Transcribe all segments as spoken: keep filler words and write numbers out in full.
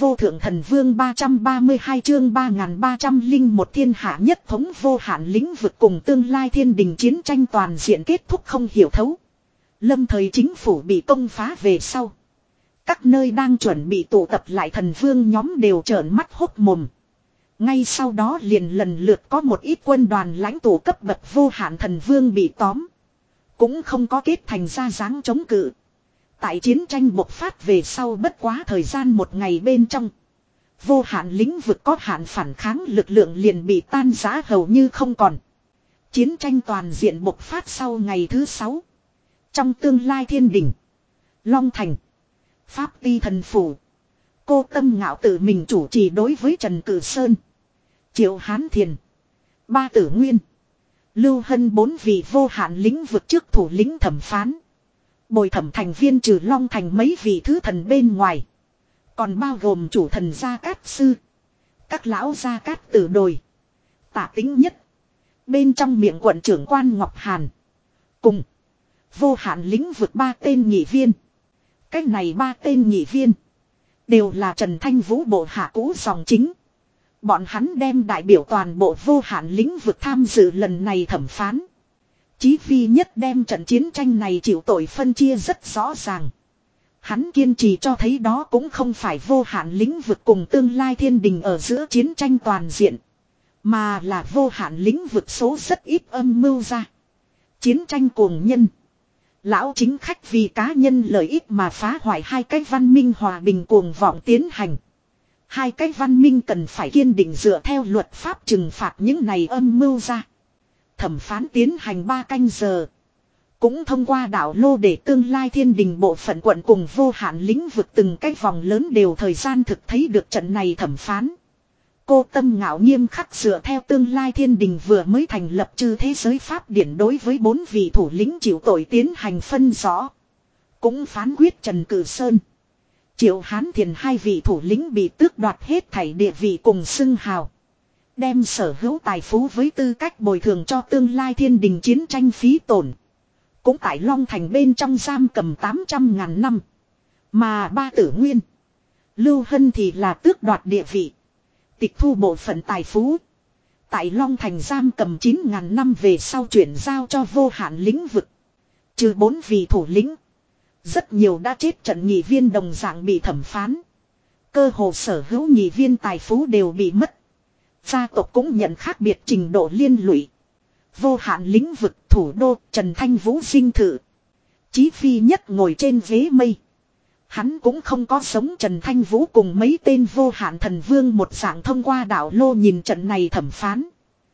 vô thượng thần vương ba trăm ba mươi hai chương ba nghìn ba trăm lẻ một thiên hạ nhất thống vô hạn lĩnh vực cùng tương lai thiên đình chiến tranh toàn diện kết thúc không hiểu thấu. Lâm thời chính phủ bị công phá về sau. Các nơi đang chuẩn bị tụ tập lại thần vương nhóm đều trợn mắt hốt mồm. Ngay sau đó liền lần lượt có một ít quân đoàn lãnh tụ cấp bậc vô hạn thần vương bị tóm. Cũng không có kết thành ra dáng chống cự. Tại chiến tranh bộc phát về sau bất quá thời gian một ngày bên trong. Vô hạn lĩnh vực có hạn phản kháng lực lượng liền bị tan rã hầu như không còn. Chiến tranh toàn diện bộc phát sau ngày thứ sáu. Trong tương lai thiên đỉnh. Long Thành. Pháp Ti Thần Phủ. Cô Tâm Ngạo tự mình chủ trì đối với Trần Cử Sơn. Triệu Hán Thiền. Ba Tử Nguyên. Lưu Hân bốn vị vô hạn lĩnh vực trước thủ lĩnh thẩm phán. Bồi thẩm thành viên trừ Long Thành mấy vị thứ thần bên ngoài. Còn bao gồm chủ thần Gia Cát Sư. Các lão Gia Cát Tử Đồi. Tả Tính Nhất. Bên trong miệng quận trưởng quan Ngọc Hàn. Cùng. Vô hạn lĩnh vực ba tên nhị viên. Cách này ba tên nhị viên. Đều là Trần Thanh Vũ bộ hạ cũ dòng chính. Bọn hắn đem đại biểu toàn bộ vô hạn lĩnh vực tham dự lần này thẩm phán. Chí Phi Nhất đem trận chiến tranh này chịu tội phân chia rất rõ ràng. Hắn kiên trì cho thấy đó cũng không phải vô hạn lĩnh vực cùng tương lai thiên đình ở giữa chiến tranh toàn diện. Mà là vô hạn lĩnh vực số rất ít âm mưu ra. Chiến tranh cuồng nhân. Lão chính khách vì cá nhân lợi ích mà phá hoại hai cái văn minh hòa bình cuồng vọng tiến hành. Hai cái văn minh cần phải kiên định dựa theo luật pháp trừng phạt những này âm mưu ra. Thẩm phán tiến hành ba canh giờ. Cũng thông qua đảo lô để tương lai thiên đình bộ phận quận cùng vô hạn lĩnh vực từng cái vòng lớn đều thời gian thực thấy được trận này thẩm phán. Cô Tâm Ngạo nghiêm khắc dựa theo tương lai thiên đình vừa mới thành lập chư thế giới pháp điển đối với bốn vị thủ lĩnh chịu tội tiến hành phân rõ. Cũng phán quyết Trần Cử Sơn. Triệu Hán Thiền hai vị thủ lĩnh bị tước đoạt hết thảy địa vị cùng xưng hào. Đem sở hữu tài phú với tư cách bồi thường cho tương lai thiên đình chiến tranh phí tổn. Cũng tại Long Thành bên trong giam cầm tám trăm ngàn năm. Mà ba Tử Nguyên. Lưu Hân thì là tước đoạt địa vị. Tịch thu bộ phận tài phú. Tại Long Thành giam cầm chín ngàn năm về sau chuyển giao cho vô hạn lĩnh vực. Trừ bốn vị thủ lĩnh. Rất nhiều đã chết trận nhị viên đồng dạng bị thẩm phán. Cơ hồ sở hữu nhị viên tài phú đều bị mất. Gia tộc cũng nhận khác biệt trình độ liên lụy. Vô hạn lĩnh vực thủ đô Trần Thanh Vũ dinh thự. Chí Phi Nhất ngồi trên ghế mây. Hắn cũng không có sống Trần Thanh Vũ cùng mấy tên vô hạn thần vương một dạng thông qua đảo lô nhìn trận này thẩm phán.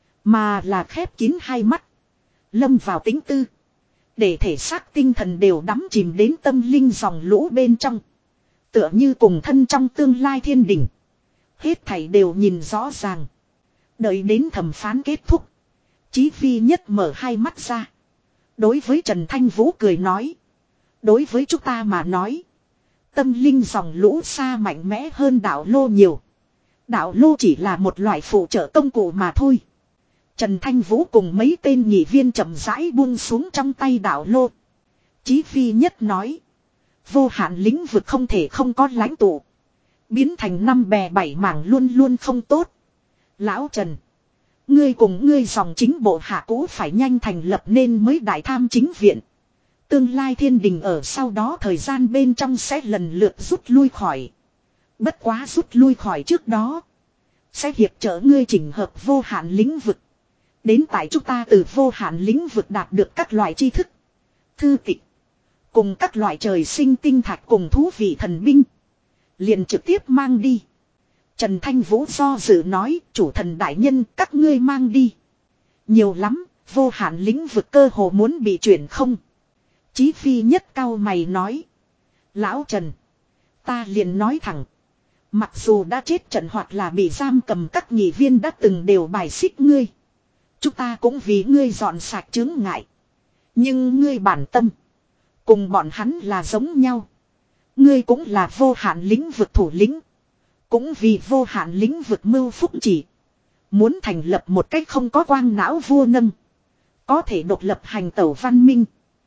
Mà là khép kín hai mắt. Lâm vào tính tư. Để thể xác tinh thần đều đắm chìm đến tâm linh dòng lũ bên trong. Tựa như cùng thân trong tương lai thiên đỉnh. Hết thảy đều nhìn rõ ràng. Đợi đến thẩm phán kết thúc. Chí Phi Nhất mở hai mắt ra. Đối với Trần Thanh Vũ cười nói. Đối với chúng ta mà nói. Tâm linh dòng lũ xa mạnh mẽ hơn đạo lô nhiều. Đạo lô chỉ là một loại phụ trợ công cụ mà thôi. Trần Thanh Vũ cùng mấy tên nhị viên chậm rãi buông xuống trong tay đạo lô. Chí Phi Nhất nói. Vô hạn lĩnh vực không thể không có lãnh tụ. Biến thành năm bè bảy mảng luôn luôn không tốt. Lão Trần. Ngươi cùng ngươi dòng chính bộ hạ cũ phải nhanh thành lập nên mới đại tham chính viện. Tương lai thiên đình ở sau đó thời gian bên trong sẽ lần lượt rút lui khỏi. Bất quá rút lui khỏi trước đó. Sẽ hiệp trợ ngươi chỉnh hợp vô hạn lĩnh vực. Đến tại chúng ta từ vô hạn lĩnh vực đạt được các loại tri thức. Thư tịch. Cùng các loại trời sinh tinh thạch cùng thú vị thần binh. Liền trực tiếp mang đi. Trần Thanh Vũ do dự nói, chủ thần đại nhân các ngươi mang đi. Nhiều lắm, vô hạn lĩnh vực cơ hồ muốn bị chuyển không. Chí Phi Nhất cao mày nói. Lão Trần. Ta liền nói thẳng. Mặc dù đã chết trận hoặc là bị giam cầm các nhị viên đã từng đều bài xích ngươi. Chúng ta cũng vì ngươi dọn sạch chướng ngại. Nhưng ngươi bản tâm. Cùng bọn hắn là giống nhau. Ngươi cũng là vô hạn lĩnh vực thủ lĩnh. Cũng vì vô hạn lĩnh vực mưu phúc chỉ. Muốn thành lập một cách không có quang não vua nâng. Có thể độc lập hành tẩu văn minh.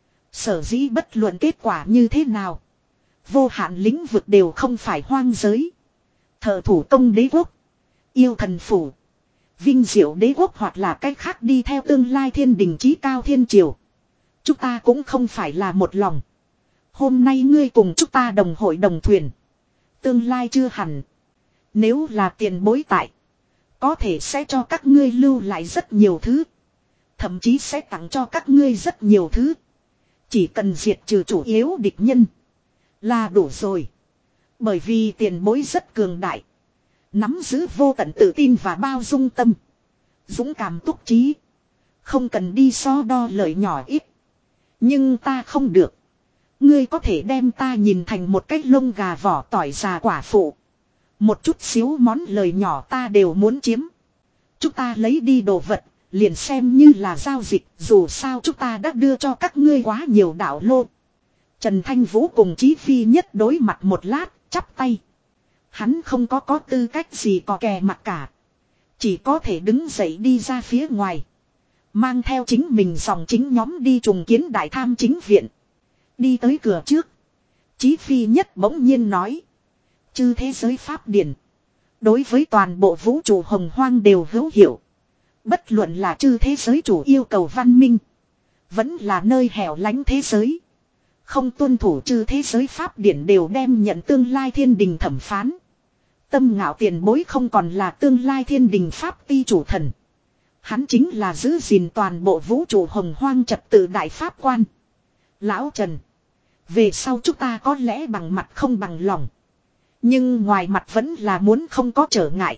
Sở dĩ bất luận kết quả như thế nào. Vô hạn lĩnh vực đều không phải hoang giới. Thợ thủ công đế quốc. Yêu thần phủ. Vinh diệu đế quốc hoặc là cách khác đi theo tương lai thiên đình chí cao thiên triều. Chúng ta cũng không phải là một lòng. Hôm nay ngươi cùng chúng ta đồng hội đồng thuyền. Tương lai chưa hẳn. Nếu là tiền bối tại. Có thể sẽ cho các ngươi lưu lại rất nhiều thứ. Thậm chí sẽ tặng cho các ngươi rất nhiều thứ. Chỉ cần diệt trừ chủ yếu địch nhân. Là đủ rồi. Bởi vì tiền bối rất cường đại. Nắm giữ vô tận tự tin và bao dung tâm. Dũng cảm túc trí. Không cần đi so đo lợi nhỏ ít. Nhưng ta không được. Ngươi có thể đem ta nhìn thành một cái lông gà vỏ tỏi già quả phụ. Một chút xíu món lời nhỏ ta đều muốn chiếm. Chúng ta lấy đi đồ vật, liền xem như là giao dịch. Dù sao chúng ta đã đưa cho các ngươi quá nhiều đạo lô. Trần Thanh Vũ cùng Chí Phi Nhất đối mặt một lát, chắp tay. Hắn không có có tư cách gì có kè mặt cả. Chỉ có thể đứng dậy đi ra phía ngoài. Mang theo chính mình dòng chính nhóm đi trùng kiến đại tham chính viện. Đi tới cửa trước. Chí Phi Nhất bỗng nhiên nói. Chư thế giới pháp điển. Đối với toàn bộ vũ trụ hồng hoang đều hữu hiệu. Bất luận là chư thế giới chủ yêu cầu văn minh. Vẫn là nơi hẻo lánh thế giới. Không tuân thủ chư thế giới pháp điển đều đem nhận tương lai thiên đình thẩm phán. Tâm ngạo tiền bối không còn là tương lai thiên đình pháp ti chủ thần. Hắn chính là giữ gìn toàn bộ vũ trụ hồng hoang trật tự đại pháp quan. Lão Trần. Về sau chúng ta có lẽ bằng mặt không bằng lòng. Nhưng ngoài mặt vẫn là muốn không có trở ngại.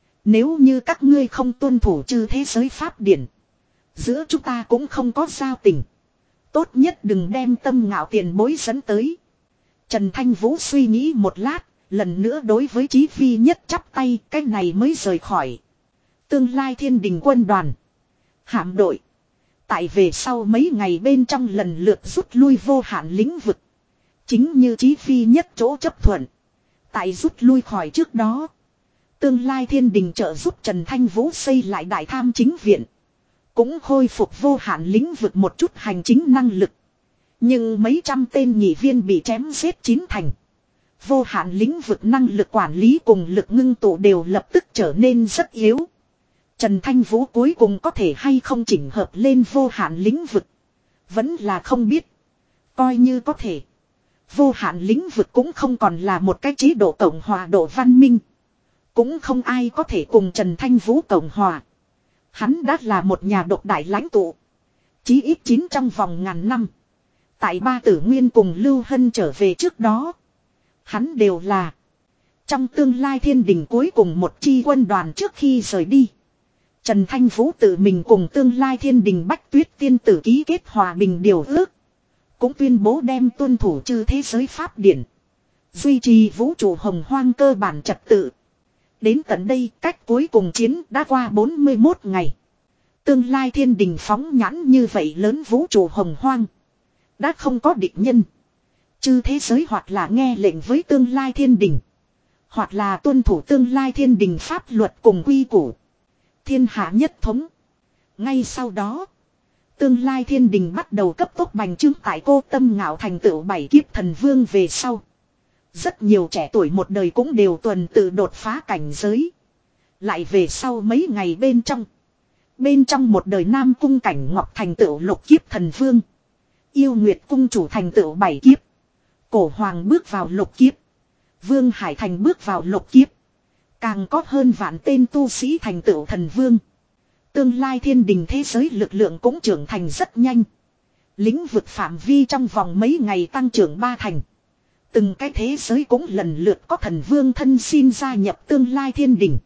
Nếu như các ngươi không tuân thủ chư thế giới pháp điển. Giữa chúng ta cũng không có giao tình. Tốt nhất đừng đem tâm ngạo tiền bối dẫn tới. Trần Thanh Vũ suy nghĩ một lát. Lần nữa đối với Chí Phi Nhất chắp tay. Cái này mới rời khỏi. Tương lai thiên đình quân đoàn. Hạm đội. Tại về sau mấy ngày bên trong lần lượt rút lui vô hạn lĩnh vực. Chính như Chí Phi Nhất chỗ chấp thuận. Tại rút lui khỏi trước đó. Tương lai thiên đình trợ giúp Trần Thanh Vũ xây lại đại tham chính viện. Cũng khôi phục vô hạn lĩnh vực một chút hành chính năng lực. Nhưng mấy trăm tên nghị viên bị chém giết chín thành. Vô hạn lĩnh vực năng lực quản lý cùng lực ngưng tụ đều lập tức trở nên rất yếu. Trần Thanh Vũ cuối cùng có thể hay không chỉnh hợp lên vô hạn lĩnh vực. Vẫn là không biết. Coi như có thể. Vô hạn lĩnh vực cũng không còn là một cái chế độ cộng hòa độ văn minh. Cũng không ai có thể cùng Trần Thanh Vũ cộng hòa. Hắn đã là một nhà độc đại lãnh tụ. Chí ít chín trong vòng ngàn năm. Tại Ba Tử Nguyên cùng Lưu Hân trở về trước đó. Hắn đều là. Trong tương lai thiên đình cuối cùng một chi quân đoàn trước khi rời đi. Trần Thanh Vũ tự mình cùng tương lai thiên đình Bách Tuyết tiên tử ký kết hòa bình điều ước. Cũng tuyên bố đem tuân thủ chư thế giới pháp điển. Duy trì vũ trụ hồng hoang cơ bản trật tự. Đến tận đây cách cuối cùng chiến đã qua bốn mươi mốt ngày. Tương lai thiên đình phóng nhãn như vậy lớn vũ trụ hồng hoang. Đã không có địch nhân. Chư thế giới hoặc là nghe lệnh với tương lai thiên đình. Hoặc là tuân thủ tương lai thiên đình pháp luật cùng quy củ. Thiên hạ nhất thống. Ngay sau đó. Tương lai thiên đình bắt đầu cấp tốc bành trướng tại cô tâm ngạo thành tựu bảy kiếp thần vương về sau. Rất nhiều trẻ tuổi một đời cũng đều tuần tự đột phá cảnh giới. Lại về sau mấy ngày bên trong. Bên trong một đời nam cung cảnh ngọc thành tựu lục kiếp thần vương. Yêu Nguyệt cung chủ thành tựu bảy kiếp. Cổ hoàng bước vào lục kiếp. Vương Hải Thành bước vào lục kiếp. Càng có hơn vạn tên tu sĩ thành tựu thần vương. Tương lai thiên đình thế giới lực lượng cũng trưởng thành rất nhanh. Lĩnh vực phạm vi trong vòng mấy ngày tăng trưởng ba thành. Từng cái thế giới cũng lần lượt có thần vương thân xin gia nhập tương lai thiên đình.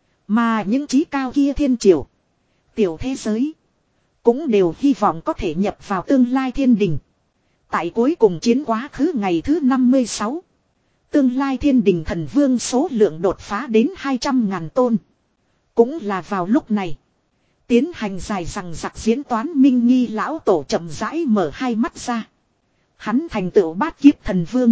Mà những trí cao kia thiên triều. Tiểu thế giới. Cũng đều hy vọng có thể nhập vào tương lai thiên đình. Tại cuối cùng chiến quá khứ ngày thứ năm mươi sáu. Tương lai thiên đình thần vương số lượng đột phá đến hai trăm ngàn tôn. Cũng là vào lúc này. Tiến hành dài rằng giặc diễn toán minh nghi lão tổ chậm rãi mở hai mắt ra. Hắn thành tựu bát kiếp thần vương.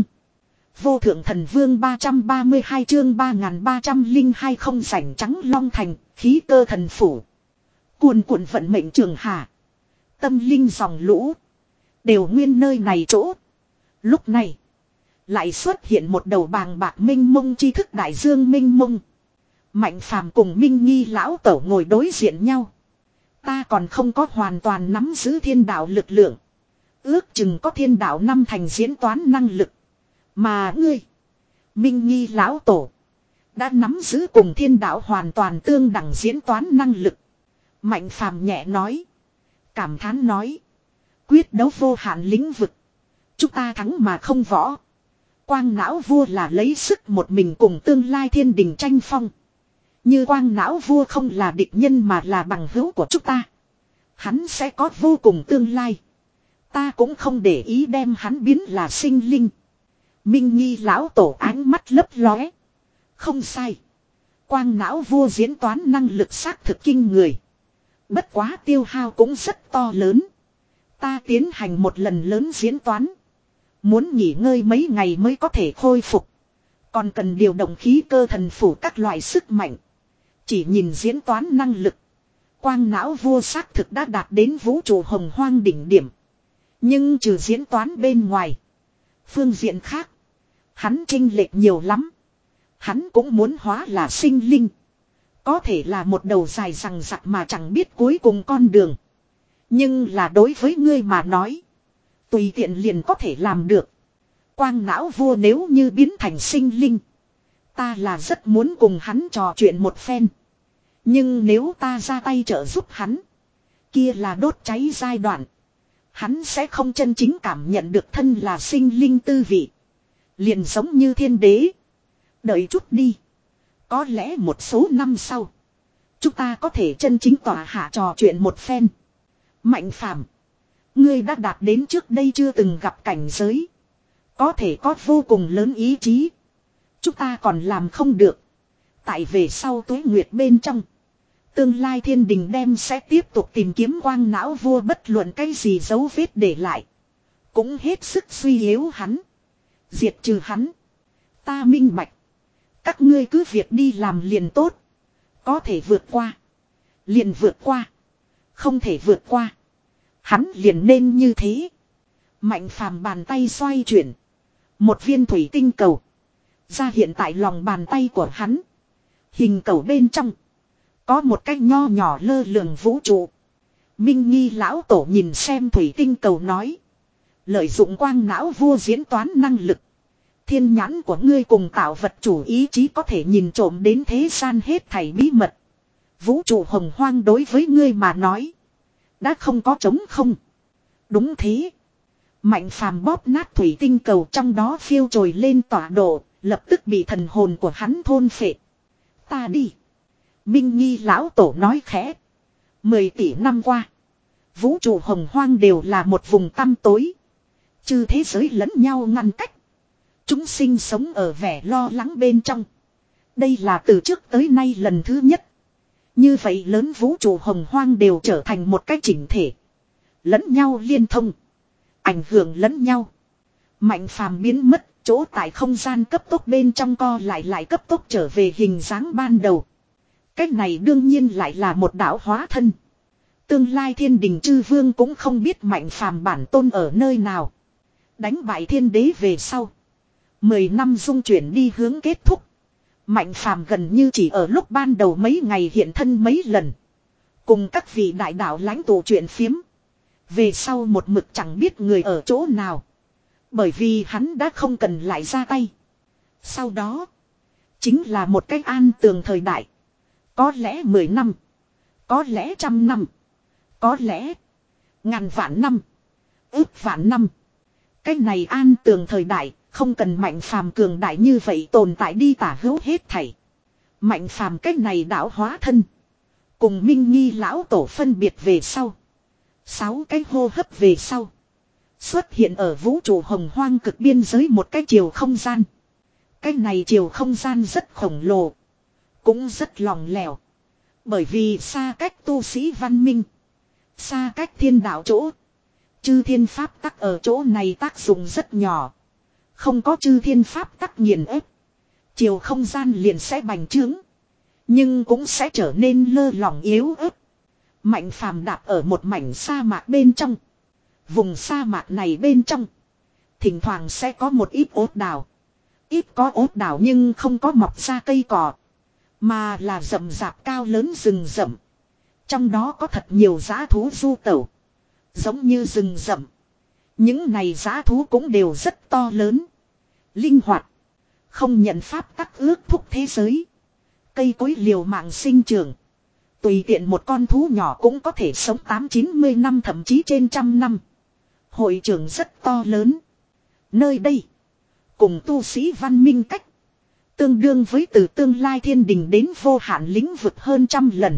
Vô thượng thần vương ba trăm ba mươi hai chương ba nghìn ba trăm lẻ hai không rảnh trắng long thành, khí cơ thần phủ. Cuồn cuộn vận mệnh trường hà. Tâm linh dòng lũ. Đều nguyên nơi này chỗ. Lúc này. Lại xuất hiện một đầu bàng bạc minh mông tri thức đại dương minh mông. Mạnh phàm cùng Minh Nghi lão tổ ngồi đối diện nhau. Ta còn không có hoàn toàn nắm giữ thiên đạo lực lượng. Ước chừng có thiên đạo năm thành diễn toán năng lực. Mà ngươi, Minh Nghi lão tổ, đã nắm giữ cùng thiên đạo hoàn toàn tương đẳng diễn toán năng lực. Mạnh phàm nhẹ nói. Cảm thán nói. Quyết đấu vô hạn lĩnh vực. Chúng ta thắng mà không võ. Quang não vua là lấy sức một mình cùng tương lai thiên đình tranh phong. Như quang não vua không là địch nhân mà là bằng hữu của chúng ta. Hắn sẽ có vô cùng tương lai. Ta cũng không để ý đem hắn biến là sinh linh. Minh Nghi lão tổ ánh mắt lấp lóe. Không sai. Quang não vua diễn toán năng lực xác thực kinh người. Bất quá tiêu hao cũng rất to lớn. Ta tiến hành một lần lớn diễn toán. Muốn nghỉ ngơi mấy ngày mới có thể khôi phục. Còn cần điều động khí cơ thần phủ các loại sức mạnh. Chỉ nhìn diễn toán năng lực. Quang não vua xác thực đã đạt đến vũ trụ hồng hoang đỉnh điểm. Nhưng trừ diễn toán bên ngoài. Phương diện khác. Hắn chênh lệch nhiều lắm. Hắn cũng muốn hóa là sinh linh. Có thể là một đầu dài rằng rặc mà chẳng biết cuối cùng con đường. Nhưng là đối với ngươi mà nói. Tùy tiện liền có thể làm được. Quang não vua nếu như biến thành sinh linh. Ta là rất muốn cùng hắn trò chuyện một phen. Nhưng nếu ta ra tay trợ giúp hắn. Kia là đốt cháy giai đoạn. Hắn sẽ không chân chính cảm nhận được thân là sinh linh tư vị. Liền giống như thiên đế. Đợi chút đi. Có lẽ một số năm sau. Chúng ta có thể chân chính tỏa hạ trò chuyện một phen. Mạnh phàm. Ngươi đã đạt đến trước đây chưa từng gặp cảnh giới. Có thể có vô cùng lớn ý chí. Chúng ta còn làm không được. Tại về sau tuế nguyệt bên trong. Tương lai thiên đình đem sẽ tiếp tục tìm kiếm quang não vua bất luận cái gì dấu vết để lại. Cũng hết sức suy yếu hắn. Diệt trừ hắn. Ta minh bạch. Các ngươi cứ việc đi làm liền tốt. Có thể vượt qua. Liền vượt qua. Không thể vượt qua. Hắn liền nên như thế. Mạnh phàm bàn tay xoay chuyển. Một viên thủy tinh cầu. Ra hiện tại lòng bàn tay của hắn. Hình cầu bên trong. Có một cái nho nhỏ lơ lửng vũ trụ. Minh Nghi lão tổ nhìn xem thủy tinh cầu nói. Lợi dụng quang não vua diễn toán năng lực. Thiên nhãn của ngươi cùng tạo vật chủ ý chí có thể nhìn trộm đến thế gian hết thảy bí mật. Vũ trụ hồng hoang đối với ngươi mà nói. Đã không có trống không. Đúng thế. Mạnh phàm bóp nát thủy tinh cầu trong đó phiêu trồi lên tọa độ. Lập tức bị thần hồn của hắn thôn phệ. Ta đi. Minh Nghi lão tổ nói khẽ. Mười tỷ năm qua. Vũ trụ hồng hoang đều là một vùng tăm tối. Chư thế giới lẫn nhau ngăn cách. Chúng sinh sống ở vẻ lo lắng bên trong. Đây là từ trước tới nay lần thứ nhất. Như vậy lớn vũ trụ hồng hoang đều trở thành một cái chỉnh thể. Lẫn nhau liên thông. Ảnh hưởng lẫn nhau. Mạnh phàm biến mất. Chỗ tại không gian cấp tốc bên trong co lại lại cấp tốc trở về hình dáng ban đầu. Cách này đương nhiên lại là một đạo hóa thân. Tương lai thiên đình chư vương cũng không biết mạnh phàm bản tôn ở nơi nào. Đánh bại thiên đế về sau. Mười năm dung chuyển đi hướng kết thúc. Mạnh phàm gần như chỉ ở lúc ban đầu mấy ngày hiện thân mấy lần. Cùng các vị đại đạo lãnh tụ chuyện phiếm. Về sau một mực chẳng biết người ở chỗ nào. Bởi vì hắn đã không cần lại ra tay. Sau đó. Chính là một cách an tường thời đại. Có lẽ mười năm. Có lẽ trăm năm. Có lẽ. Ngàn vạn năm. Ước vạn năm. Cách này an tường thời đại. Không cần mạnh phàm cường đại như vậy tồn tại đi tả hữu hết thảy. Mạnh phàm cách này đảo hóa thân. Cùng Minh Nghi lão tổ phân biệt về sau. Sáu cái hô hấp về sau. Xuất hiện ở vũ trụ hồng hoang cực biên giới một cái chiều không gian. Cái này chiều không gian rất khổng lồ. Cũng rất lòng lẻo. Bởi vì xa cách tu sĩ văn minh. Xa cách thiên đạo chỗ. Chư thiên pháp tắc ở chỗ này tác dụng rất nhỏ. Không có chư thiên pháp tắc nghiền ép. Chiều không gian liền sẽ bành trướng. Nhưng cũng sẽ trở nên lơ lỏng yếu ớt. Mạnh phàm đạp ở một mảnh sa mạc bên trong. Vùng sa mạc này bên trong. Thỉnh thoảng sẽ có một ít ốt đào. Ít có ốt đào nhưng không có mọc ra cây cỏ. Mà là rậm rạp cao lớn rừng rậm. Trong đó có thật nhiều dã thú du tẩu. Giống như rừng rậm. Những này dã thú cũng đều rất to lớn. Linh hoạt. Không nhận pháp tắc ước thúc thế giới. Cây cối liều mạng sinh trưởng. Tùy tiện một con thú nhỏ cũng có thể sống tám chín mươi năm thậm chí trên trăm năm. Hội trưởng rất to lớn. Nơi đây. Cùng tu sĩ văn minh cách. Tương đương với từ tương lai thiên đình đến vô hạn lĩnh vực hơn trăm lần.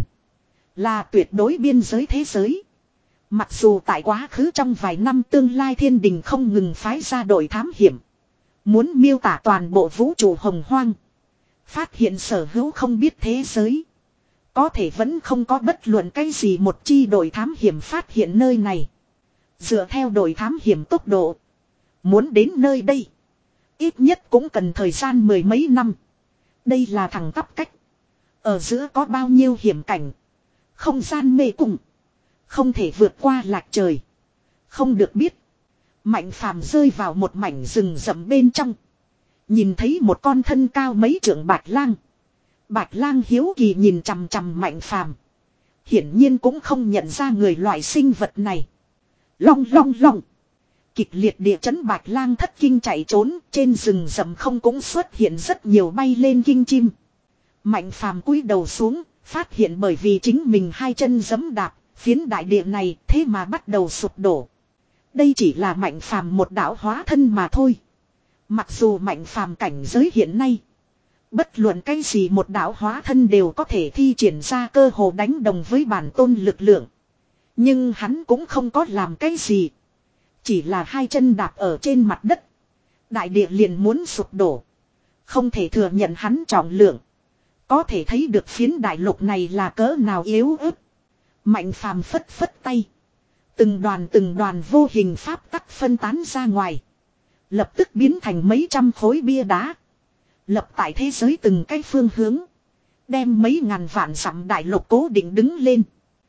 Là tuyệt đối biên giới thế giới. Mặc dù tại quá khứ trong vài năm tương lai thiên đình không ngừng phái ra đội thám hiểm. Muốn miêu tả toàn bộ vũ trụ hồng hoang. Phát hiện sở hữu không biết thế giới. Có thể vẫn không có bất luận cái gì một chi đội thám hiểm phát hiện nơi này. Dựa theo đội thám hiểm tốc độ. Muốn đến nơi đây. Ít nhất cũng cần thời gian mười mấy năm. Đây là thẳng tắp cách. Ở giữa có bao nhiêu hiểm cảnh. Không gian mê cung. Không thể vượt qua lạc trời. Không được biết. Mạnh phàm rơi vào một mảnh rừng rậm bên trong. Nhìn thấy một con thân cao mấy trượng bạch lang. Bạch lang hiếu kỳ nhìn chằm chằm mạnh phàm. Hiển nhiên cũng không nhận ra người loại sinh vật này. Long long long. Kịch liệt địa chấn bạch lang thất kinh chạy trốn. Trên rừng rậm không cũng xuất hiện rất nhiều bay lên kinh chim. Mạnh phàm cúi đầu xuống. Phát hiện bởi vì chính mình hai chân giẫm đạp. Phiến đại địa này thế mà bắt đầu sụp đổ. Đây chỉ là mạnh phàm một đạo hóa thân mà thôi. Mặc dù mạnh phàm cảnh giới hiện nay. Bất luận cái gì một đạo hóa thân đều có thể thi triển ra cơ hồ đánh đồng với bản tôn lực lượng. Nhưng hắn cũng không có làm cái gì. Chỉ là hai chân đạp ở trên mặt đất. Đại địa liền muốn sụp đổ. Không thể thừa nhận hắn trọng lượng. Có thể thấy được phiến đại lục này là cỡ nào yếu ớt. Mạnh phàm phất phất tay. Từng đoàn từng đoàn vô hình pháp tắc phân tán ra ngoài. Lập tức biến thành mấy trăm khối bia đá. Lập tại thế giới từng cái phương hướng. Đem mấy ngàn vạn dặm đại lục cố định đứng lên.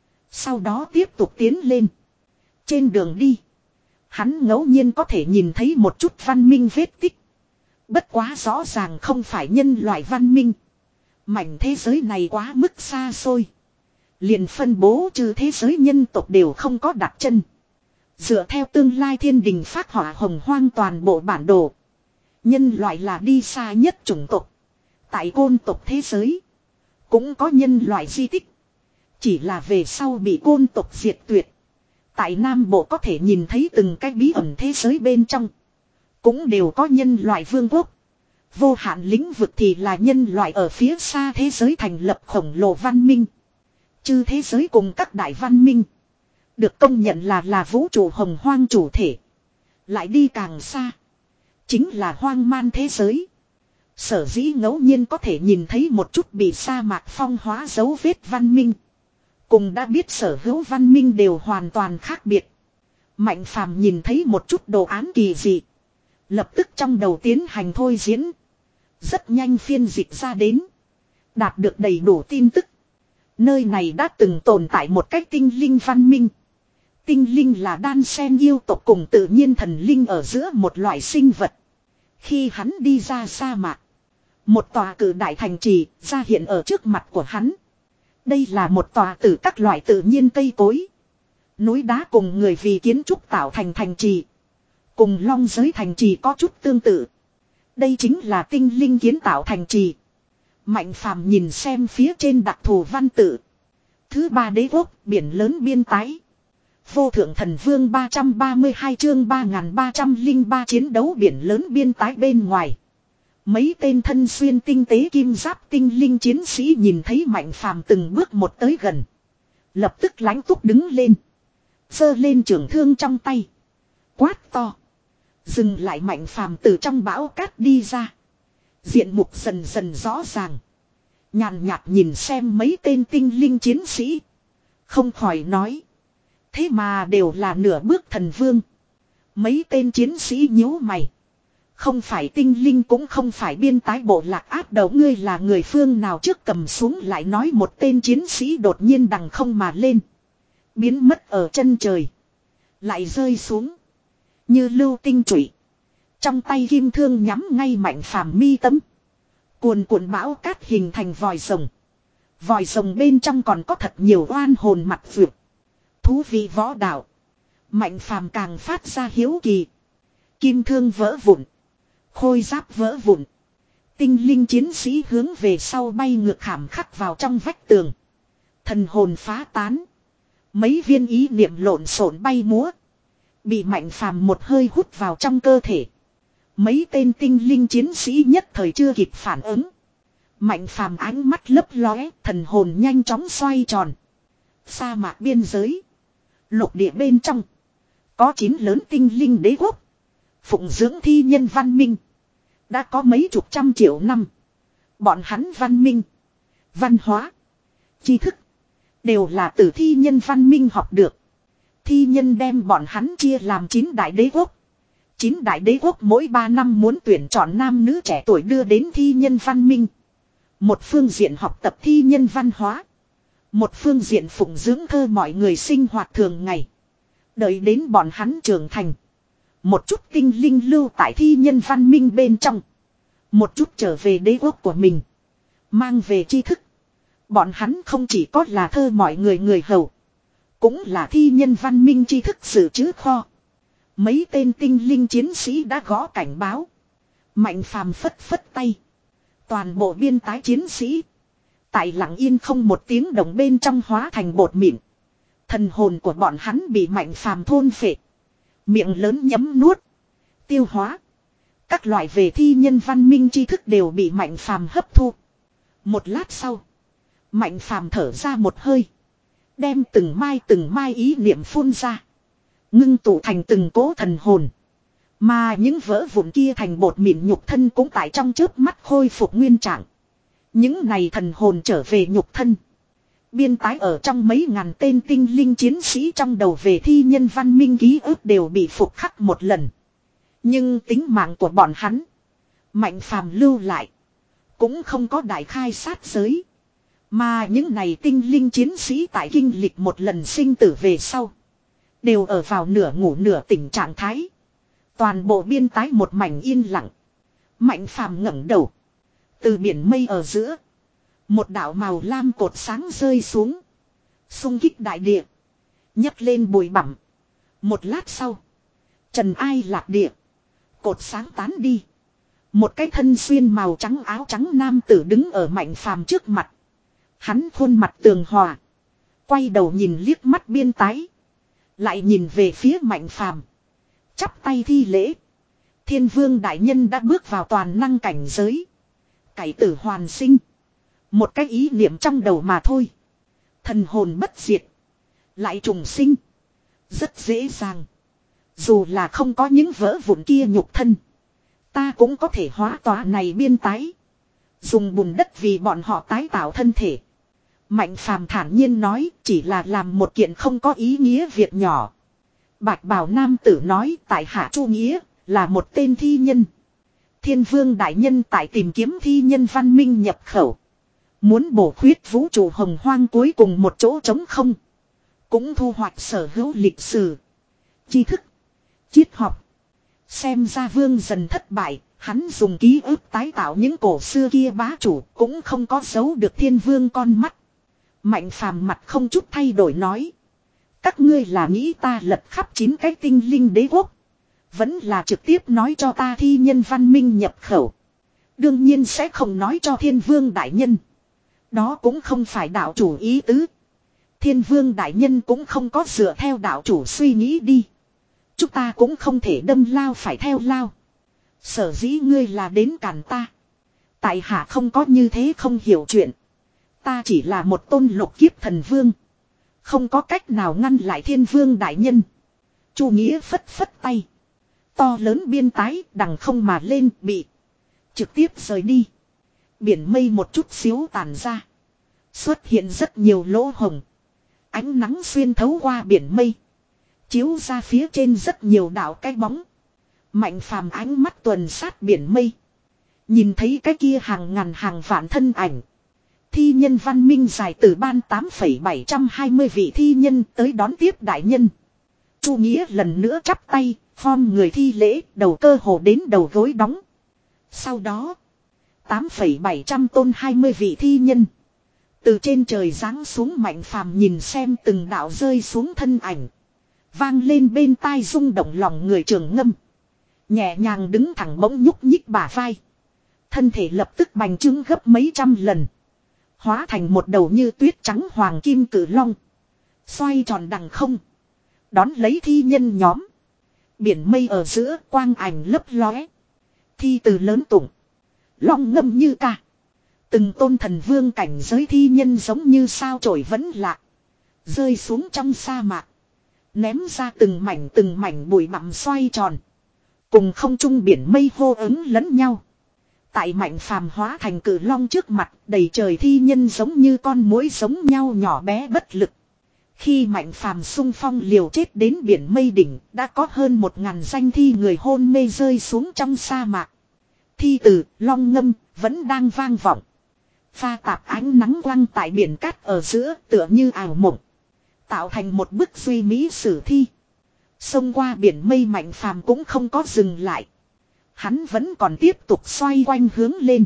Sau đó tiếp tục tiến lên. Trên đường đi. Hắn ngẫu nhiên có thể nhìn thấy một chút văn minh vết tích. Bất quá rõ ràng không phải nhân loại văn minh. Mảnh thế giới này quá mức xa xôi. Liền phân bố trừ thế giới nhân tộc đều không có đặt chân. Dựa theo tương lai thiên đình phác họa hồng hoang toàn bộ bản đồ. Nhân loại là đi xa nhất chủng tộc. Tại côn tộc thế giới. Cũng có nhân loại di tích. Chỉ là về sau bị côn tộc diệt tuyệt. Tại Nam Bộ có thể nhìn thấy từng cái bí ẩn thế giới bên trong. Cũng đều có nhân loại vương quốc. Vô hạn lĩnh vực thì là nhân loại ở phía xa thế giới thành lập khổng lồ văn minh. Chư thế giới cùng các đại văn minh. Được công nhận là là vũ trụ hồng hoang chủ thể. Lại đi càng xa. Chính là hoang man thế giới. Sở dĩ ngẫu nhiên có thể nhìn thấy một chút bị sa mạc phong hóa dấu vết văn minh. Cùng đã biết sở hữu văn minh đều hoàn toàn khác biệt. Mạnh phàm nhìn thấy một chút đồ án kỳ dị. Lập tức trong đầu tiến hành thôi diễn. Rất nhanh phiên dịch ra đến. Đạt được đầy đủ tin tức. Nơi này đã từng tồn tại một cách tinh linh văn minh. Tinh linh là đan xen yêu tộc cùng tự nhiên thần linh ở giữa một loại sinh vật. Khi hắn đi ra sa mạc. Một tòa cử đại thành trì ra hiện ở trước mặt của hắn. Đây là một tòa từ các loại tự nhiên cây cối. Núi đá cùng người vì kiến trúc tạo thành thành trì. Cùng long giới thành trì có chút tương tự. Đây chính là tinh linh kiến tạo thành trì. Mạnh phàm nhìn xem phía trên đặc thù văn tự. Thứ ba đế quốc biển lớn biên tái. Vô thượng thần vương ba trăm ba mươi hai chương ba nghìn ba trăm lẻ ba chiến đấu biển lớn biên tái bên ngoài. Mấy tên thân xuyên tinh tế kim giáp tinh linh chiến sĩ nhìn thấy mạnh phàm từng bước một tới gần. Lập tức lãnh túc đứng lên. Giơ lên trường thương trong tay. Quát to. Dừng lại mạnh phàm từ trong bão cát đi ra. Diện mục dần dần rõ ràng. Nhàn nhạt nhìn xem mấy tên tinh linh chiến sĩ. Không khỏi nói. Thế mà đều là nửa bước thần vương. Mấy tên chiến sĩ nhíu mày. Không phải tinh linh cũng không phải biên tái bộ lạc áp đầu ngươi là người phương nào trước cầm xuống lại nói một tên chiến sĩ đột nhiên đằng không mà lên. Biến mất ở chân trời. Lại rơi xuống. Như lưu tinh trụy. Trong tay kim thương nhắm ngay Mạnh Phàm mi tâm. Cuồn cuộn bão cát hình thành vòi rồng. Vòi rồng bên trong còn có thật nhiều oan hồn mặt vượt. Thú vị võ đạo. Mạnh Phàm càng phát ra hiếu kỳ. Kim thương vỡ vụn. Khôi giáp vỡ vụn. Tinh linh chiến sĩ hướng về sau bay ngược khảm khắc vào trong vách tường. Thần hồn phá tán. Mấy viên ý niệm lộn xộn bay múa. Bị Mạnh Phàm một hơi hút vào trong cơ thể. Mấy tên tinh linh chiến sĩ nhất thời chưa kịp phản ứng. Mạnh Phàm ánh mắt lấp lóe, thần hồn nhanh chóng xoay tròn. Sa mạc biên giới. Lục địa bên trong. Có chín lớn tinh linh đế quốc. Phụng dưỡng thi nhân văn minh. Đã có mấy chục trăm triệu năm. Bọn hắn văn minh. Văn hóa. Tri thức. Đều là từ thi nhân văn minh học được. Thi nhân đem bọn hắn chia làm chín đại đế quốc. Chín đại đế quốc mỗi ba năm muốn tuyển chọn nam nữ trẻ tuổi đưa đến thi nhân văn minh. Một phương diện học tập thi nhân văn hóa. Một phương diện phụng dưỡng thơ mọi người sinh hoạt thường ngày. Đợi đến bọn hắn trưởng thành. Một chút tinh linh lưu tại thi nhân văn minh bên trong. Một chút trở về đế quốc của mình. Mang về tri thức. Bọn hắn không chỉ có là thơ mọi người người hầu. Cũng là thi nhân văn minh tri thức dự trữ kho. Mấy tên tinh linh chiến sĩ đã gõ cảnh báo. Mạnh Phàm phất phất tay. Toàn bộ biên tái chiến sĩ. Tại lặng yên không một tiếng đồng bên trong hóa thành bột mịn. Thần hồn của bọn hắn bị Mạnh Phàm thôn phệ. Miệng lớn nhấm nuốt. Tiêu hóa. Các loại về thi nhân văn minh tri thức đều bị Mạnh Phàm hấp thu. Một lát sau. Mạnh Phàm thở ra một hơi. Đem từng mai từng mai ý niệm phun ra. Ngưng tụ thành từng cố thần hồn. Mà những vỡ vụn kia thành bột mịn nhục thân cũng tại trong chớp mắt khôi phục nguyên trạng. Những này thần hồn trở về nhục thân. Biên tái ở trong mấy ngàn tên tinh linh chiến sĩ trong đầu về thi nhân văn minh ký ức đều bị phục khắc một lần. Nhưng tính mạng của bọn hắn. Mạnh Phàm lưu lại. Cũng không có đại khai sát giới. Mà những này tinh linh chiến sĩ tại kinh lịch một lần sinh tử về sau. Đều ở vào nửa ngủ nửa tỉnh trạng thái. Toàn bộ biên tái một mảnh yên lặng. Mạnh Phàm ngẩng đầu. Từ biển mây ở giữa. Một đạo màu lam cột sáng rơi xuống. Xung kích đại địa. Nhấc lên bụi bặm. Một lát sau. Trần ai lạc địa. Cột sáng tán đi. Một cái thân xuyên màu trắng áo trắng nam tử đứng ở Mạnh Phàm trước mặt. Hắn khuôn mặt tường hòa. Quay đầu nhìn liếc mắt biên tái. Lại nhìn về phía Mạnh Phàm. Chắp tay thi lễ. Thiên vương đại nhân đã bước vào toàn năng cảnh giới. Cải tử hoàn sinh. Một cái ý niệm trong đầu mà thôi. Thần hồn bất diệt. Lại trùng sinh. Rất dễ dàng. Dù là không có những vỡ vụn kia nhục thân. Ta cũng có thể hóa tỏa này biên tái. Dùng bùn đất vì bọn họ tái tạo thân thể. Mạnh Phàm thản nhiên nói chỉ là làm một kiện không có ý nghĩa việc nhỏ. Bạch bào nam tử nói tại hạ Chu Nghĩa là một tên thi nhân. Thiên vương đại nhân tại tìm kiếm thi nhân văn minh nhập khẩu. Muốn bổ khuyết vũ trụ hồng hoang cuối cùng một chỗ trống không. Cũng thu hoạch sở hữu lịch sử. Tri thức. Triết học. Xem ra vương dần thất bại. Hắn dùng ký ức tái tạo những cổ xưa kia bá chủ. Cũng không có giấu được thiên vương con mắt. Mạnh Phàm mặt không chút thay đổi nói. Các ngươi là nghĩ ta lật khắp chín cái tinh linh đế quốc. Vẫn là trực tiếp nói cho ta thi nhân văn minh nhập khẩu. Đương nhiên sẽ không nói cho thiên vương đại nhân. Đó cũng không phải đạo chủ ý tứ. Thiên vương đại nhân cũng không có dựa theo đạo chủ suy nghĩ đi. Chúng ta cũng không thể đâm lao phải theo lao. Sở dĩ ngươi là đến cản ta. Tại hạ không có như thế không hiểu chuyện. Ta chỉ là một tôn lục kiếp thần vương. Không có cách nào ngăn lại thiên vương đại nhân. Chu Nghĩa phất phất tay. To lớn biên tái đằng không mà lên bị. Trực tiếp rời đi. Biển mây một chút xíu tàn ra. Xuất hiện rất nhiều lỗ hồng. Ánh nắng xuyên thấu qua biển mây. Chiếu ra phía trên rất nhiều đạo cái bóng. Mạnh Phàm ánh mắt tuần sát biển mây. Nhìn thấy cái kia hàng ngàn hàng vạn thân ảnh. Thi nhân văn minh dài từ ban tám phẩy bảy trăm hai mươi vị thi nhân tới đón tiếp đại nhân. Chu Nghĩa lần nữa chắp tay, Form người thi lễ, đầu cơ hồ đến đầu gối đóng. Sau đó, tám phẩy bảy trăm tôn hai mươi vị thi nhân. Từ trên trời giáng xuống Mạnh Phàm nhìn xem từng đạo rơi xuống thân ảnh. Vang lên bên tai rung động lòng người Trường Ngâm. Nhẹ nhàng đứng thẳng bỗng nhúc nhích bả vai. Thân thể lập tức bành trướng gấp mấy trăm lần. Hóa thành một đầu như tuyết trắng hoàng kim cử long. Xoay tròn đằng không. Đón lấy thi nhân nhóm. Biển mây ở giữa quang ảnh lấp lóe. Thi từ lớn tụng. Long ngâm như ca. Từng tôn thần vương cảnh giới thi nhân giống như sao chổi vẫn lạ. Rơi xuống trong sa mạc. Ném ra từng mảnh từng mảnh bụi bặm xoay tròn. Cùng không trung biển mây hô ứng lẫn nhau. Tại Mạnh Phàm hóa thành cử long trước mặt, đầy trời thi nhân giống như con muỗi giống nhau nhỏ bé bất lực. Khi Mạnh Phàm xung phong liều chết đến biển mây đỉnh, đã có hơn một ngàn danh thi người hôn mê rơi xuống trong sa mạc. Thi từ, long ngâm, vẫn đang vang vọng. Pha tạp ánh nắng quăng tại biển cát ở giữa tựa như ảo mộng. Tạo thành một bức duy mỹ sử thi. Xông qua biển mây Mạnh Phàm cũng không có dừng lại. Hắn vẫn còn tiếp tục xoay quanh hướng lên.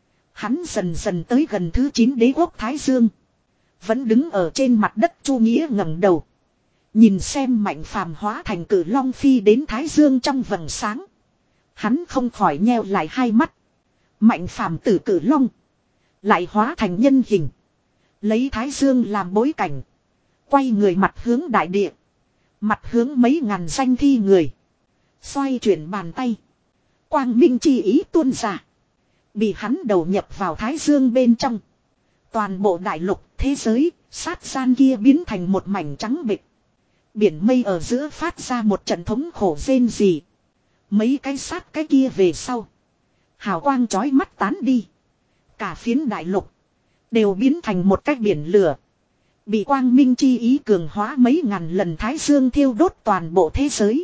Hắn dần dần tới gần thứ chín đế quốc Thái Dương. Vẫn đứng ở trên mặt đất Chu Nghĩa ngẩng đầu. Nhìn xem Mạnh Phàm hóa thành cử long phi đến Thái Dương trong vầng sáng. Hắn không khỏi nheo lại hai mắt. Mạnh Phàm từ cử long. Lại hóa thành nhân hình. Lấy Thái Dương làm bối cảnh. Quay người mặt hướng đại địa. Mặt hướng mấy ngàn danh thi người. Xoay chuyển bàn tay. Quang minh chi ý tuôn ra. Bị hắn đầu nhập vào Thái Dương bên trong. Toàn bộ đại lục, thế giới, sát gian kia biến thành một mảnh trắng bịch. Biển mây ở giữa phát ra một trận thống khổ rên rỉ. Mấy cái sát cái kia về sau. Hào quang chói mắt tán đi. Cả phiến đại lục đều biến thành một cái biển lửa. Bị quang minh chi ý cường hóa mấy ngàn lần Thái Dương thiêu đốt toàn bộ thế giới.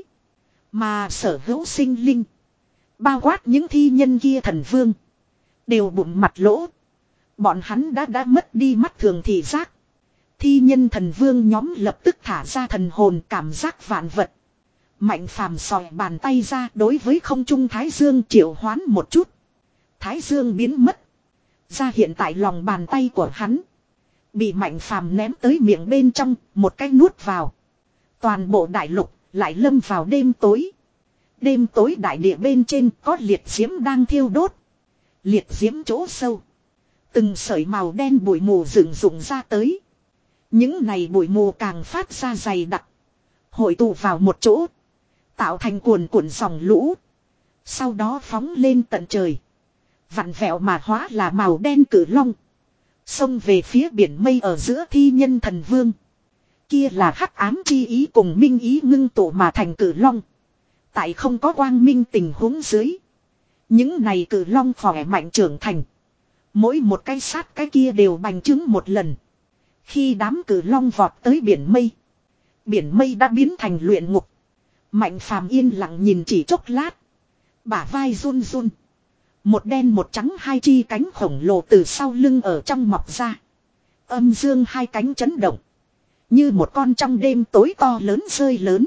Mà sở hữu sinh linh. Bao quát những thi nhân kia thần vương. Đều bụng mặt lỗ. Bọn hắn đã đã mất đi mắt thường thị giác. Thi nhân thần vương nhóm lập tức thả ra thần hồn cảm giác vạn vật. Mạnh Phàm sòi bàn tay ra đối với không trung Thái Dương triệu hoán một chút. Thái Dương biến mất. Ra hiện tại lòng bàn tay của hắn. Bị Mạnh Phàm ném tới miệng bên trong, một cái nuốt vào. Toàn bộ đại lục lại lâm vào đêm tối. Đêm tối đại địa bên trên có liệt diễm đang thiêu đốt. Liệt diễm chỗ sâu. Từng sợi màu đen bụi mù dựng dụng ra tới. Những này bụi mù càng phát ra dày đặc. Hội tụ vào một chỗ. Tạo thành cuồn cuộn dòng lũ. Sau đó phóng lên tận trời. Vặn vẹo mà hóa là màu đen cử long. Xông về phía biển mây ở giữa thi nhân thần vương. Kia là hắc ám chi ý cùng minh ý ngưng tụ mà thành cử long. Tại không có quang minh tình huống dưới. Những này cử long khỏe mạnh trưởng thành. Mỗi một cái sát cái kia đều bành trướng một lần. Khi đám cử long vọt tới biển mây. Biển mây đã biến thành luyện ngục. Mạnh Phàm yên lặng nhìn chỉ chốc lát. Bả vai run run. Một đen một trắng hai chi cánh khổng lồ từ sau lưng ở trong mọc ra. Âm dương hai cánh chấn động. Như một con trong đêm tối to lớn rơi lớn.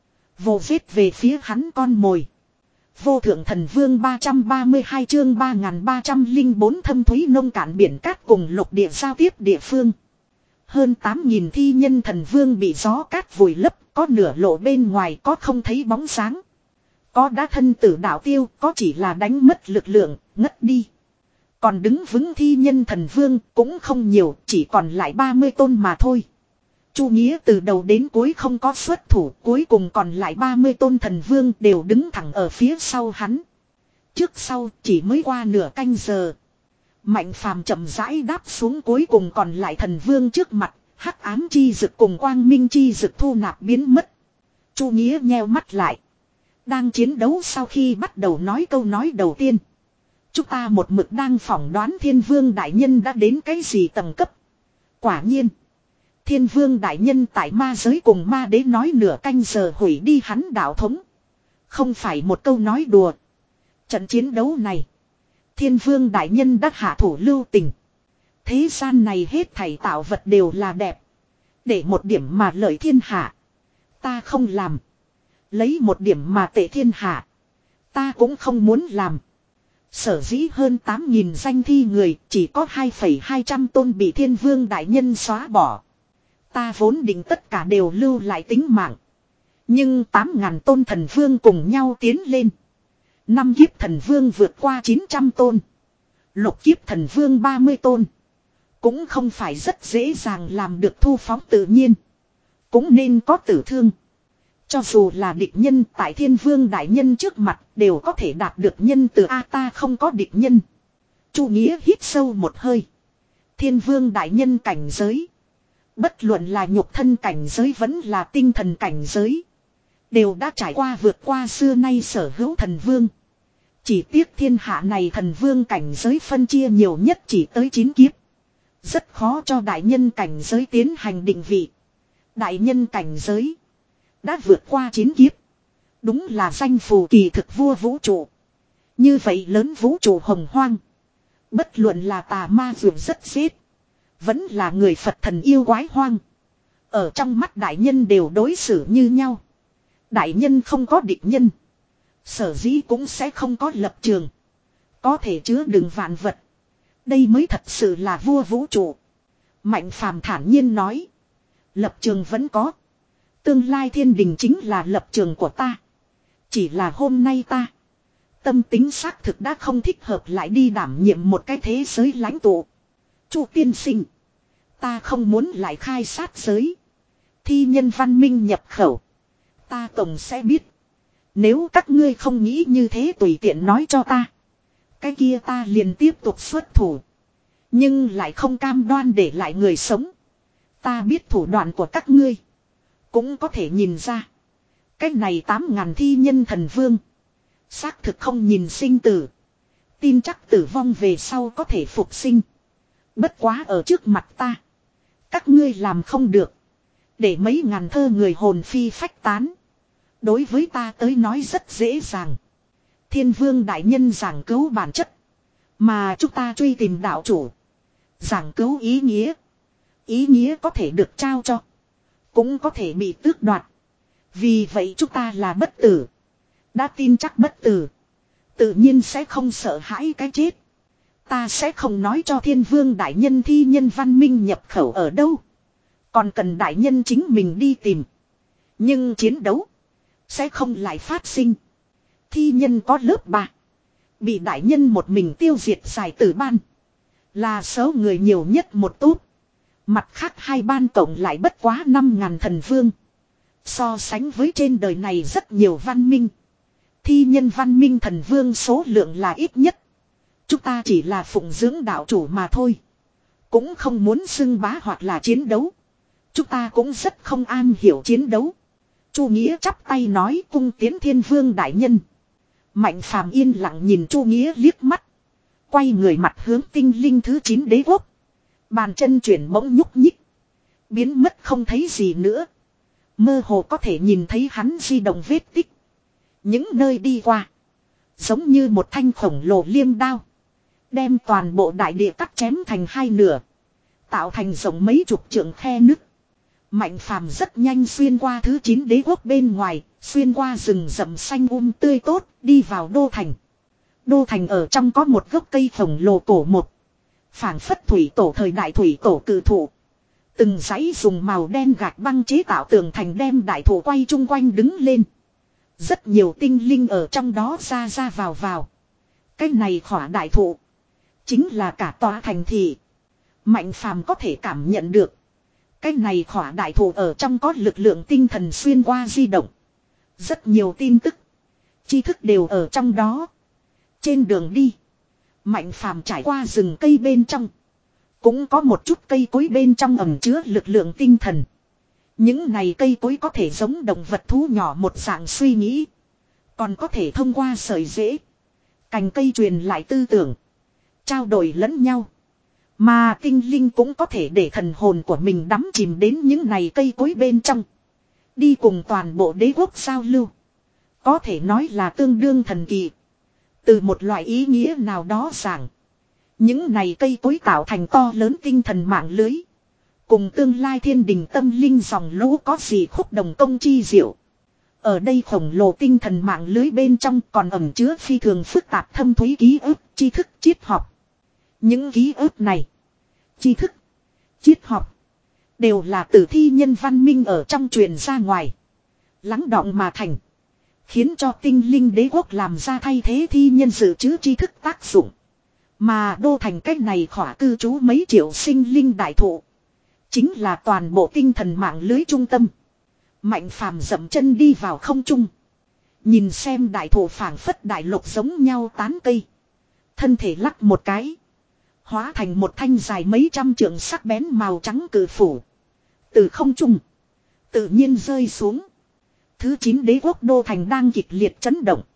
Vồ vết về phía hắn con mồi. Vô thượng thần vương ba trăm ba mươi hai chương ba nghìn ba trăm lẻ bốn thâm thúy nông cạn biển cát cùng lục địa giao tiếp địa phương. Hơn tám nghìn thi nhân thần vương bị gió cát vùi lấp, có nửa lộ bên ngoài có không thấy bóng sáng. Có đã thân tử đạo tiêu, có chỉ là đánh mất lực lượng, ngất đi. Còn đứng vững thi nhân thần vương cũng không nhiều, chỉ còn lại ba mươi tôn mà thôi. Chu Nghĩa từ đầu đến cuối không có xuất thủ, cuối cùng còn lại ba mươi tôn thần vương đều đứng thẳng ở phía sau hắn. Trước sau chỉ mới qua nửa canh giờ. Mạnh Phàm chậm rãi đáp xuống cuối cùng còn lại thần vương trước mặt, hắc ám chi dực cùng quang minh chi dực thu nạp biến mất. Chu Nghĩa nheo mắt lại. Đang chiến đấu sau khi bắt đầu nói câu nói đầu tiên. Chúng ta một mực đang phỏng đoán Thiên Vương Đại Nhân đã đến cái gì tầng cấp. Quả nhiên. Thiên Vương Đại Nhân tại ma giới cùng ma đế nói nửa canh giờ hủy đi hắn đạo thống. Không phải một câu nói đùa. Trận chiến đấu này. Thiên Vương Đại Nhân đã hạ thủ lưu tình. Thế gian này hết thảy tạo vật đều là đẹp. Để một điểm mà lợi thiên hạ. Ta không làm. Lấy một điểm mà tệ thiên hạ. Ta cũng không muốn làm. Sở dĩ hơn tám nghìn danh thi người, chỉ có hai phẩy hai trăm tôn bị thiên vương đại nhân xóa bỏ. Ta vốn định tất cả đều lưu lại tính mạng. Nhưng tám ngàn tôn thần vương cùng nhau tiến lên. Năm kiếp thần vương vượt qua chín trăm tôn. Lục kiếp thần vương ba mươi tôn. Cũng không phải rất dễ dàng làm được thu phóng tự nhiên. Cũng nên có tử thương. Cho dù là địch nhân tại thiên vương đại nhân trước mặt đều có thể đạt được nhân từ A ta không có địch nhân. Chu Nghĩa hít sâu một hơi. Thiên vương đại nhân cảnh giới. Bất luận là nhục thân cảnh giới vẫn là tinh thần cảnh giới. Đều đã trải qua vượt qua xưa nay sở hữu thần vương. Chỉ tiếc thiên hạ này thần vương cảnh giới phân chia nhiều nhất chỉ tới chín kiếp. Rất khó cho đại nhân cảnh giới tiến hành định vị. Đại nhân cảnh giới. Đã vượt qua chín kiếp. Đúng là danh phù kỳ thực vua vũ trụ. Như vậy lớn vũ trụ hồng hoang. Bất luận là tà ma dường rất giết. Vẫn là người Phật thần yêu quái hoang. Ở trong mắt đại nhân đều đối xử như nhau. Đại nhân không có địch nhân. Sở dĩ cũng sẽ không có lập trường. Có thể chứa đựng vạn vật. Đây mới thật sự là vua vũ trụ. Mạnh phàm thản nhiên nói. Lập trường vẫn có. Tương lai thiên đình chính là lập trường của ta. Chỉ là hôm nay ta. Tâm tính xác thực đã không thích hợp lại đi đảm nhiệm một cái thế giới lãnh tụ. Chu tiên sinh. Ta không muốn lại khai sát giới. Thi nhân văn minh nhập khẩu. Ta tổng sẽ biết. Nếu các ngươi không nghĩ như thế tùy tiện nói cho ta. Cái kia ta liền tiếp tục xuất thủ. Nhưng lại không cam đoan để lại người sống. Ta biết thủ đoạn của các ngươi. Cũng có thể nhìn ra. Cái này tám ngàn thi nhân thần vương. Xác thực không nhìn sinh tử. Tin chắc tử vong về sau có thể phục sinh. Bất quá ở trước mặt ta. Các ngươi làm không được. Để mấy ngàn thơ người hồn phi phách tán. Đối với ta tới nói rất dễ dàng. Thiên vương đại nhân giảng cứu bản chất. Mà chúng ta truy tìm đạo chủ. Giảng cứu ý nghĩa. Ý nghĩa có thể được trao cho. Cũng có thể bị tước đoạt. Vì vậy chúng ta là bất tử. Đã tin chắc bất tử. Tự nhiên sẽ không sợ hãi cái chết. Ta sẽ không nói cho thiên vương đại nhân thi nhân văn minh nhập khẩu ở đâu. Còn cần đại nhân chính mình đi tìm. Nhưng chiến đấu. Sẽ không lại phát sinh. Thi nhân có lớp ba. Bị đại nhân một mình tiêu diệt giải tử ban. Là số người nhiều nhất một tốt. Mặt khác hai ban cộng lại bất quá năm ngàn thần vương. So sánh với trên đời này rất nhiều văn minh. Thi nhân văn minh thần vương số lượng là ít nhất. Chúng ta chỉ là phụng dưỡng đạo chủ mà thôi. Cũng không muốn xưng bá hoặc là chiến đấu. Chúng ta cũng rất không an hiểu chiến đấu. Chu Nghĩa chắp tay nói cung tiến thiên vương đại nhân. Mạnh phàm yên lặng nhìn Chu Nghĩa liếc mắt. Quay người mặt hướng tinh linh thứ chín đế quốc. Bàn chân chuyển bỗng nhúc nhích. Biến mất không thấy gì nữa. Mơ hồ có thể nhìn thấy hắn di động vết tích. Những nơi đi qua. Giống như một thanh khổng lồ liêm đao. Đem toàn bộ đại địa cắt chém thành hai nửa. Tạo thành rộng mấy chục trượng khe nứt. Mạnh phàm rất nhanh xuyên qua thứ chín đế quốc bên ngoài. Xuyên qua rừng rậm xanh um tươi tốt. Đi vào đô thành. Đô thành ở trong có một gốc cây khổng lồ cổ một. Phảng phất thủy tổ thời đại thủy tổ cự thụ. Từng dãy dùng màu đen gạch băng chế tạo tường thành đem đại thụ quay chung quanh đứng lên. Rất nhiều tinh linh ở trong đó ra ra vào vào. Cái này khỏa đại thụ. Chính là cả tòa thành thị. Mạnh phàm có thể cảm nhận được. Cái này khỏa đại thụ ở trong có lực lượng tinh thần xuyên qua di động. Rất nhiều tin tức. Tri thức đều ở trong đó. Trên đường đi. Mạnh phàm trải qua rừng cây bên trong. Cũng có một chút cây cối bên trong ẩn chứa lực lượng tinh thần. Những này cây cối có thể giống động vật thú nhỏ một dạng suy nghĩ. Còn có thể thông qua sợi rễ. Cành cây truyền lại tư tưởng. Trao đổi lẫn nhau. Mà tinh linh cũng có thể để thần hồn của mình đắm chìm đến những này cây cối bên trong. Đi cùng toàn bộ đế quốc giao lưu. Có thể nói là tương đương thần kỳ. Từ một loại ý nghĩa nào đó rằng. Những này cây cối tạo thành to lớn tinh thần mạng lưới. Cùng tương lai thiên đình tâm linh dòng lũ có gì khúc đồng công chi diệu. Ở đây khổng lồ tinh thần mạng lưới bên trong còn ẩn chứa phi thường phức tạp thâm thúy ký ức, tri thức, triết học. Những ký ức này, tri thức, triết học đều là từ thi nhân văn minh ở trong truyền ra ngoài. Lắng đọng mà thành. Khiến cho tinh linh đế quốc làm ra thay thế thi nhân dự trữ tri thức tác dụng. Mà đô thành cách này khỏa cư trú mấy triệu sinh linh đại thụ. Chính là toàn bộ tinh thần mạng lưới trung tâm. Mạnh phàm dậm chân đi vào không trung. Nhìn xem đại thụ phảng phất đại lục giống nhau tán cây. Thân thể lắc một cái. Hóa thành một thanh dài mấy trăm trượng sắc bén màu trắng cử phủ. Từ không trung. Tự nhiên rơi xuống. Thứ chín đế quốc đô thành đang kịch liệt chấn động.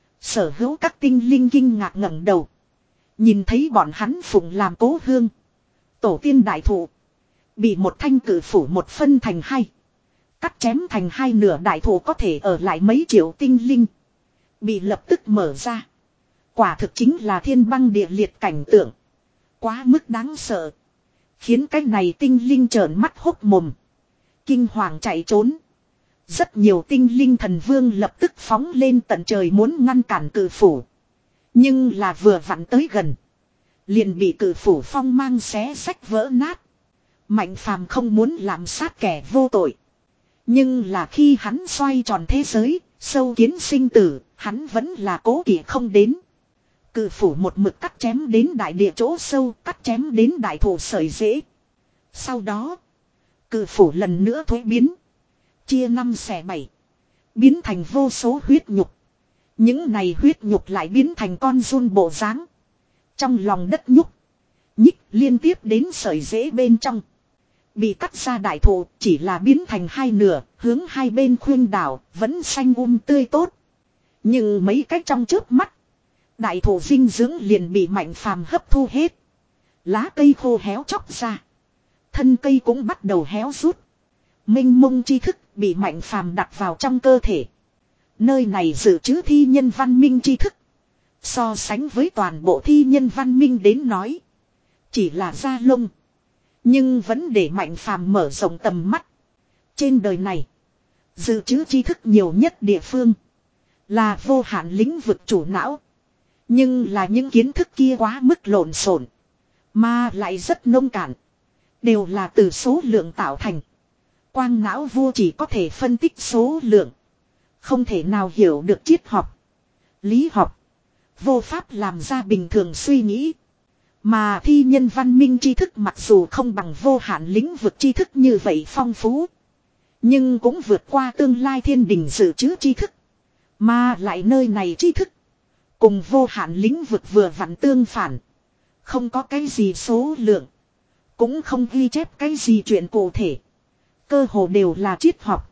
Sở hữu các tinh linh kinh ngạc ngẩng đầu. Nhìn thấy bọn hắn phụng làm cố hương. Tổ tiên đại thụ. Bị một thanh cử phủ một phân thành hai. Cắt chém thành hai nửa đại thụ có thể ở lại mấy triệu tinh linh. Bị lập tức mở ra. Quả thực chính là thiên băng địa liệt cảnh tượng. Quá mức đáng sợ. Khiến cái này tinh linh trợn mắt hốc mồm. Kinh hoàng chạy trốn. Rất nhiều tinh linh thần vương lập tức phóng lên tận trời muốn ngăn cản cử phủ. Nhưng là vừa vặn tới gần. Liền bị cử phủ phong mang xé sách vỡ nát. Mạnh phàm không muốn làm sát kẻ vô tội. Nhưng là khi hắn xoay tròn thế giới, sâu kiến sinh tử, hắn vẫn là cố kỵ không đến. Cử phủ một mực cắt chém đến đại địa chỗ sâu, cắt chém đến đại thổ sợi rễ. Sau đó, cử phủ lần nữa thuế biến. Chia năm xẻ bảy. Biến thành vô số huyết nhục. Những này huyết nhục lại biến thành con giun bộ dáng. Trong lòng đất nhúc. Nhích liên tiếp đến sợi rễ bên trong. Bị cắt ra đại thụ chỉ là biến thành hai nửa. Hướng hai bên khuyên đảo vẫn xanh um tươi tốt. Nhưng mấy cách trong chớp mắt. Đại thụ dinh dưỡng liền bị Mạnh Phàm hấp thu hết. Lá cây khô héo chóc ra. Thân cây cũng bắt đầu héo rút. Minh mông tri thức bị Mạnh Phàm đặt vào trong cơ thể. Nơi này dự trữ thi nhân văn minh tri thức. So sánh với toàn bộ thi nhân văn minh đến nói. Chỉ là da lông. Nhưng vẫn để Mạnh Phàm mở rộng tầm mắt. Trên đời này. Dự trữ tri thức nhiều nhất địa phương. Là vô hạn lĩnh vực chủ não. Nhưng là những kiến thức kia quá mức lộn xộn. Mà lại rất nông cạn. Đều là từ số lượng tạo thành. Quang não vua chỉ có thể phân tích số lượng. Không thể nào hiểu được triết học. Lý học. Vô pháp làm ra bình thường suy nghĩ. Mà thi nhân văn minh tri thức mặc dù không bằng vô hạn lĩnh vực tri thức như vậy phong phú. Nhưng cũng vượt qua tương lai thiên đình dự trữ tri thức. Mà lại nơi này tri thức. Cùng vô hạn lĩnh vực vừa vặn tương phản. Không có cái gì số lượng. Cũng không ghi chép cái gì chuyện cụ thể. Cơ hồ đều là triết học.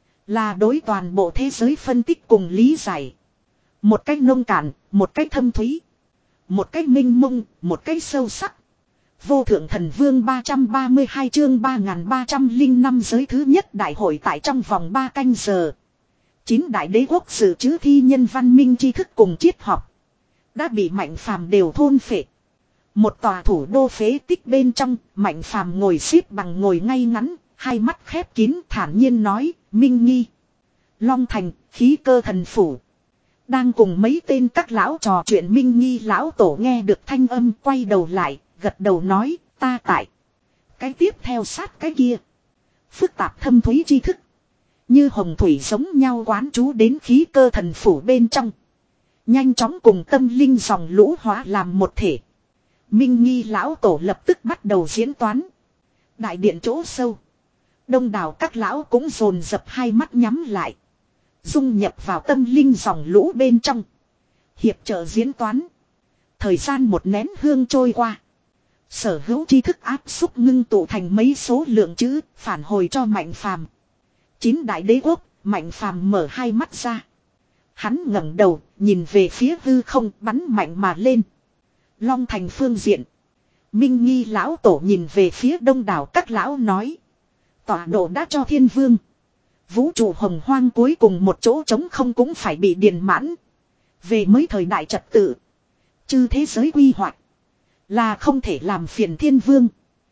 Là đối toàn bộ thế giới phân tích cùng lý giải. Một cách nông cạn, một cách thâm thúy. Một cách minh mông, một cách sâu sắc. Vô thượng thần vương ba trăm ba mươi hai chương ba nghìn ba trăm lẻ năm giới thứ nhất đại hội tại trong vòng ba canh giờ. Chín đại đế quốc dự trữ thi nhân văn minh tri thức cùng triết học. Đã bị Mạnh Phàm đều thôn phệ. Một tòa thủ đô phế tích bên trong, Mạnh Phàm ngồi xếp bằng ngồi ngay ngắn, hai mắt khép kín thản nhiên nói, Minh Nghi. Long Thành, khí cơ thần phủ. Đang cùng mấy tên các lão trò chuyện Minh Nghi lão tổ nghe được thanh âm quay đầu lại, gật đầu nói, ta tại. Cái tiếp theo sát cái kia. Phức tạp thâm thúy tri thức. Như hồng thủy giống nhau quán trú đến khí cơ thần phủ bên trong. Nhanh chóng cùng tâm linh dòng lũ hóa làm một thể. Minh Nghi lão tổ lập tức bắt đầu diễn toán. Đại điện chỗ sâu. Đông đảo các lão cũng dồn dập hai mắt nhắm lại. Dung nhập vào tâm linh dòng lũ bên trong. Hiệp trợ diễn toán. Thời gian một nén hương trôi qua. Sở hữu tri thức áp xúc ngưng tụ thành mấy số lượng chữ phản hồi cho Mạnh Phàm. Chín đại đế quốc, Mạnh Phàm mở hai mắt ra. Hắn ngẩng đầu, nhìn về phía hư không bắn mạnh mà lên. Long Thành phương diện. Minh Nghi lão tổ nhìn về phía đông đảo các lão nói. Tọa độ đã cho thiên vương. Vũ trụ hồng hoang cuối cùng một chỗ trống không cũng phải bị điền mãn. Về mới thời đại trật tự. Chư thế giới quy hoạch. Là không thể làm phiền thiên vương.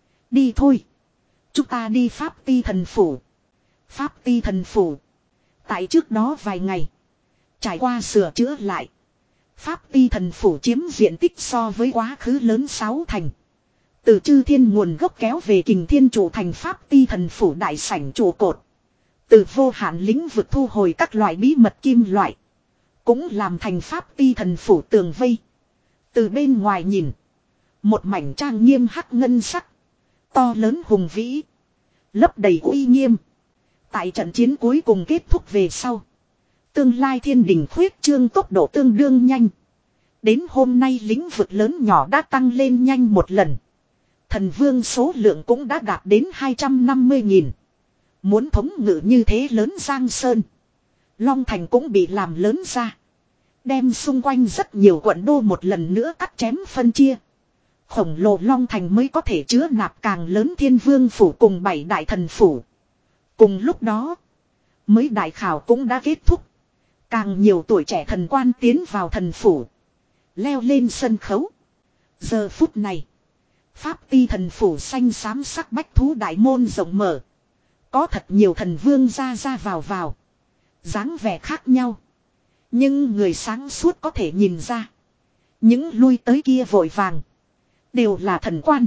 Đi thôi. Chúng ta đi Pháp Ti thần phủ. Pháp Ti thần phủ. Tại trước đó vài ngày. Trải qua sửa chữa lại. Pháp ti thần phủ chiếm diện tích so với quá khứ lớn sáu thành. Từ chư thiên nguồn gốc kéo về kình thiên trụ thành pháp ti thần phủ đại sảnh trụ cột. Từ vô hạn lĩnh vực thu hồi các loại bí mật kim loại. Cũng làm thành pháp ti thần phủ tường vây. Từ bên ngoài nhìn. Một mảnh trang nghiêm hắc ngân sắc. To lớn hùng vĩ. Lấp đầy uy nghiêm. Tại trận chiến cuối cùng kết thúc về sau. Tương lai thiên đình khuyết trương tốc độ tương đương nhanh. Đến hôm nay lĩnh vực lớn nhỏ đã tăng lên nhanh một lần. Thần vương số lượng cũng đã đạt đến hai trăm năm mươi nghìn. Muốn thống ngự như thế lớn Giang Sơn. Long Thành cũng bị làm lớn ra. Đem xung quanh rất nhiều quận đô một lần nữa cắt chém phân chia. Khổng lồ Long Thành mới có thể chứa nạp càng lớn thiên vương phủ cùng bảy đại thần phủ. Cùng lúc đó, mới đại khảo cũng đã kết thúc. Càng nhiều tuổi trẻ thần quan tiến vào thần phủ. Leo lên sân khấu. Giờ phút này, Pháp ti thần phủ xanh xám sắc bách thú đại môn rộng mở. Có thật nhiều thần vương ra ra vào vào. dáng vẻ khác nhau. Nhưng người sáng suốt có thể nhìn ra. Những lui tới kia vội vàng. Đều là thần quan.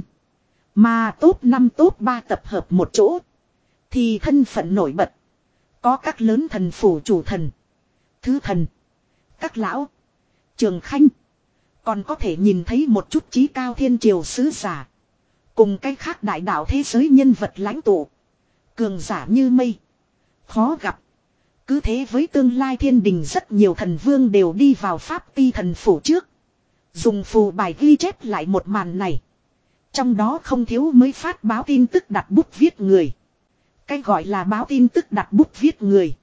Mà top năm top ba tập hợp một chỗ. Thì thân phận nổi bật. Có các lớn thần phủ chủ thần. Thứ thần. Các lão. Trường khanh. Còn có thể nhìn thấy một chút chí cao thiên triều sứ giả. Cùng cái khác đại đạo thế giới nhân vật lãnh tụ. Cường giả như mây. Khó gặp. Cứ thế với tương lai thiên đình rất nhiều thần vương đều đi vào pháp ti thần phủ trước. Dùng phù bài ghi chép lại một màn này. Trong đó không thiếu mới phát báo tin tức đặt bút viết người. Cái gọi là báo tin tức đặt bút viết người.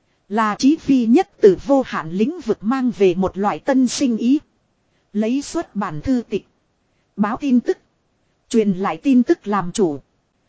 Là chí phi nhất từ vô hạn lĩnh vực mang về một loại tân sinh ý. Lấy xuất bản thư tịch. Báo tin tức. Truyền lại tin tức làm chủ.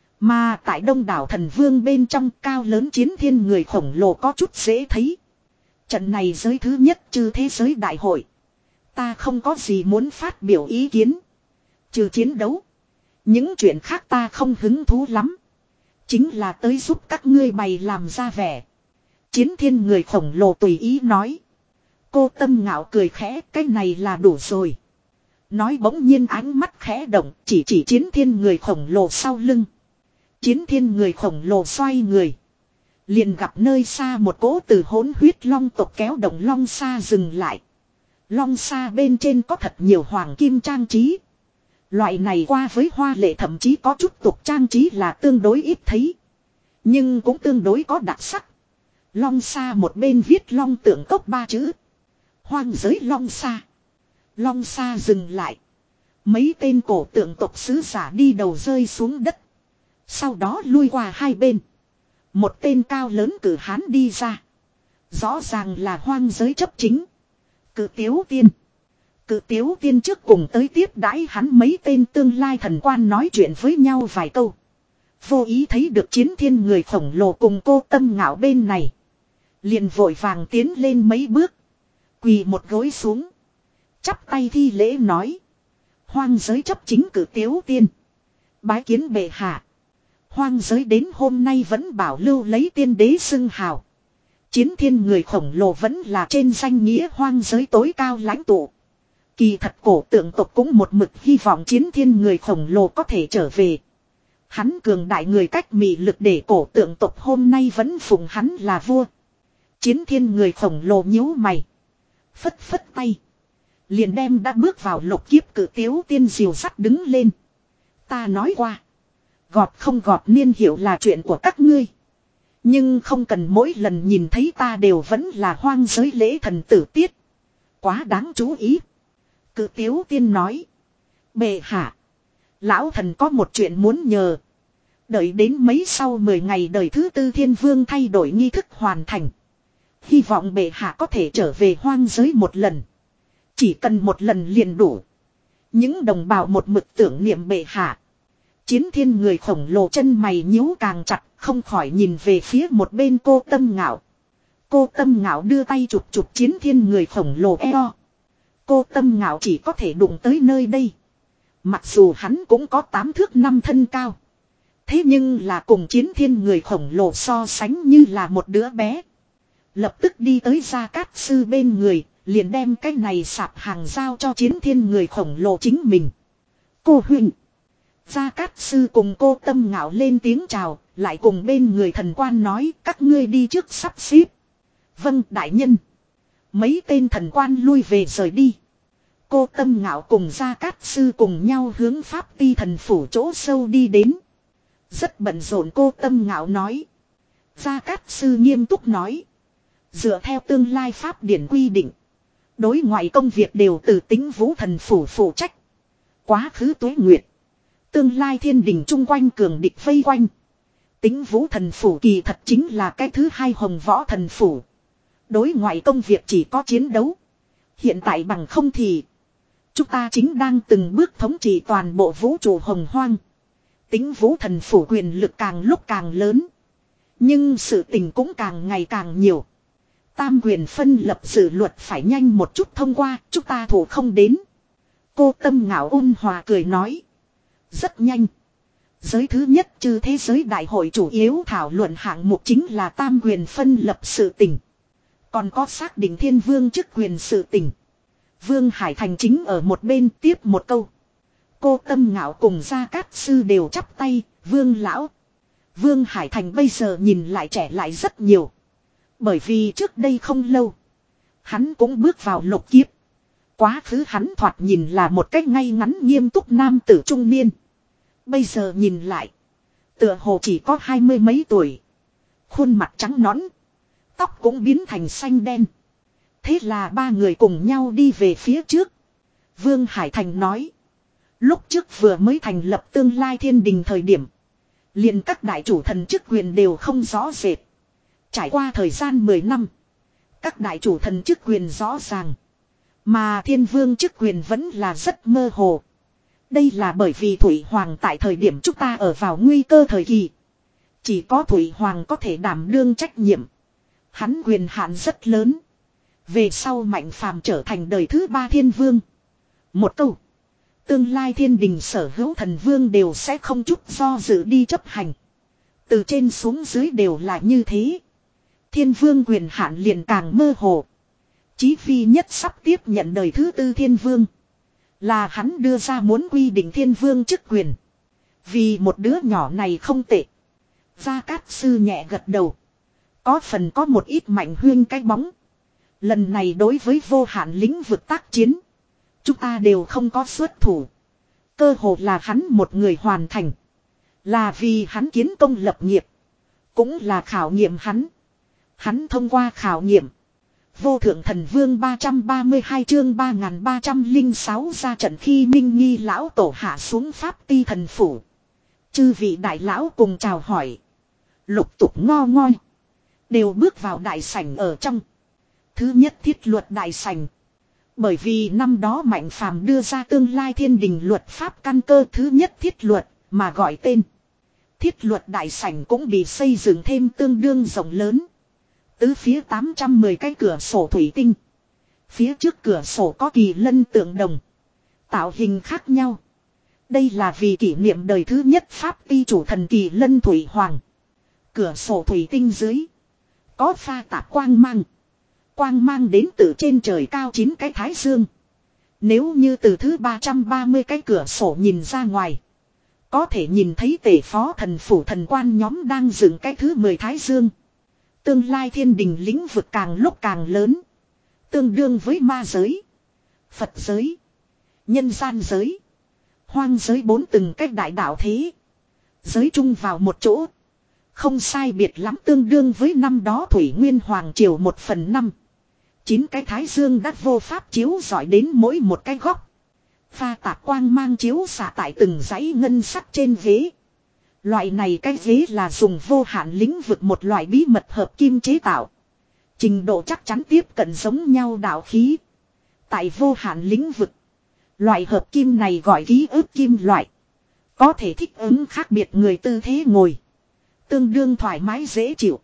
Mà tại đông đảo thần vương bên trong cao lớn chiến thiên người khổng lồ có chút dễ thấy. Trận này giới thứ nhất trừ thế giới đại hội. Ta không có gì muốn phát biểu ý kiến. Trừ chiến đấu. Những chuyện khác ta không hứng thú lắm. Chính là tới giúp các ngươi bày làm ra vẻ. Chiến thiên người khổng lồ tùy ý nói. Cô Tâm Ngạo cười khẽ, cái này là đủ rồi. Nói bỗng nhiên ánh mắt khẽ động, chỉ chỉ chiến thiên người khổng lồ sau lưng. Chiến thiên người khổng lồ xoay người. Liền gặp nơi xa một cỗ từ hỗn huyết long tộc kéo động long xa dừng lại. Long xa bên trên có thật nhiều hoàng kim trang trí. Loại này qua với hoa lệ thậm chí có chút tục trang trí là tương đối ít thấy. Nhưng cũng tương đối có đặc sắc. Long xa một bên viết long tượng cốc ba chữ. Hoang giới long xa. Long xa dừng lại. Mấy tên cổ tượng tộc sứ giả đi đầu rơi xuống đất. Sau đó lui qua hai bên. Một tên cao lớn cử hán đi ra. Rõ ràng là hoang giới chấp chính. Cử tiếu tiên. Cử tiếu tiên trước cùng tới tiếp đãi hắn mấy tên tương lai thần quan nói chuyện với nhau vài câu. Vô ý thấy được chiến thiên người khổng lồ cùng cô Tâm Ngạo bên này. Liền vội vàng tiến lên mấy bước. Quỳ một gối xuống. Chắp tay thi lễ nói. Hoang giới chấp chính cử tiếu tiên. Bái kiến bệ hạ. Hoang giới đến hôm nay vẫn bảo lưu lấy tiên đế xưng hào. Chiến thiên người khổng lồ vẫn là trên danh nghĩa hoang giới tối cao lãnh tụ. Kỳ thật cổ tượng tộc cũng một mực hy vọng chiến thiên người khổng lồ có thể trở về. Hắn cường đại người cách mị lực để cổ tượng tộc hôm nay vẫn phụng hắn là vua. Chiến thiên người khổng lồ nhíu mày. Phất phất tay. Liền đem đã bước vào lục kiếp cử tiếu tiên diều sắt đứng lên. Ta nói qua. Gọt không gọt niên hiệu là chuyện của các ngươi. Nhưng không cần mỗi lần nhìn thấy ta đều vẫn là hoang giới lễ thần tử tiết. Quá đáng chú ý. Cử tiếu tiên nói. Bệ hạ. Lão thần có một chuyện muốn nhờ. Đợi đến mấy sau mười ngày đời thứ tư thiên vương thay đổi nghi thức hoàn thành. Hy vọng bệ hạ có thể trở về hoang giới một lần. Chỉ cần một lần liền đủ. Những đồng bào một mực tưởng niệm bệ hạ. Chiến thiên người khổng lồ chân mày nhíu càng chặt, không khỏi nhìn về phía một bên cô Tâm Ngạo. Cô Tâm Ngạo đưa tay chụp chụp chiến thiên người khổng lồ eo. Cô Tâm Ngạo chỉ có thể đụng tới nơi đây. Mặc dù hắn cũng có tám thước năm thân cao. Thế nhưng là cùng chiến thiên người khổng lồ so sánh như là một đứa bé. Lập tức đi tới Gia Cát Sư bên người, liền đem cái này sạp hàng giao cho Chiến Thiên người khổng lồ chính mình. Cô huynh. Gia Cát Sư cùng cô Tâm Ngạo lên tiếng chào, lại cùng bên người thần quan nói các ngươi đi trước sắp xếp. Vâng đại nhân. Mấy tên thần quan lui về rời đi. Cô Tâm Ngạo cùng Gia Cát Sư cùng nhau hướng Pháp Ti thần phủ chỗ sâu đi đến. Rất bận rộn cô Tâm Ngạo nói. Gia Cát Sư nghiêm túc nói. Dựa theo tương lai Pháp điển quy định. Đối ngoại công việc đều từ Tĩnh Vũ thần phủ phụ trách. Quá khứ tuế nguyệt. Tương lai thiên đình chung quanh cường địch vây quanh. Tĩnh Vũ thần phủ kỳ thật chính là cái thứ hai Hồng Võ thần phủ. Đối ngoại công việc chỉ có chiến đấu. Hiện tại bằng không thì. Chúng ta chính đang từng bước thống trị toàn bộ vũ trụ hồng hoang. Tĩnh Vũ thần phủ quyền lực càng lúc càng lớn. Nhưng sự tình cũng càng ngày càng nhiều. Tam quyền phân lập dự luật phải nhanh một chút thông qua, chúng ta thủ không đến. Cô Tâm Ngạo ôn hòa cười nói. Rất nhanh. Giới thứ nhất chư thế giới đại hội chủ yếu thảo luận hạng mục chính là tam quyền phân lập sự tình. Còn có xác định thiên vương chức quyền sự tình. Vương Hải Thành chính ở một bên tiếp một câu. Cô Tâm Ngạo cùng Gia Cát Sư đều chắp tay, Vương lão. Vương Hải Thành bây giờ nhìn lại trẻ lại rất nhiều. Bởi vì trước đây không lâu. Hắn cũng bước vào lục kiếp. Quá khứ hắn thoạt nhìn là một cách ngay ngắn nghiêm túc nam tử trung niên. Bây giờ nhìn lại. Tựa hồ chỉ có hai mươi mấy tuổi. Khuôn mặt trắng nõn. Tóc cũng biến thành xanh đen. Thế là ba người cùng nhau đi về phía trước. Vương Hải Thành nói. Lúc trước vừa mới thành lập tương lai thiên đình thời điểm. Liền các đại chủ thần chức quyền đều không rõ rệt. Trải qua thời gian mười năm. Các đại chủ thần chức quyền rõ ràng. Mà thiên vương chức quyền vẫn là rất mơ hồ. Đây là bởi vì Thủy Hoàng tại thời điểm chúng ta ở vào nguy cơ thời kỳ. Chỉ có Thủy Hoàng có thể đảm đương trách nhiệm. Hắn quyền hạn rất lớn. Về sau Mạnh Phàm trở thành đời thứ ba thiên vương. Một câu. Tương lai thiên đình sở hữu thần vương đều sẽ không chút do dự đi chấp hành. Từ trên xuống dưới đều là như thế. Thiên vương quyền hạn liền càng mơ hồ. Chí Phi nhất sắp tiếp nhận đời thứ tư thiên vương. Là hắn đưa ra muốn quy định thiên vương chức quyền. Vì một đứa nhỏ này không tệ. Gia Cát Sư nhẹ gật đầu. Có phần có một ít mạnh huyên cái bóng. Lần này đối với vô hạn lĩnh vực tác chiến. Chúng ta đều không có xuất thủ. Cơ hồ là hắn một người hoàn thành. Là vì hắn kiến công lập nghiệp. Cũng là khảo nghiệm hắn. Hắn thông qua khảo nghiệm. Vô thượng thần vương ba trăm ba mươi hai chương ba nghìn ba trăm lẻ sáu ra trận khi Minh Nghi lão tổ hạ xuống Pháp Ti thần phủ. Chư vị đại lão cùng chào hỏi. Lục tục ngo ngoi. Đều bước vào đại sảnh ở trong. Thứ nhất thiết luật đại sảnh. Bởi vì năm đó Mạnh Phàm đưa ra tương lai thiên đình luật pháp căn cơ thứ nhất thiết luật mà gọi tên. Thiết luật đại sảnh cũng bị xây dựng thêm tương đương rộng lớn. Tứ phía tám trăm mười cái cửa sổ thủy tinh. Phía trước cửa sổ có kỳ lân tượng đồng. Tạo hình khác nhau. Đây là vì kỷ niệm đời thứ nhất Pháp Ti chủ thần kỳ lân Thủy Hoàng. Cửa sổ thủy tinh dưới. Có pha tạp quang mang. Quang mang đến từ trên trời cao chín cái thái dương. Nếu như từ thứ ba trăm ba mươi cái cửa sổ nhìn ra ngoài. Có thể nhìn thấy tể phó thần phủ thần quan nhóm đang dựng cái thứ mười thái dương. Tương lai thiên đình lĩnh vực càng lúc càng lớn. Tương đương với ma giới. Phật giới. Nhân gian giới. Hoang giới bốn từng cách đại đạo thế. Giới chung vào một chỗ. Không sai biệt lắm tương đương với năm đó Thủy Nguyên Hoàng Triều một phần năm. Chín cái thái dương đã vô pháp chiếu rọi đến mỗi một cái góc. Pha tạp quang mang chiếu xạ tại từng dãy ngân sắc trên ghế. Loại này cái ghế là dùng vô hạn lĩnh vực một loại bí mật hợp kim chế tạo. Trình độ chắc chắn tiếp cận giống nhau đạo khí. Tại vô hạn lĩnh vực. Loại hợp kim này gọi ký ức kim loại. Có thể thích ứng khác biệt người tư thế ngồi. Tương đương thoải mái dễ chịu.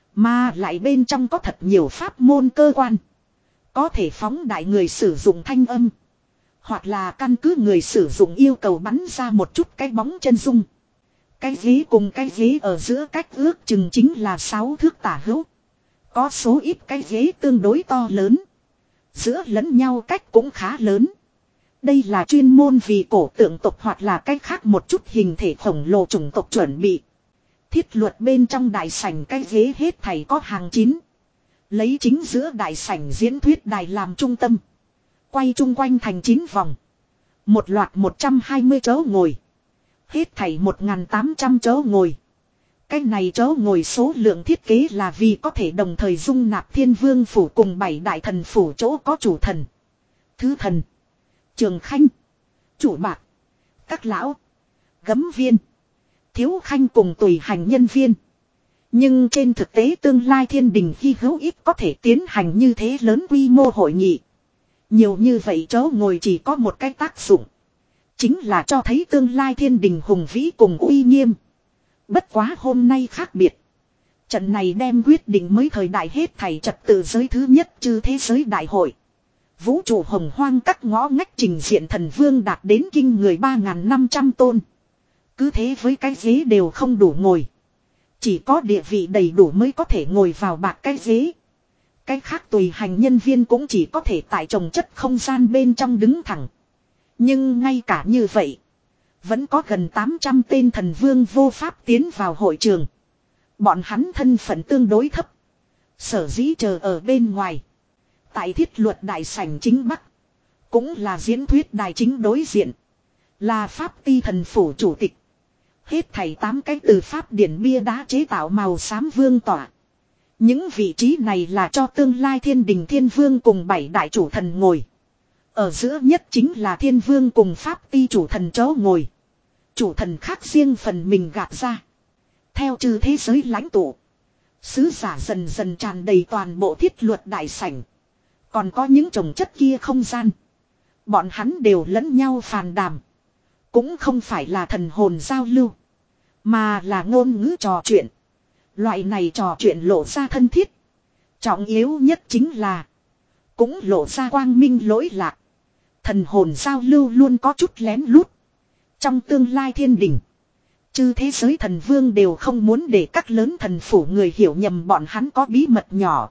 Mà lại bên trong có thật nhiều pháp môn cơ quan. Có thể phóng đại người sử dụng thanh âm. Hoặc là căn cứ người sử dụng yêu cầu bắn ra một chút cái bóng chân dung. Cái ghế cùng cái ghế ở giữa cách ước chừng chính là sáu thước tả hữu. Có số ít cái ghế tương đối to lớn. Giữa lẫn nhau cách cũng khá lớn. Đây là chuyên môn vì cổ tượng tộc hoặc là cách khác một chút hình thể khổng lồ chủng tộc chuẩn bị. Thiết luật bên trong đại sảnh cái ghế hết thảy có hàng chín. Lấy chính giữa đại sảnh diễn thuyết đài làm trung tâm. Quay chung quanh thành chín vòng. Một loạt một trăm hai mươi chỗ ngồi. Hết thảy một nghìn tám trăm chỗ ngồi. Cái này chỗ ngồi số lượng thiết kế là vì có thể đồng thời dung nạp thiên vương phủ cùng bảy đại thần phủ chỗ có chủ thần. Thứ thần. Trường khanh. Chủ bạc. Các lão. Gấm viên. Thiếu khanh cùng tùy hành nhân viên. Nhưng trên thực tế tương lai thiên đình hy hữu ít có thể tiến hành như thế lớn quy mô hội nghị. Nhiều như vậy chỗ ngồi chỉ có một cái tác dụng. Chính là cho thấy tương lai thiên đình hùng vĩ cùng uy nghiêm. Bất quá hôm nay khác biệt. Trận này đem quyết định mới thời đại hết thảy trật tự giới thứ nhất chư thế giới đại hội. Vũ trụ hồng hoang các ngõ ngách trình diện thần vương đạt đến kinh người ba nghìn năm trăm tôn. Cứ thế với cái ghế đều không đủ ngồi. Chỉ có địa vị đầy đủ mới có thể ngồi vào bạc cái ghế. Cái khác tùy hành nhân viên cũng chỉ có thể tại trồng chất không gian bên trong đứng thẳng. Nhưng ngay cả như vậy. Vẫn có gần tám trăm tên thần vương vô pháp tiến vào hội trường. Bọn hắn thân phận tương đối thấp. Sở dĩ chờ ở bên ngoài. Tại thiết luật đại sảnh chính bắc. Cũng là diễn thuyết đài chính đối diện. Là pháp ti thần phủ chủ tịch. Hết thảy tám cái từ pháp điển bia đá chế tạo màu xám vương tỏa. Những vị trí này là cho tương lai thiên đình thiên vương cùng bảy đại chủ thần ngồi. Ở giữa nhất chính là thiên vương cùng pháp ti chủ thần chỗ ngồi. Chủ thần khác riêng phần mình gạt ra. Theo trừ thế giới lãnh tụ. Sứ giả dần dần tràn đầy toàn bộ thiết luật đại sảnh. Còn có những trồng chất kia không gian. Bọn hắn đều lẫn nhau phàn đàm. Cũng không phải là thần hồn giao lưu. Mà là ngôn ngữ trò chuyện. Loại này trò chuyện lộ ra thân thiết. Trọng yếu nhất chính là. Cũng lộ ra quang minh lỗi lạc. Thần hồn giao lưu luôn có chút lén lút. Trong tương lai thiên đình. Chư thế giới thần vương đều không muốn để các lớn thần phủ người hiểu nhầm bọn hắn có bí mật nhỏ.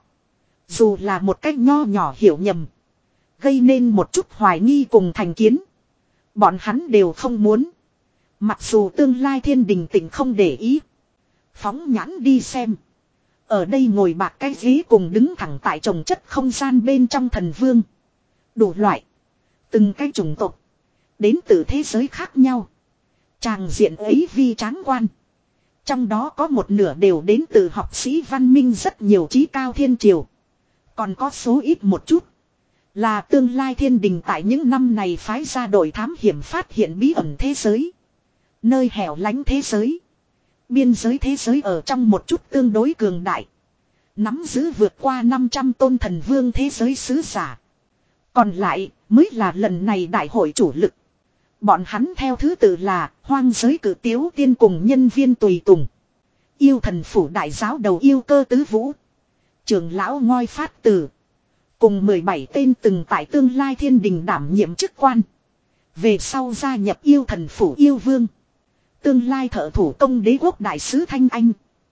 Dù là một cách nho nhỏ hiểu nhầm. Gây nên một chút hoài nghi cùng thành kiến. Bọn hắn đều không muốn. Mặc dù tương lai thiên đình tỉnh không để ý. Phóng nhãn đi xem. Ở đây ngồi bạc cái ghế cùng đứng thẳng tại trồng chất không gian bên trong thần vương. Đủ loại. Từng cái chủng tộc. Đến từ thế giới khác nhau. Tràng diện ấy vi tráng quan. Trong đó có một nửa đều đến từ học sĩ văn minh rất nhiều trí cao thiên triều. Còn có số ít một chút. Là tương lai thiên đình tại những năm này phái ra đội thám hiểm phát hiện bí ẩn thế giới. Nơi hẻo lánh thế giới. Biên giới thế giới ở trong một chút tương đối cường đại. Nắm giữ vượt qua năm trăm tôn thần vương thế giới sứ giả. Còn lại mới là lần này đại hội chủ lực. Bọn hắn theo thứ tự là hoang giới cử tiếu tiên cùng nhân viên tùy tùng. Yêu thần phủ đại giáo đầu yêu cơ tứ vũ. Trưởng lão ngoi phát tử. Cùng mười bảy tên từng tại tương lai thiên đình đảm nhiệm chức quan. Về sau gia nhập yêu thần phủ yêu vương. Tương lai thợ thủ công đế quốc đại sứ Thanh Anh.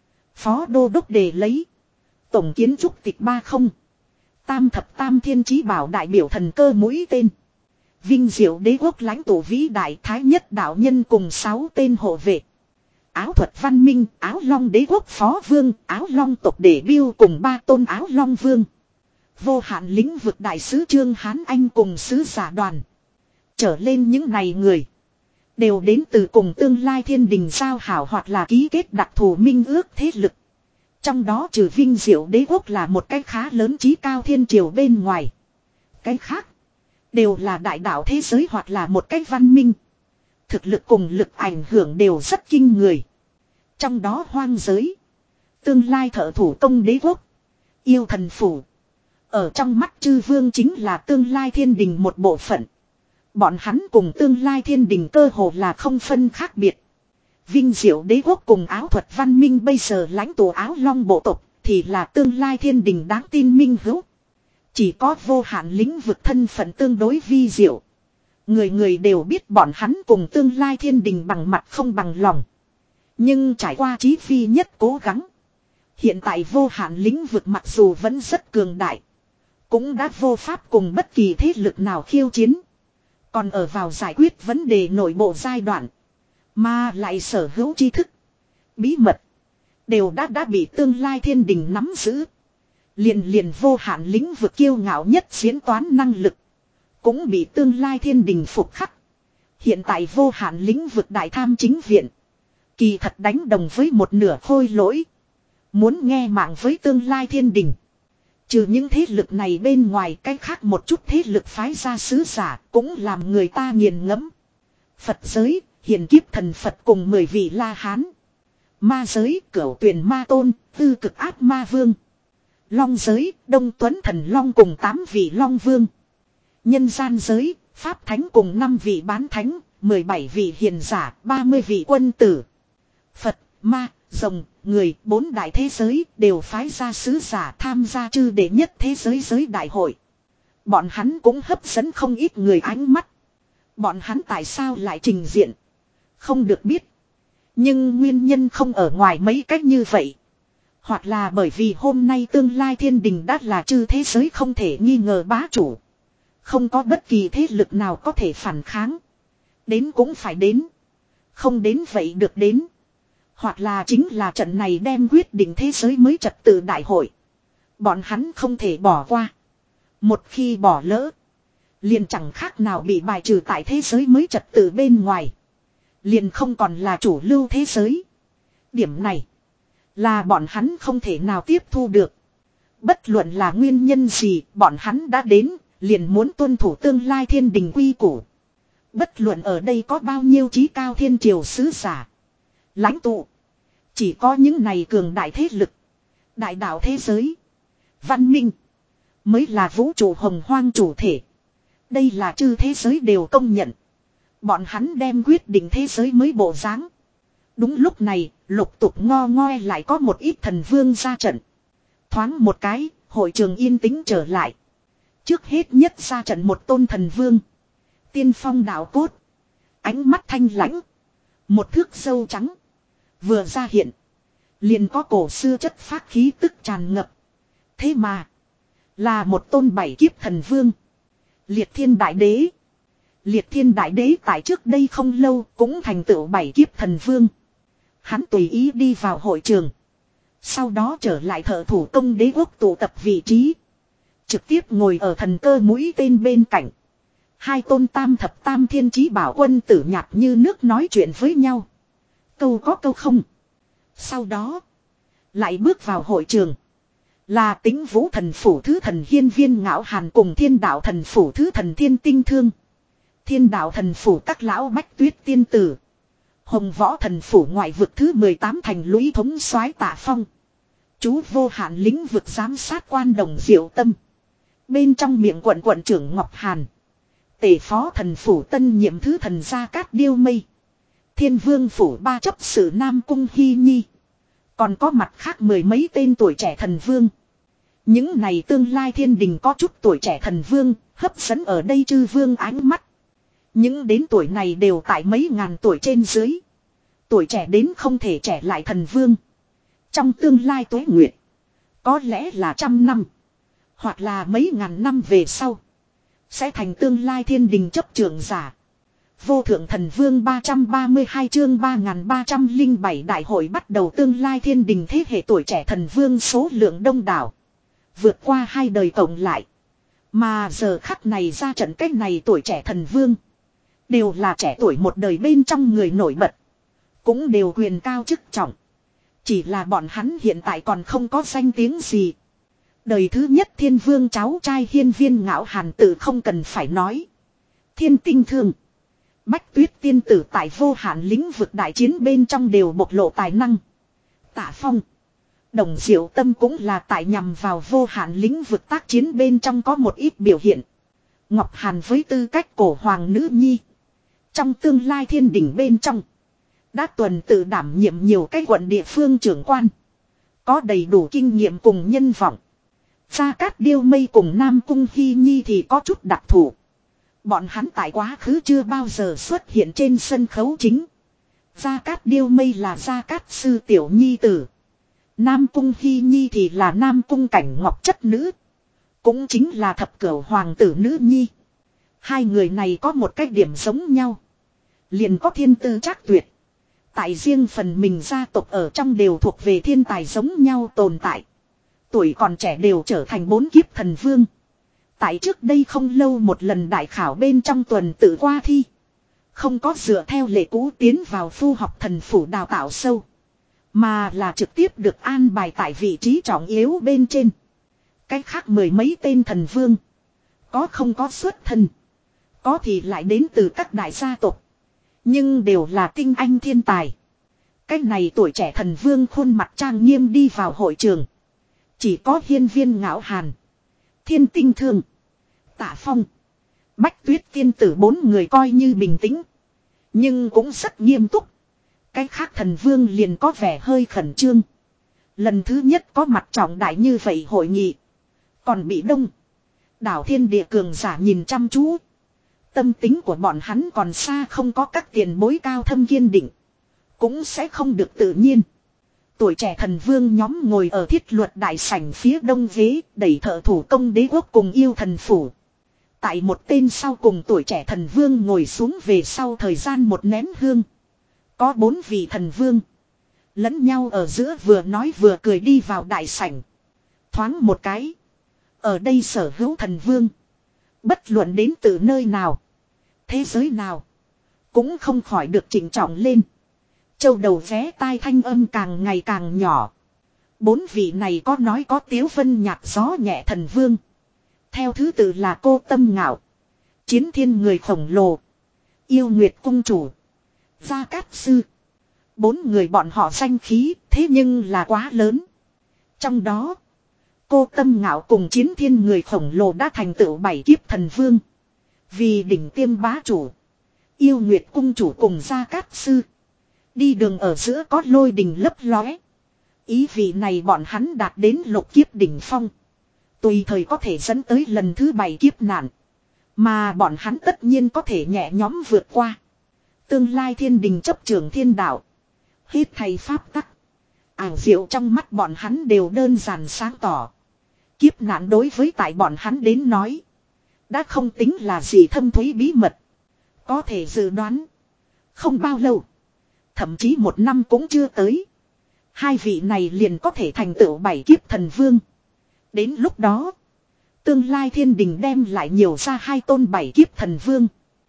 Phó đô đốc đề lấy. Tổng kiến trúc tịch ba không. Tam thập tam thiên chí bảo đại biểu thần cơ mũi tên. Vinh diệu đế quốc lãnh tụ vĩ đại thái nhất đạo nhân cùng sáu tên hộ vệ. Áo thuật văn minh, áo long đế quốc phó vương, áo long tộc để biêu cùng ba tôn áo long vương. Vô hạn lĩnh vực đại sứ Trương Hán Anh cùng sứ giả đoàn. Trở lên những này người. Đều đến từ cùng tương lai thiên đình giao hảo hoặc là ký kết đặc thù minh ước thế lực. Trong đó trừ vinh diệu đế quốc là một cái khá lớn chí cao thiên triều bên ngoài. Cái khác. Đều là đại đạo thế giới hoặc là một cái văn minh. Thực lực cùng lực ảnh hưởng đều rất kinh người. Trong đó hoang giới. Tương lai thợ thủ công đế quốc. Yêu thần phủ. Ở trong mắt chư vương chính là tương lai thiên đình một bộ phận. Bọn hắn cùng tương lai thiên đình cơ hồ là không phân khác biệt. Vinh diệu đế quốc cùng áo thuật văn minh bây giờ lãnh tụ áo long bộ tộc thì là tương lai thiên đình đáng tin minh hữu. Chỉ có vô hạn lĩnh vực thân phận tương đối vi diệu. Người người đều biết bọn hắn cùng tương lai thiên đình bằng mặt không bằng lòng. Nhưng trải qua chí phi nhất cố gắng. Hiện tại vô hạn lĩnh vực mặc dù vẫn rất cường đại. Cũng đã vô pháp cùng bất kỳ thế lực nào khiêu chiến. Còn ở vào giải quyết vấn đề nội bộ giai đoạn. Mà lại sở hữu tri thức. Bí mật. Đều đã đã bị tương lai thiên đình nắm giữ. Liền liền vô hạn lĩnh vực kiêu ngạo nhất diễn toán năng lực. Cũng bị tương lai thiên đình phục khắc. Hiện tại vô hạn lĩnh vực đại tham chính viện. Kỳ thật đánh đồng với một nửa khôi lỗi. Muốn nghe mạng với tương lai thiên đình. Trừ những thế lực này bên ngoài cách khác một chút thế lực phái ra sứ giả cũng làm người ta nghiền ngẫm. Phật giới, hiền kiếp thần Phật cùng mười vị La Hán. Ma giới, cửu tuyển ma tôn, tư cực ác ma vương. Long giới, Đông Tuấn thần Long cùng tám vị Long vương. Nhân gian giới, Pháp Thánh cùng năm vị bán thánh, mười bảy vị hiền giả, ba mươi vị quân tử. Phật, ma, rồng, người, bốn đại thế giới đều phái ra sứ giả tham gia chư đệ nhất thế giới giới đại hội. Bọn hắn cũng hấp dẫn không ít người ánh mắt. Bọn hắn tại sao lại trình diện? Không được biết. Nhưng nguyên nhân không ở ngoài mấy cách như vậy. Hoặc là bởi vì hôm nay tương lai thiên đình đã là chư thế giới không thể nghi ngờ bá chủ. Không có bất kỳ thế lực nào có thể phản kháng. Đến cũng phải đến. Không đến vậy được đến. Hoặc là chính là trận này đem quyết định thế giới mới trật tự đại hội. Bọn hắn không thể bỏ qua. Một khi bỏ lỡ. Liền chẳng khác nào bị bài trừ tại thế giới mới trật tự bên ngoài. Liền không còn là chủ lưu thế giới. Điểm này. Là bọn hắn không thể nào tiếp thu được. Bất luận là nguyên nhân gì bọn hắn đã đến. Liền muốn tuân thủ tương lai thiên đình quy củ. Bất luận ở đây có bao nhiêu trí cao thiên triều sứ giả. Lãnh tụ. Chỉ có những này cường đại thế lực. Đại đạo thế giới. Văn minh. Mới là vũ trụ hồng hoang chủ thể. Đây là chư thế giới đều công nhận. Bọn hắn đem quyết định thế giới mới bộ dáng. Đúng lúc này, lục tục ngo ngoe lại có một ít thần vương ra trận. Thoáng một cái, hội trường yên tĩnh trở lại. Trước hết nhất ra trận một tôn thần vương. Tiên phong đạo cốt. Ánh mắt thanh lãnh. Một thước sâu trắng. Vừa ra hiện. Liền có cổ xưa chất phác khí tức tràn ngập. Thế mà. Là một tôn bảy kiếp thần vương. Liệt thiên đại đế. Liệt thiên đại đế tại trước đây không lâu cũng thành tựu bảy kiếp thần vương. Hắn tùy ý đi vào hội trường. Sau đó trở lại thợ thủ công đế quốc tụ tập vị trí. Trực tiếp ngồi ở thần cơ mũi tên bên cạnh. Hai tôn tam thập tam thiên chí bảo quân tử nhạt như nước nói chuyện với nhau. Câu có câu không. Sau đó. Lại bước vào hội trường. Là Tính Vũ thần phủ thứ thần Hiên Viên Ngạo Hàn cùng Thiên Đạo thần phủ thứ thần Thiên Tinh Thương. Thiên Đạo thần phủ các lão bách tuyết tiên tử. Hồng Võ thần phủ ngoại vực thứ mười tám thành lũy thống soái Tạ Phong. Chú vô hạn lĩnh vực giám sát quan đồng diệu tâm. Bên trong miệng quận quận trưởng Ngọc Hàn. Tể phó thần phủ tân nhiệm thứ thần Gia Cát Điêu Mây. Thiên vương phủ ba chấp sự Nam Cung Hy Nhi. Còn có mặt khác mười mấy tên tuổi trẻ thần vương. Những này tương lai thiên đình có chút tuổi trẻ thần vương, hấp dẫn ở đây chư vương ánh mắt. Những đến tuổi này đều tại mấy ngàn tuổi trên dưới. Tuổi trẻ đến không thể trẻ lại thần vương. Trong tương lai tuế nguyệt. Có lẽ là trăm năm. Hoặc là mấy ngàn năm về sau. Sẽ thành tương lai thiên đình chấp trưởng giả. Vô thượng thần vương ba trăm ba mươi hai chương ba nghìn ba trăm lẻ bảy đại hội bắt đầu tương lai thiên đình thế hệ tuổi trẻ thần vương số lượng đông đảo. Vượt qua hai đời cộng lại. Mà giờ khắc này ra trận cách này tuổi trẻ thần vương. Đều là trẻ tuổi một đời bên trong người nổi bật. Cũng đều quyền cao chức trọng. Chỉ là bọn hắn hiện tại còn không có danh tiếng gì. Đời thứ nhất thiên vương cháu trai Hiên Viên Ngạo Hàn tự không cần phải nói. Thiên Tinh Thương. Bách tuyết tiên tử tại vô hạn lĩnh vực đại chiến bên trong đều bộc lộ tài năng. Tạ Phong. Đồng diệu tâm cũng là tại nhằm vào vô hạn lĩnh vực tác chiến bên trong có một ít biểu hiện. Ngọc Hàn với tư cách cổ hoàng nữ nhi. Trong tương lai thiên đỉnh bên trong. Đã tuần tự đảm nhiệm nhiều cái quận địa phương trưởng quan. Có đầy đủ kinh nghiệm cùng nhân vọng. Gia Cát Điêu Mây cùng Nam Cung Hy Nhi thì có chút đặc thù. Bọn hắn tại quá khứ chưa bao giờ xuất hiện trên sân khấu chính. Gia Cát Điêu Mây là Gia Cát sư tiểu nhi tử. Nam Cung Hy Nhi thì là Nam Cung Cảnh Ngọc chất nữ. Cũng chính là thập cửu hoàng tử nữ nhi. Hai người này có một cái điểm giống nhau. Liền có thiên tư trác tuyệt. Tại riêng phần mình gia tộc ở trong đều thuộc về thiên tài giống nhau tồn tại. Tuổi còn trẻ đều trở thành bốn kiếp thần vương. Tại trước đây không lâu một lần đại khảo bên trong tuần tự qua thi. Không có dựa theo lệ cũ tiến vào phu học thần phủ đào tạo sâu. Mà là trực tiếp được an bài tại vị trí trọng yếu bên trên. Cách khác mười mấy tên thần vương. Có không có xuất thân. Có thì lại đến từ các đại gia tộc. Nhưng đều là tinh anh thiên tài. Cách này tuổi trẻ thần vương khuôn mặt trang nghiêm đi vào hội trường. Chỉ có hiên viên ngạo hàn. Thiên tinh thương. Tạ phong. Bách tuyết tiên tử bốn người coi như bình tĩnh. Nhưng cũng rất nghiêm túc. Cách khác thần vương liền có vẻ hơi khẩn trương. Lần thứ nhất có mặt trọng đại như vậy hội nghị. Còn bị đông. Đảo thiên địa cường giả nhìn chăm chú. Tâm tính của bọn hắn còn xa không có các tiền bối cao thâm kiên định. Cũng sẽ không được tự nhiên. Tuổi trẻ thần vương nhóm ngồi ở thiết luật đại sảnh phía đông ghế, đẩy thợ thủ công đế quốc cùng yêu thần phủ. Tại một tên sau cùng tuổi trẻ thần vương ngồi xuống về sau thời gian một nén hương. Có bốn vị thần vương. Lẫn nhau ở giữa vừa nói vừa cười đi vào đại sảnh. Thoáng một cái. Ở đây sở hữu thần vương. Bất luận đến từ nơi nào. Thế giới nào. Cũng không khỏi được chỉnh trọng lên. Châu đầu vé tai thanh âm càng ngày càng nhỏ. Bốn vị này có nói có tiếu phân nhạc gió nhẹ thần vương. Theo thứ tự là cô Tâm Ngạo. Chiến thiên người khổng lồ. Yêu Nguyệt cung chủ. Gia Cát Sư. Bốn người bọn họ danh khí thế nhưng là quá lớn. Trong đó. Cô Tâm Ngạo cùng chiến thiên người khổng lồ đã thành tựu bảy kiếp thần vương. Vì đỉnh tiêm bá chủ. Yêu Nguyệt cung chủ cùng Gia Cát Sư. Đi đường ở giữa có lôi đình lấp lóe. Ý vị này bọn hắn đạt đến lục kiếp đỉnh phong. Tùy thời có thể dẫn tới lần thứ bảy kiếp nạn. Mà bọn hắn tất nhiên có thể nhẹ nhõm vượt qua. Tương lai thiên đình chấp trưởng thiên đạo. Hít thầy pháp tắc. Ảo diệu trong mắt bọn hắn đều đơn giản sáng tỏ. Kiếp nạn đối với tại bọn hắn đến nói. Đã không tính là gì thâm thúy bí mật. Có thể dự đoán. Không bao lâu. Thậm chí một năm cũng chưa tới. Hai vị này liền có thể thành tựu bảy kiếp thần vương. Đến lúc đó. Tương lai thiên đình đem lại nhiều ra hai tôn bảy kiếp thần vương.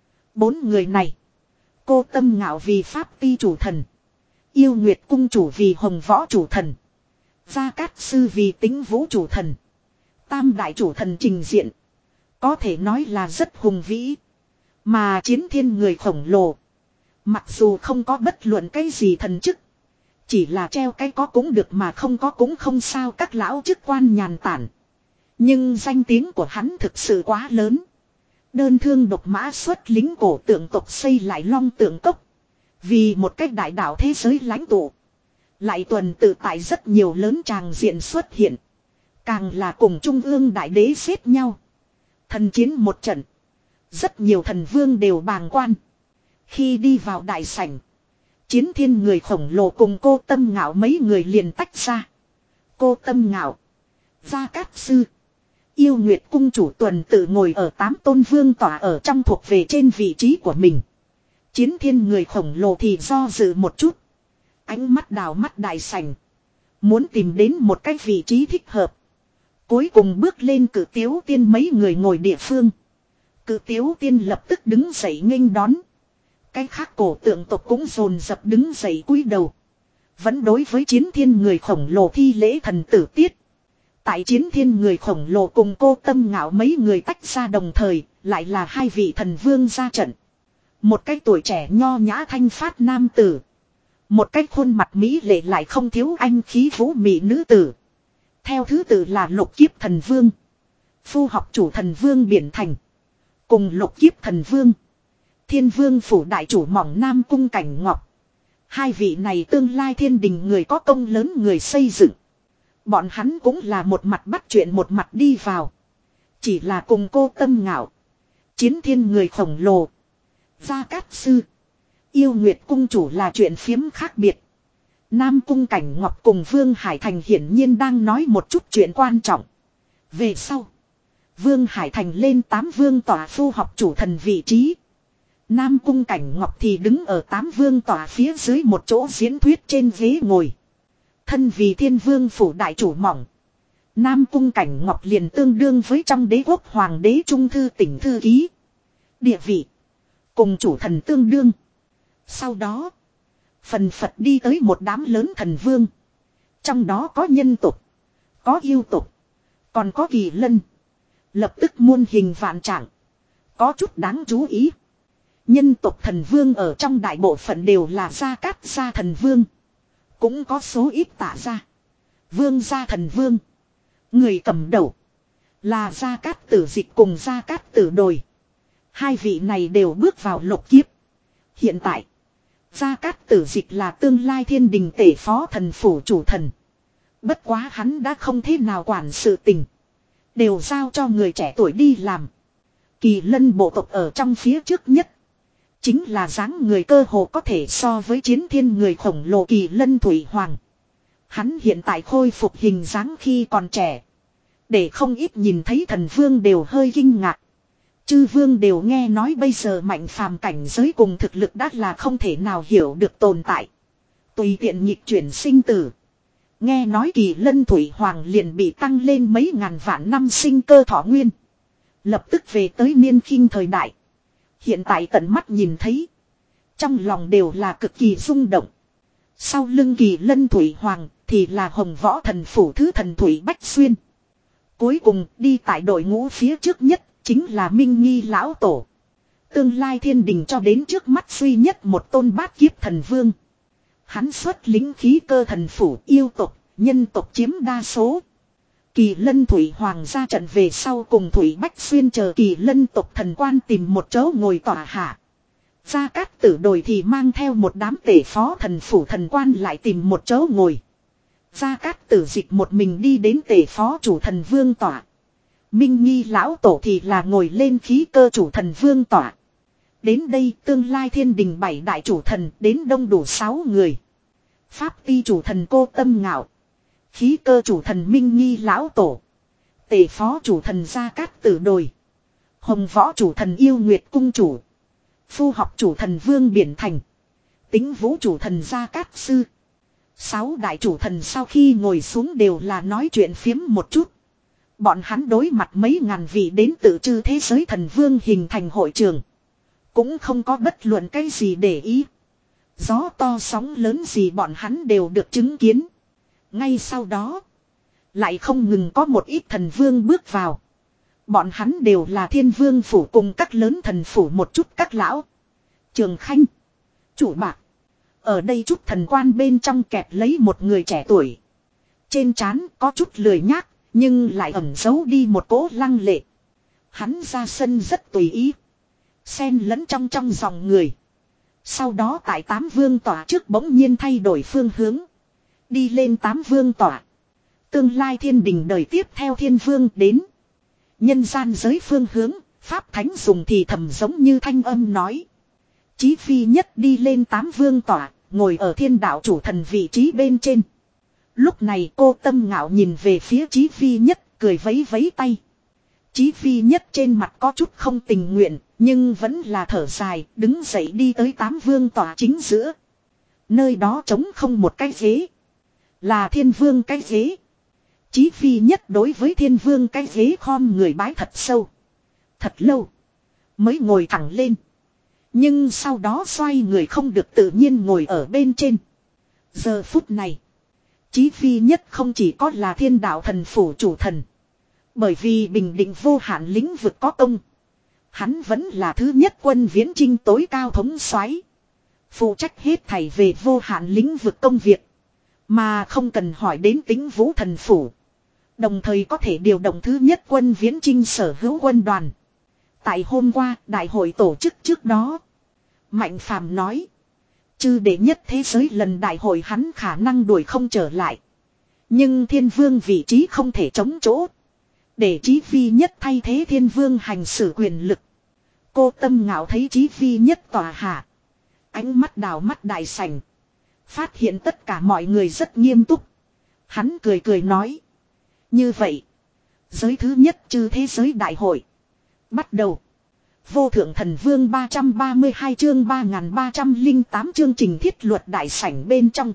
Bốn người này. Cô Tâm Ngạo vì Pháp Ti chủ thần. Yêu Nguyệt cung chủ vì Hồng Võ chủ thần. Gia Cát Sư vì Tính Vũ chủ thần. Tam đại chủ thần trình diện. Có thể nói là rất hùng vĩ. Mà chiến thiên người khổng lồ. Mặc dù không có bất luận cái gì thần chức. Chỉ là treo cái có cũng được mà không có cũng không sao các lão chức quan nhàn tản. Nhưng danh tiếng của hắn thực sự quá lớn. Đơn thương độc mã xuất lính cổ tượng tộc xây lại long tượng cốc. Vì một cách đại đạo thế giới lãnh tụ. Lại tuần tự tại rất nhiều lớn tràng diện xuất hiện. Càng là cùng trung ương đại đế xếp nhau. Thần chiến một trận. Rất nhiều thần vương đều bàng quan. Khi đi vào đại sảnh. Chiến thiên người khổng lồ cùng cô Tâm Ngạo mấy người liền tách ra. Cô Tâm Ngạo. Gia Cát Sư. Yêu Nguyệt cung chủ tuần tự ngồi ở tám tôn vương tỏa ở trong thuộc về trên vị trí của mình. Chiến thiên người khổng lồ thì do dự một chút. Ánh mắt đào mắt đại sảnh. Muốn tìm đến một cái vị trí thích hợp. Cuối cùng bước lên Cử Tiếu Tiên mấy người ngồi địa phương. Cử Tiếu Tiên lập tức đứng dậy nghênh đón. Cái khác cổ tượng tộc cũng dồn dập đứng dậy cúi đầu. Vẫn đối với chiến thiên người khổng lồ thi lễ thần tử tiết. Tại chiến thiên người khổng lồ cùng cô Tâm Ngạo mấy người tách ra đồng thời, lại là hai vị thần vương ra trận. Một cái tuổi trẻ nho nhã thanh phát nam tử. Một cái khuôn mặt mỹ lệ lại không thiếu anh khí vũ mị nữ tử. Theo thứ tự là lục kiếp thần vương. Phu học chủ thần vương Biển Thành. Cùng lục kiếp thần vương. Thiên vương phủ đại chủ mỏng Nam Cung Cảnh Ngọc. Hai vị này tương lai thiên đình người có công lớn người xây dựng. Bọn hắn cũng là một mặt bắt chuyện một mặt đi vào. Chỉ là cùng cô Tâm Ngạo. Chiến thiên người khổng lồ. Gia Cát Sư. Yêu Nguyệt cung chủ là chuyện phiếm khác biệt. Nam Cung Cảnh Ngọc cùng Vương Hải Thành hiển nhiên đang nói một chút chuyện quan trọng. Về sau, Vương Hải Thành lên tám vương tỏa phu học chủ thần vị trí. Nam Cung Cảnh Ngọc thì đứng ở tám vương tỏa phía dưới một chỗ diễn thuyết trên ghế ngồi. Thân vì thiên vương phủ đại chủ mỏng, Nam Cung Cảnh Ngọc liền tương đương với trong đế quốc hoàng đế trung thư tỉnh thư ký. Địa vị cùng chủ thần tương đương. Sau đó, phần phật đi tới một đám lớn thần vương. Trong đó có nhân tục, có yêu tục, còn có kỳ lân. Lập tức muôn hình vạn trạng. Có chút đáng chú ý. Nhân tộc thần vương ở trong đại bộ phận đều là Gia Cát gia thần vương. Cũng có số ít Tạ gia, Vương gia thần vương. Người cầm đầu là Gia Cát Tử Dịch cùng Gia Cát Tử Đồi. Hai vị này đều bước vào lục kiếp. Hiện tại, Gia Cát Tử Dịch là tương lai thiên đình tể phó thần phủ chủ thần. Bất quá hắn đã không thế nào quản sự tình, đều giao cho người trẻ tuổi đi làm. Kỳ lân bộ tộc ở trong phía trước nhất, chính là dáng người cơ hồ có thể so với chiến thiên người khổng lồ Kỳ lân Thủy Hoàng. Hắn hiện tại khôi phục hình dáng khi còn trẻ, để không ít nhìn thấy thần vương đều hơi kinh ngạc. Chư vương đều nghe nói bây giờ mạnh phàm cảnh giới cùng thực lực đã là không thể nào hiểu được tồn tại. Tùy tiện nhịp chuyển sinh tử. Nghe nói Kỳ lân Thủy Hoàng liền bị tăng lên mấy ngàn vạn năm sinh cơ thọ nguyên. Lập tức về tới niên khinh thời đại. Hiện tại tận mắt nhìn thấy, trong lòng đều là cực kỳ rung động. Sau lưng Kỳ lân Thủy Hoàng thì là Hồng Võ thần phủ thứ thần Thủy Bách Xuyên. Cuối cùng đi tại đội ngũ phía trước nhất chính là Minh Nghi lão tổ. Tương lai thiên đình cho đến trước mắt duy nhất một tôn bát kiếp thần vương. Hắn xuất lính khí cơ thần phủ, yêu tộc, nhân tộc chiếm đa số. Kỳ lân Thủy Hoàng ra trận về sau cùng Thủy Bách Xuyên chờ Kỳ lân tộc thần quan tìm một chỗ ngồi tỏa hạ. Gia Cát Tử Đồi thì mang theo một đám tể phó thần phủ thần quan lại tìm một chỗ ngồi. Gia Cát Tử Dịch một mình đi đến tể phó chủ thần vương tỏa. Minh Nghi lão tổ thì là ngồi lên khí cơ chủ thần vương tỏa. Đến đây tương lai thiên đình bảy đại chủ thần đến đông đủ sáu người. Pháp ti chủ thần Cô Tâm Ngạo, khí cơ chủ thần Minh Nghi lão tổ, tể phó chủ thần Gia Cát Tử Đồi, Hồng Võ chủ thần Yêu Nguyệt cung chủ, phu học chủ thần Vương Biển Thành, Tính Vũ chủ thần Gia Cát Sư. Sáu đại chủ thần sau khi ngồi xuống đều là nói chuyện phiếm một chút. Bọn hắn đối mặt mấy ngàn vị đến từ chư thế giới thần vương hình thành hội trường, cũng không có bất luận cái gì để ý. Gió to sóng lớn gì bọn hắn đều được chứng kiến. Ngay sau đó, lại không ngừng có một ít thần vương bước vào. Bọn hắn đều là thiên vương phủ cùng các lớn thần phủ một chút các lão. Trường Khanh, Chủ Bạc. Ở đây chút thần quan bên trong kẹp lấy một người trẻ tuổi. Trên trán có chút lười nhác, nhưng lại ẩn giấu đi một cỗ lăng lệ. Hắn ra sân rất tùy ý, xen lẫn trong trong dòng người. Sau đó tại tám vương tỏa trước bỗng nhiên thay đổi phương hướng, đi lên tám vương tỏa. Tương lai thiên đình đời tiếp theo thiên vương đến. Nhân gian giới phương hướng, Pháp Thánh dùng thì thầm giống như thanh âm nói. Chí Phi Nhất đi lên tám vương tỏa, ngồi ở thiên đạo chủ thần vị trí bên trên. Lúc này Cô Tâm Ngạo nhìn về phía Chí Phi Nhất, cười vấy vấy tay. Chí Phi Nhất trên mặt có chút không tình nguyện, nhưng vẫn là thở dài, đứng dậy đi tới tám vương tỏa chính giữa. Nơi đó trống không một cái ghế, là thiên vương cái ghế. Chí Phi Nhất đối với thiên vương cái ghế khom người bái thật sâu, thật lâu, mới ngồi thẳng lên. Nhưng sau đó xoay người không được tự nhiên ngồi ở bên trên. Giờ phút này, Chí Phi Nhất không chỉ có là thiên đạo thần phủ chủ thần, bởi vì bình định vô hạn lĩnh vực có công, hắn vẫn là thứ nhất quân viễn chinh tối cao thống soái, phụ trách hết thảy về vô hạn lĩnh vực công việc, mà không cần hỏi đến Tính Vũ thần phủ. Đồng thời có thể điều động thứ nhất quân viễn chinh sở hữu quân đoàn. Tại hôm qua đại hội tổ chức trước đó, Mạnh Phàm nói, chư đệ nhất thế giới lần đại hội hắn khả năng đuổi không trở lại, nhưng thiên vương vị trí không thể chống chỗ, để Chí Phi Nhất thay thế thiên vương hành xử quyền lực. Cô Tâm Ngạo thấy Chí Phi Nhất tòa hạ, ánh mắt đào mắt đại sảnh, Phát hiện tất cả mọi người rất nghiêm túc. Hắn cười cười nói. Như vậy. Giới thứ nhất chư thế giới đại hội. Bắt đầu. Vô thượng thần vương ba trăm ba mươi hai chương ba nghìn ba trăm lẻ tám chương trình thiết luật đại sảnh bên trong.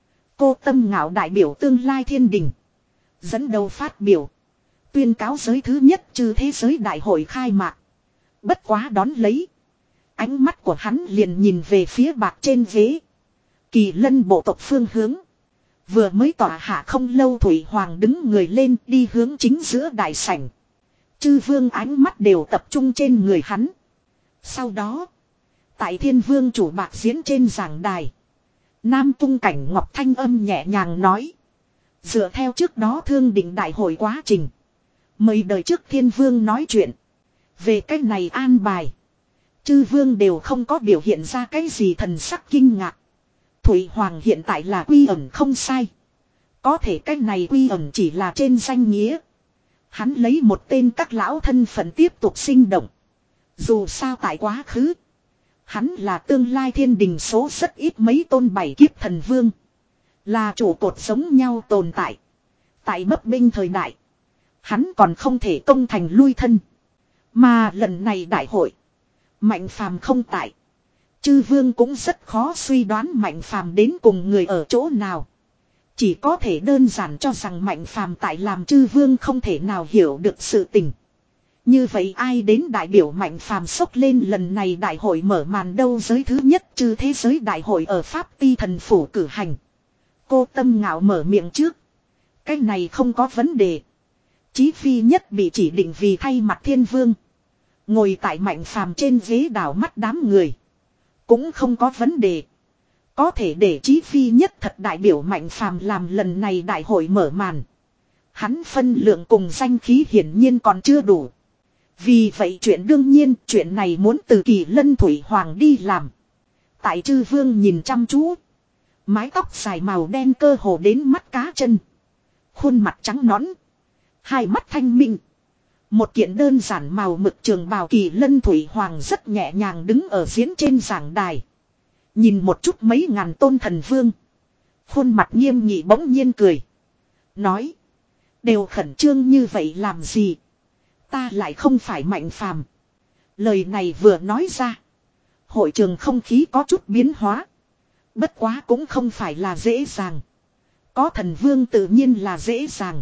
Cô Tâm Ngạo đại biểu tương lai thiên đình. Dẫn đầu phát biểu. Tuyên cáo giới thứ nhất chư thế giới đại hội khai mạc. Bất quá đón lấy. Ánh mắt của hắn liền nhìn về phía bạc trên ghế. Kỳ Lân bộ tộc phương hướng. Vừa mới tỏa hạ không lâu Thủy Hoàng đứng người lên đi hướng chính giữa đại sảnh. Chư vương ánh mắt đều tập trung trên người hắn. Sau đó. Tại Thiên Vương chủ bạc diễn trên giảng đài. Nam Tung Cảnh Ngọc thanh âm nhẹ nhàng nói. Dựa theo trước đó thương định đại hội quá trình. Mời đời trước Thiên Vương nói chuyện. Về cách này an bài. Chư vương đều không có biểu hiện ra cái gì thần sắc kinh ngạc. Thủy Hoàng hiện tại là quy ẩn không sai. Có thể cách này quy ẩn chỉ là trên danh nghĩa. Hắn lấy một tên các lão thân phận tiếp tục sinh động. Dù sao tại quá khứ. Hắn là tương lai thiên đình số rất ít mấy tôn bảy kiếp thần vương. Là trụ cột giống nhau tồn tại. Tại bấp bênh thời đại. Hắn còn không thể công thành lui thân. Mà lần này đại hội. Mạnh phàm không tại. Chư vương cũng rất khó suy đoán Mạnh phàm đến cùng người ở chỗ nào. Chỉ có thể đơn giản cho rằng Mạnh phàm tại làm chư vương không thể nào hiểu được sự tình. Như vậy ai đến đại biểu Mạnh phàm sốc lên lần này đại hội mở màn đâu giới thứ nhất chư thế giới đại hội ở Pháp Ti Thần Phủ cử hành. Cô Tâm Ngạo mở miệng trước. Cái này không có vấn đề. Chí phi nhất bị chỉ định vì thay mặt thiên vương. Ngồi tại Mạnh phàm trên ghế đảo mắt đám người. Cũng không có vấn đề. Có thể để Chí phi nhất thật đại biểu Mạnh phàm làm lần này đại hội mở màn. Hắn phân lượng cùng danh khí hiển nhiên còn chưa đủ. Vì vậy chuyện đương nhiên chuyện này muốn từ Kỳ Lân Thủy Hoàng đi làm. Tại chư vương nhìn chăm chú. Mái tóc dài màu đen cơ hồ đến mắt cá chân. Khuôn mặt trắng nõn. Hai mắt thanh minh. Một kiện đơn giản màu mực trường bào Kỳ Lân Thủy Hoàng rất nhẹ nhàng đứng ở diễn trên giảng đài. Nhìn một chút mấy ngàn tôn thần vương. Khuôn mặt nghiêm nghị bỗng nhiên cười. Nói. Đều khẩn trương như vậy làm gì. Ta lại không phải Mạnh phàm. Lời này vừa nói ra. Hội trường không khí có chút biến hóa. Bất quá cũng không phải là dễ dàng. Có thần vương tự nhiên là dễ dàng.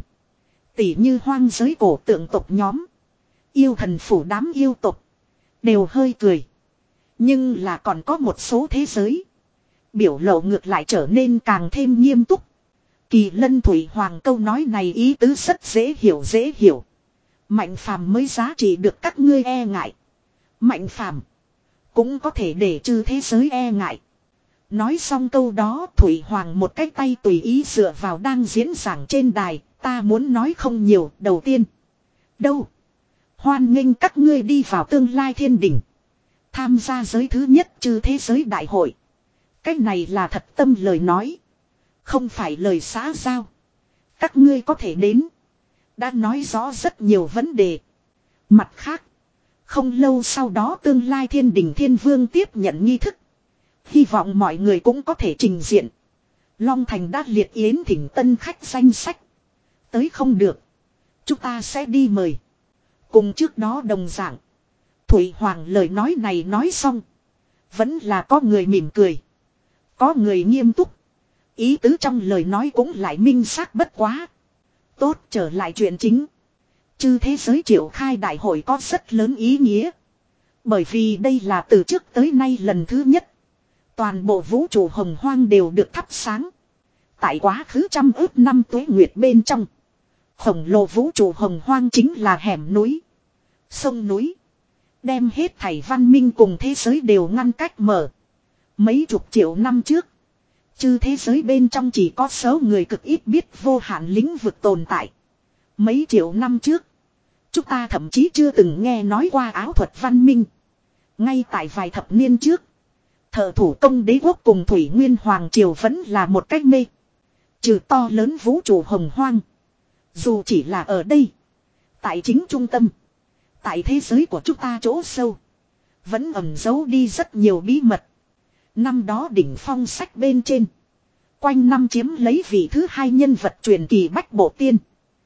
Tỉ như hoang giới cổ tượng tộc nhóm. Yêu thần phủ đám yêu tộc. Đều hơi cười. Nhưng là còn có một số thế giới. Biểu lộ ngược lại trở nên càng thêm nghiêm túc. Kỳ Lân Thủy Hoàng câu nói này ý tứ rất dễ hiểu dễ hiểu. Mạnh phàm mới giá trị được các ngươi e ngại. Mạnh phàm. Cũng có thể để chư thế giới e ngại. Nói xong câu đó Thủy Hoàng một cái tay tùy ý dựa vào đang diễn giảng trên đài. Ta muốn nói không nhiều đầu tiên. Đâu. Hoan nghênh các ngươi đi vào tương lai thiên đình. Tham gia giới thứ nhất chư thế giới đại hội. Cái này là thật tâm lời nói. Không phải lời xã giao. Các ngươi có thể đến. Đã nói rõ rất nhiều vấn đề. Mặt khác. Không lâu sau đó tương lai thiên đình thiên vương tiếp nhận nghi thức. Hy vọng mọi người cũng có thể trình diện. Long Thành đã liệt yến thỉnh tân khách danh sách. Tới không được. Chúng ta sẽ đi mời. Cùng trước đó đồng dạng. Thủy Hoàng lời nói này nói xong. Vẫn là có người mỉm cười. Có người nghiêm túc. Ý tứ trong lời nói cũng lại minh xác bất quá. Tốt trở lại chuyện chính. Chư thế giới triệu khai đại hội có rất lớn ý nghĩa. Bởi vì đây là từ trước tới nay lần thứ nhất. Toàn bộ vũ trụ hồng hoang đều được thắp sáng. Tại quá khứ trăm ước năm tuế nguyệt bên trong. Khổng lồ vũ trụ hồng hoang chính là hẻm núi. Sông núi. Đem hết thảy văn minh cùng thế giới đều ngăn cách mở. Mấy chục triệu năm trước. Chư thế giới bên trong chỉ có số người cực ít biết vô hạn lĩnh vực tồn tại. Mấy triệu năm trước. Chúng ta thậm chí chưa từng nghe nói qua áo thuật văn minh. Ngay tại vài thập niên trước. Thợ thủ công đế quốc cùng Thủy Nguyên Hoàng Triều vẫn là một cách mê. Trừ to lớn vũ trụ hồng hoang. Dù chỉ là ở đây. Tại chính trung tâm. Tại thế giới của chúng ta chỗ sâu. Vẫn ẩn giấu đi rất nhiều bí mật. Năm đó đỉnh phong sách bên trên. quanh năm chiếm lấy vị thứ hai nhân vật truyền kỳ bách bộ tiên.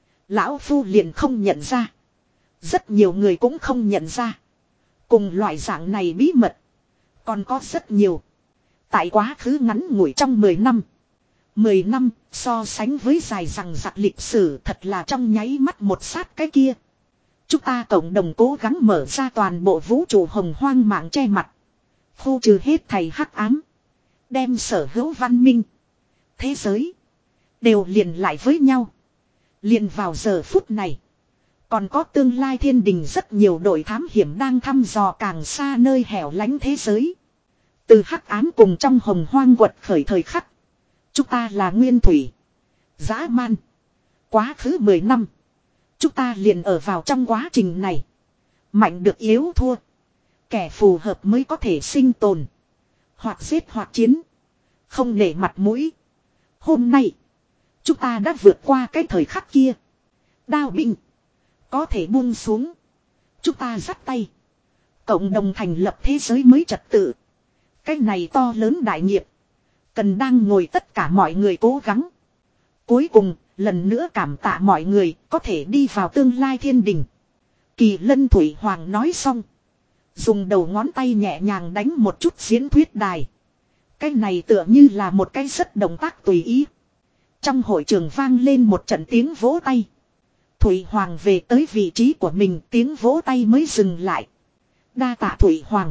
Lão Phu liền không nhận ra. Rất nhiều người cũng không nhận ra. Cùng loại dạng này bí mật. Còn có rất nhiều. Tại quá khứ ngắn ngủi trong mười năm. mười năm so sánh với dài rằng giặc lịch sử thật là trong nháy mắt một sát cái kia. Chúng ta cộng đồng cố gắng mở ra toàn bộ vũ trụ hồng hoang mạng che mặt. Khu trừ hết thầy hắc ám. Đem sở hữu văn minh. Thế giới. Đều liền lại với nhau. Liền vào giờ phút này. Còn có tương lai thiên đình rất nhiều đội thám hiểm đang thăm dò càng xa nơi hẻo lánh thế giới. Từ hắc ám cùng trong hồng hoang quật khởi thời khắc. Chúng ta là nguyên thủy. Dã man. Quá khứ mười năm. Chúng ta liền ở vào trong quá trình này. Mạnh được yếu thua. Kẻ phù hợp mới có thể sinh tồn. Hoặc giết hoặc chiến. Không nể mặt mũi. Hôm nay. Chúng ta đã vượt qua cái thời khắc kia. Đao binh. Có thể buông xuống. Chúng ta dắt tay. Cộng đồng thành lập thế giới mới trật tự. Cái này to lớn đại nghiệp. Cần đang ngồi tất cả mọi người cố gắng. Cuối cùng, lần nữa cảm tạ mọi người có thể đi vào tương lai thiên đình. Kỳ Lân Thủy Hoàng nói xong. Dùng đầu ngón tay nhẹ nhàng đánh một chút diễn thuyết đài. Cái này tựa như là một cái rất động tác tùy ý. Trong hội trường vang lên một trận tiếng vỗ tay. Thủy Hoàng về tới vị trí của mình, tiếng vỗ tay mới dừng lại. Đa tạ Thủy Hoàng.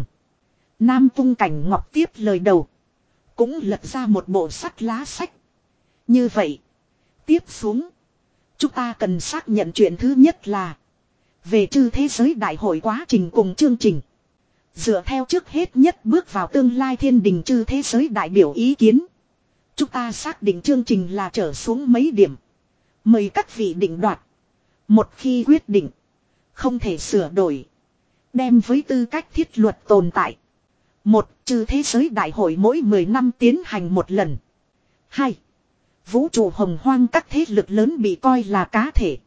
Nam Cung Cảnh Ngọc tiếp lời đầu. Cũng lật ra một bộ sắt lá sách. Như vậy. Tiếp xuống. Chúng ta cần xác nhận chuyện thứ nhất là. Về chư thế giới đại hội quá trình cùng chương trình. Dựa theo trước hết nhất bước vào tương lai thiên đình chư thế giới đại biểu ý kiến. Chúng ta xác định chương trình là trở xuống mấy điểm. Mời các vị định đoạt. Một khi quyết định. Không thể sửa đổi. Đem với tư cách thiết luật tồn tại. Một, chư thế giới đại hội mỗi mười năm tiến hành một lần. Hai, vũ trụ hồng hoang các thế lực lớn bị coi là cá thể.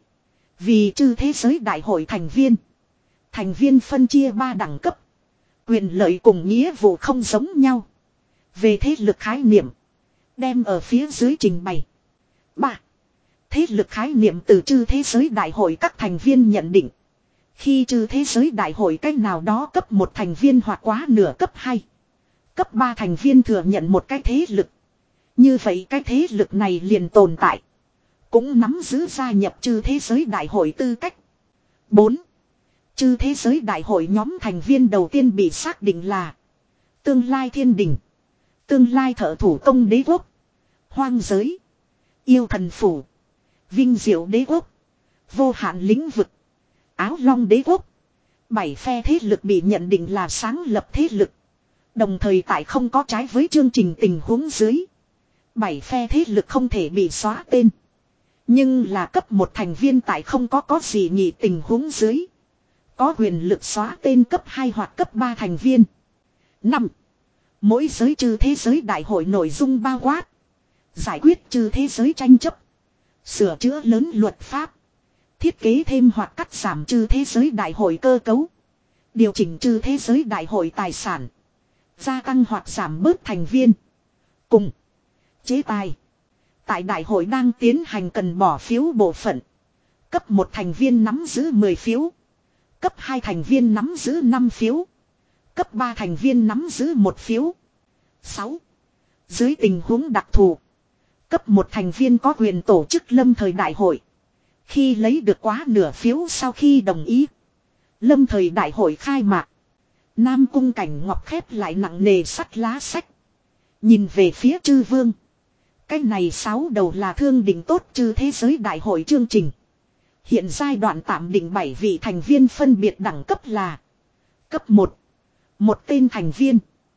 Vì chư thế giới đại hội thành viên. Thành viên phân chia ba đẳng cấp. Quyền lợi cùng nghĩa vụ không giống nhau. Về thế lực khái niệm. Đem ở phía dưới trình bày. Ba, thế lực khái niệm từ chư thế giới đại hội các thành viên nhận định. Khi chư thế giới đại hội cách nào đó cấp một thành viên hoặc quá nửa cấp hai. Cấp ba thành viên thừa nhận một cái thế lực. Như vậy cái thế lực này liền tồn tại. Cũng nắm giữ gia nhập chư thế giới đại hội tư cách. Bốn, chư thế giới đại hội nhóm thành viên đầu tiên bị xác định là tương lai thiên đình. Tương lai thợ thủ công đế quốc. Hoang giới. Yêu thần phủ. Vinh diệu đế quốc. Vô hạn lĩnh vực. Áo Long đế quốc. Bảy phe thế lực bị nhận định là sáng lập thế lực. Đồng thời tại không có trái với chương trình tình huống dưới. Bảy phe thế lực không thể bị xóa tên. Nhưng là cấp một thành viên tại không có có gì nhị tình huống dưới. Có quyền lực xóa tên cấp hai hoặc cấp ba thành viên. Năm, mỗi giới chư thế giới đại hội nội dung bao quát. Giải quyết chư thế giới tranh chấp. Sửa chữa lớn luật pháp. Thiết kế thêm hoặc cắt giảm chư thế giới đại hội cơ cấu. Điều chỉnh chư thế giới đại hội tài sản. Gia tăng hoặc giảm bớt thành viên. Cùng. Chế tài. Tại đại hội đang tiến hành cần bỏ phiếu bộ phận. Cấp một thành viên nắm giữ mười phiếu. Cấp hai thành viên nắm giữ năm phiếu. Cấp ba thành viên nắm giữ một phiếu. Sáu, dưới tình huống đặc thù. Cấp một thành viên có quyền tổ chức lâm thời đại hội. Khi lấy được quá nửa phiếu sau khi đồng ý. Lâm thời đại hội khai mạc. Nam Cung Cảnh Ngọc khép lại nặng nề sắt lá sách. Nhìn về phía chư vương. Cái này sáu đầu là thương định tốt chư thế giới đại hội chương trình. Hiện giai đoạn tạm định bảy vị thành viên phân biệt đẳng cấp là. Cấp một. Một tên thành viên.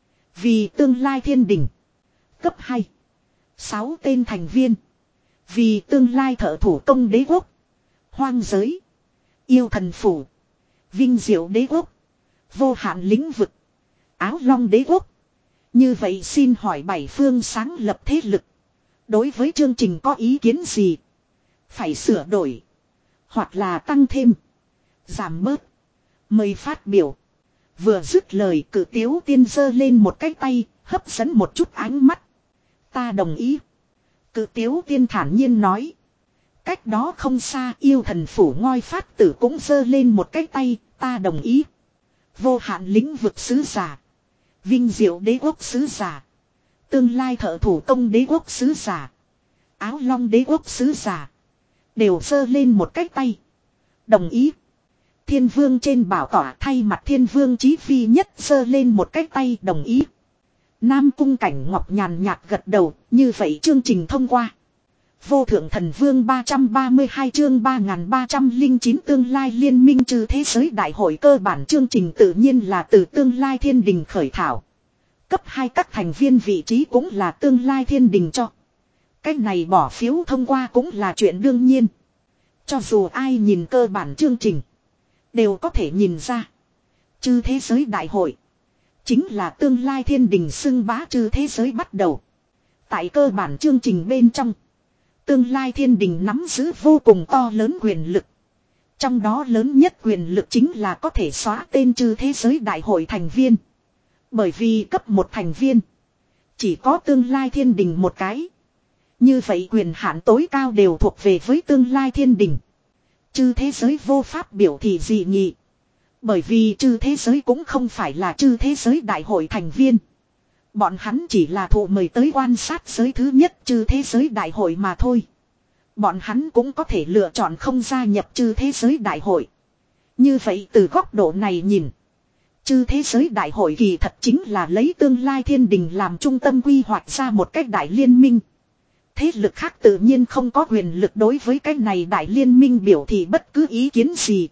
Vì tương lai thiên đình. Cấp hai. Sáu tên thành viên. Vì tương lai thợ thủ công đế quốc. Hoang giới. Yêu thần phủ. Vinh diệu đế quốc. Vô hạn lĩnh vực. Áo Long đế quốc. Như vậy xin hỏi bảy phương sáng lập thế lực. Đối với chương trình có ý kiến gì? Phải sửa đổi. Hoặc là tăng thêm. Giảm bớt. Mời phát biểu. Vừa dứt lời cử tiếu tiên giơ lên một cái tay. Hấp dẫn một chút ánh mắt. Ta đồng ý. Cự tiếu tiên thản nhiên nói. Cách đó không xa yêu thần phủ ngoi phát tử cũng giơ lên một cái tay, ta đồng ý. Vô hạn lĩnh vực sứ giả. Vinh diệu đế quốc sứ giả. Tương lai thợ thủ công đế quốc sứ giả. Áo long đế quốc sứ giả. Đều giơ lên một cái tay. Đồng ý. Thiên vương trên bảo tỏa thay mặt thiên vương chí phi nhất giơ lên một cái tay đồng ý. Nam cung cảnh ngọc nhàn nhạt gật đầu, như vậy chương trình thông qua. Vô thượng thần vương ba trăm ba mươi hai chương ba nghìn ba trăm lẻ chín tương lai liên minh trừ thế giới đại hội cơ bản chương trình tự nhiên là từ tương lai thiên đình khởi thảo. Cấp hai các thành viên vị trí cũng là tương lai thiên đình cho. Cách này bỏ phiếu thông qua cũng là chuyện đương nhiên. Cho dù ai nhìn cơ bản chương trình, đều có thể nhìn ra. Trừ thế giới đại hội chính là tương lai thiên đình xưng bá trừ thế giới bắt đầu. Tại cơ bản chương trình bên trong, tương lai thiên đình nắm giữ vô cùng to lớn quyền lực. Trong đó lớn nhất quyền lực chính là có thể xóa tên trừ thế giới đại hội thành viên. Bởi vì cấp một thành viên chỉ có tương lai thiên đình một cái. Như vậy quyền hạn tối cao đều thuộc về với tương lai thiên đình. Trừ thế giới vô pháp biểu thị dị nghị. Bởi vì trừ thế giới cũng không phải là trừ thế giới đại hội thành viên. Bọn hắn chỉ là thụ mời tới quan sát giới thứ nhất trừ thế giới đại hội mà thôi. Bọn hắn cũng có thể lựa chọn không gia nhập trừ thế giới đại hội. Như vậy từ góc độ này nhìn, trừ thế giới đại hội kỳ thật chính là lấy tương lai thiên đình làm trung tâm quy hoạch ra một cách đại liên minh. Thế lực khác tự nhiên không có quyền lực đối với cái này đại liên minh biểu thị bất cứ ý kiến gì.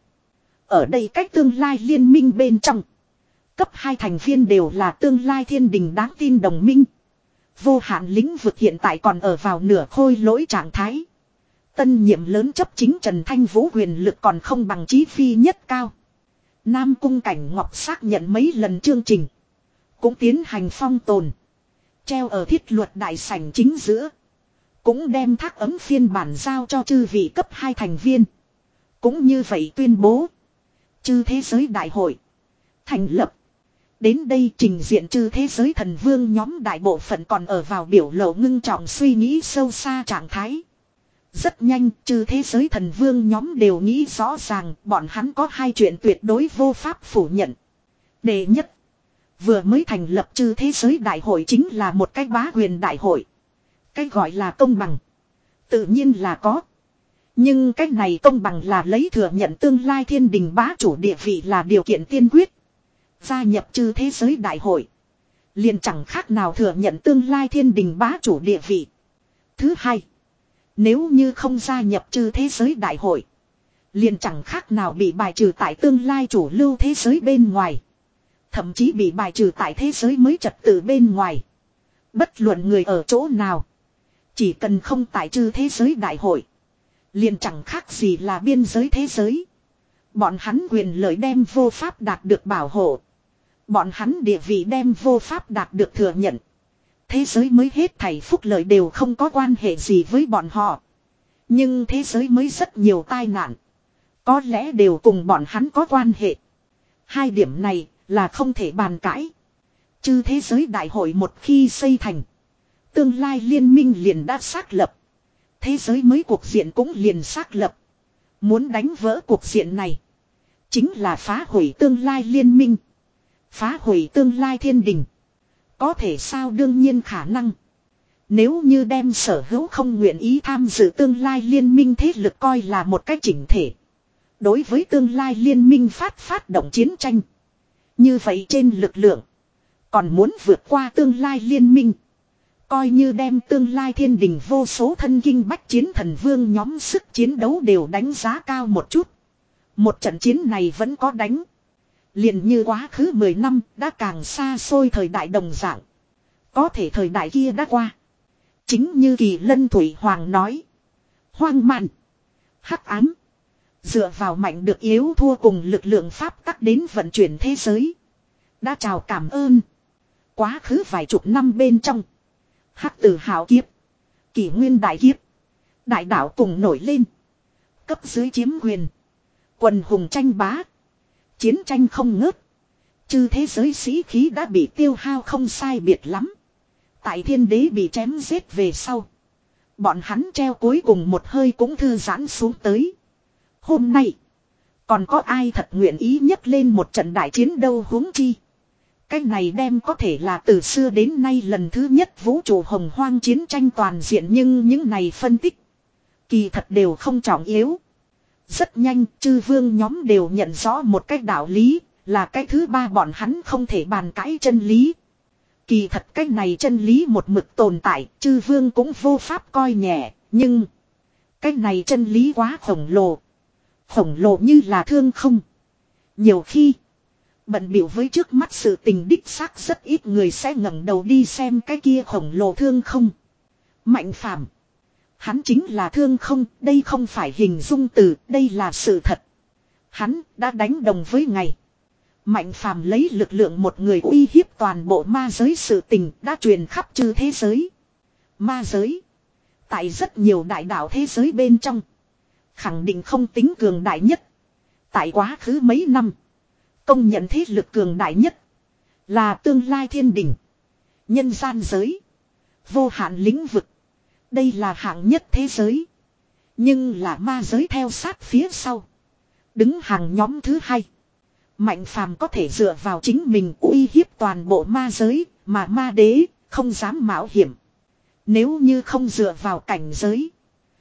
Ở đây cách tương lai liên minh bên trong, cấp hai thành viên đều là tương lai thiên đình đáng tin đồng minh. Vô hạn lĩnh vực hiện tại còn ở vào nửa khôi lỗi trạng thái. Tân nhiệm lớn chấp chính Trần Thanh Vũ quyền lực còn không bằng chí phi nhất cao. Nam cung cảnh ngọc xác nhận mấy lần chương trình, cũng tiến hành phong tồn, treo ở thiết luật đại sảnh chính giữa. Cũng đem thác ấm phiên bản giao cho chư vị cấp hai thành viên. Cũng như vậy tuyên bố, chư thế giới đại hội thành lập. Đến đây trình diện chư thế giới thần vương nhóm đại bộ phận còn ở vào biểu lộ ngưng trọng suy nghĩ sâu xa trạng thái. Rất nhanh chư thế giới thần vương nhóm đều nghĩ rõ ràng bọn hắn có hai chuyện tuyệt đối vô pháp phủ nhận. Đệ nhất, vừa mới thành lập chư thế giới đại hội chính là một cái bá quyền đại hội. Cái gọi là công bằng, tự nhiên là có. Nhưng cái này công bằng là lấy thừa nhận tương lai thiên đình bá chủ địa vị là điều kiện tiên quyết. Gia nhập chư thế giới đại hội, liền chẳng khác nào thừa nhận tương lai thiên đình bá chủ địa vị. Thứ hai, nếu như không gia nhập chư thế giới đại hội, liền chẳng khác nào bị bài trừ tại tương lai chủ lưu thế giới bên ngoài. Thậm chí bị bài trừ tại thế giới mới trật tự bên ngoài. Bất luận người ở chỗ nào, chỉ cần không tại chư thế giới đại hội, liền chẳng khác gì là biên giới thế giới. Bọn hắn quyền lợi đem vô pháp đạt được bảo hộ. Bọn hắn địa vị đem vô pháp đạt được thừa nhận. Thế giới mới hết thảy phúc lợi đều không có quan hệ gì với bọn họ. Nhưng thế giới mới rất nhiều tai nạn, có lẽ đều cùng bọn hắn có quan hệ. Hai điểm này là không thể bàn cãi. Chư thế giới đại hội một khi xây thành, tương lai liên minh liền đã xác lập. Thế giới mới cuộc diện cũng liền xác lập. Muốn đánh vỡ cuộc diện này, chính là phá hủy tương lai liên minh, phá hủy tương lai thiên đình. Có thể sao? Đương nhiên khả năng. Nếu như đem sở hữu không nguyện ý tham dự tương lai liên minh thế lực coi là một cái chỉnh thể, đối với tương lai liên minh phát phát động chiến tranh, như vậy trên lực lượng còn muốn vượt qua tương lai liên minh. Coi như đem tương lai thiên đình vô số thân kinh bách chiến thần vương nhóm sức chiến đấu đều đánh giá cao một chút, một trận chiến này vẫn có đánh. Liền như quá khứ mười năm đã càng xa xôi thời đại đồng dạng. Có thể thời đại kia đã qua. Chính như Kỳ Lân Thủy Hoàng nói, hoang mạn, hắc ám, dựa vào mạnh được yếu thua cùng lực lượng pháp tắc đến vận chuyển thế giới, đã chào cảm ơn. Quá khứ vài chục năm bên trong, hắc tử hào kiếp, kỷ nguyên đại kiếp, đại đạo cùng nổi lên, cấp dưới chiếm quyền, quần hùng tranh bá, chiến tranh không ngớt. Chư thế giới sĩ khí đã bị tiêu hao không sai biệt lắm. Tại thiên đế bị chém giết về sau, Bọn hắn treo cuối cùng một hơi cũng thư giãn xuống tới. Hôm nay. Còn có ai thật nguyện ý nhấc lên một trận đại chiến đâu huống chi. Cái này đem có thể là từ xưa đến nay lần thứ nhất vũ trụ hồng hoang chiến tranh toàn diện, nhưng những này phân tích. Kỳ thật đều không trọng yếu. Rất nhanh chư vương nhóm đều nhận rõ một cái đạo lý. Là cái thứ ba bọn hắn không thể bàn cãi chân lý. Kỳ thật cái này chân lý một mực tồn tại, chư vương cũng vô pháp coi nhẹ, nhưng cái này chân lý quá khổng lồ. Khổng lồ như là thương không. Nhiều khi bận bịu với trước mắt sự tình đích xác rất ít người sẽ ngẩng đầu đi xem cái kia khổng lồ thương không. Mạnh phàm. Hắn chính là thương không, đây không phải hình dung từ, đây là sự thật. Hắn đã đánh đồng với ngày. Mạnh phàm lấy lực lượng một người uy hiếp toàn bộ ma giới sự tình đã truyền khắp chư thế giới. Ma giới. Tại rất nhiều đại đạo thế giới bên trong. Khẳng định không tính cường đại nhất. Tại quá khứ mấy năm. Công nhận thế lực cường đại nhất. Là tương lai thiên đỉnh. Nhân gian giới. Vô hạn lĩnh vực. Đây là hạng nhất thế giới. Nhưng là ma giới theo sát phía sau. Đứng hàng nhóm thứ hai. Mạnh phàm có thể dựa vào chính mình uy hiếp toàn bộ ma giới. Mà ma đế không dám mạo hiểm. Nếu như không dựa vào cảnh giới.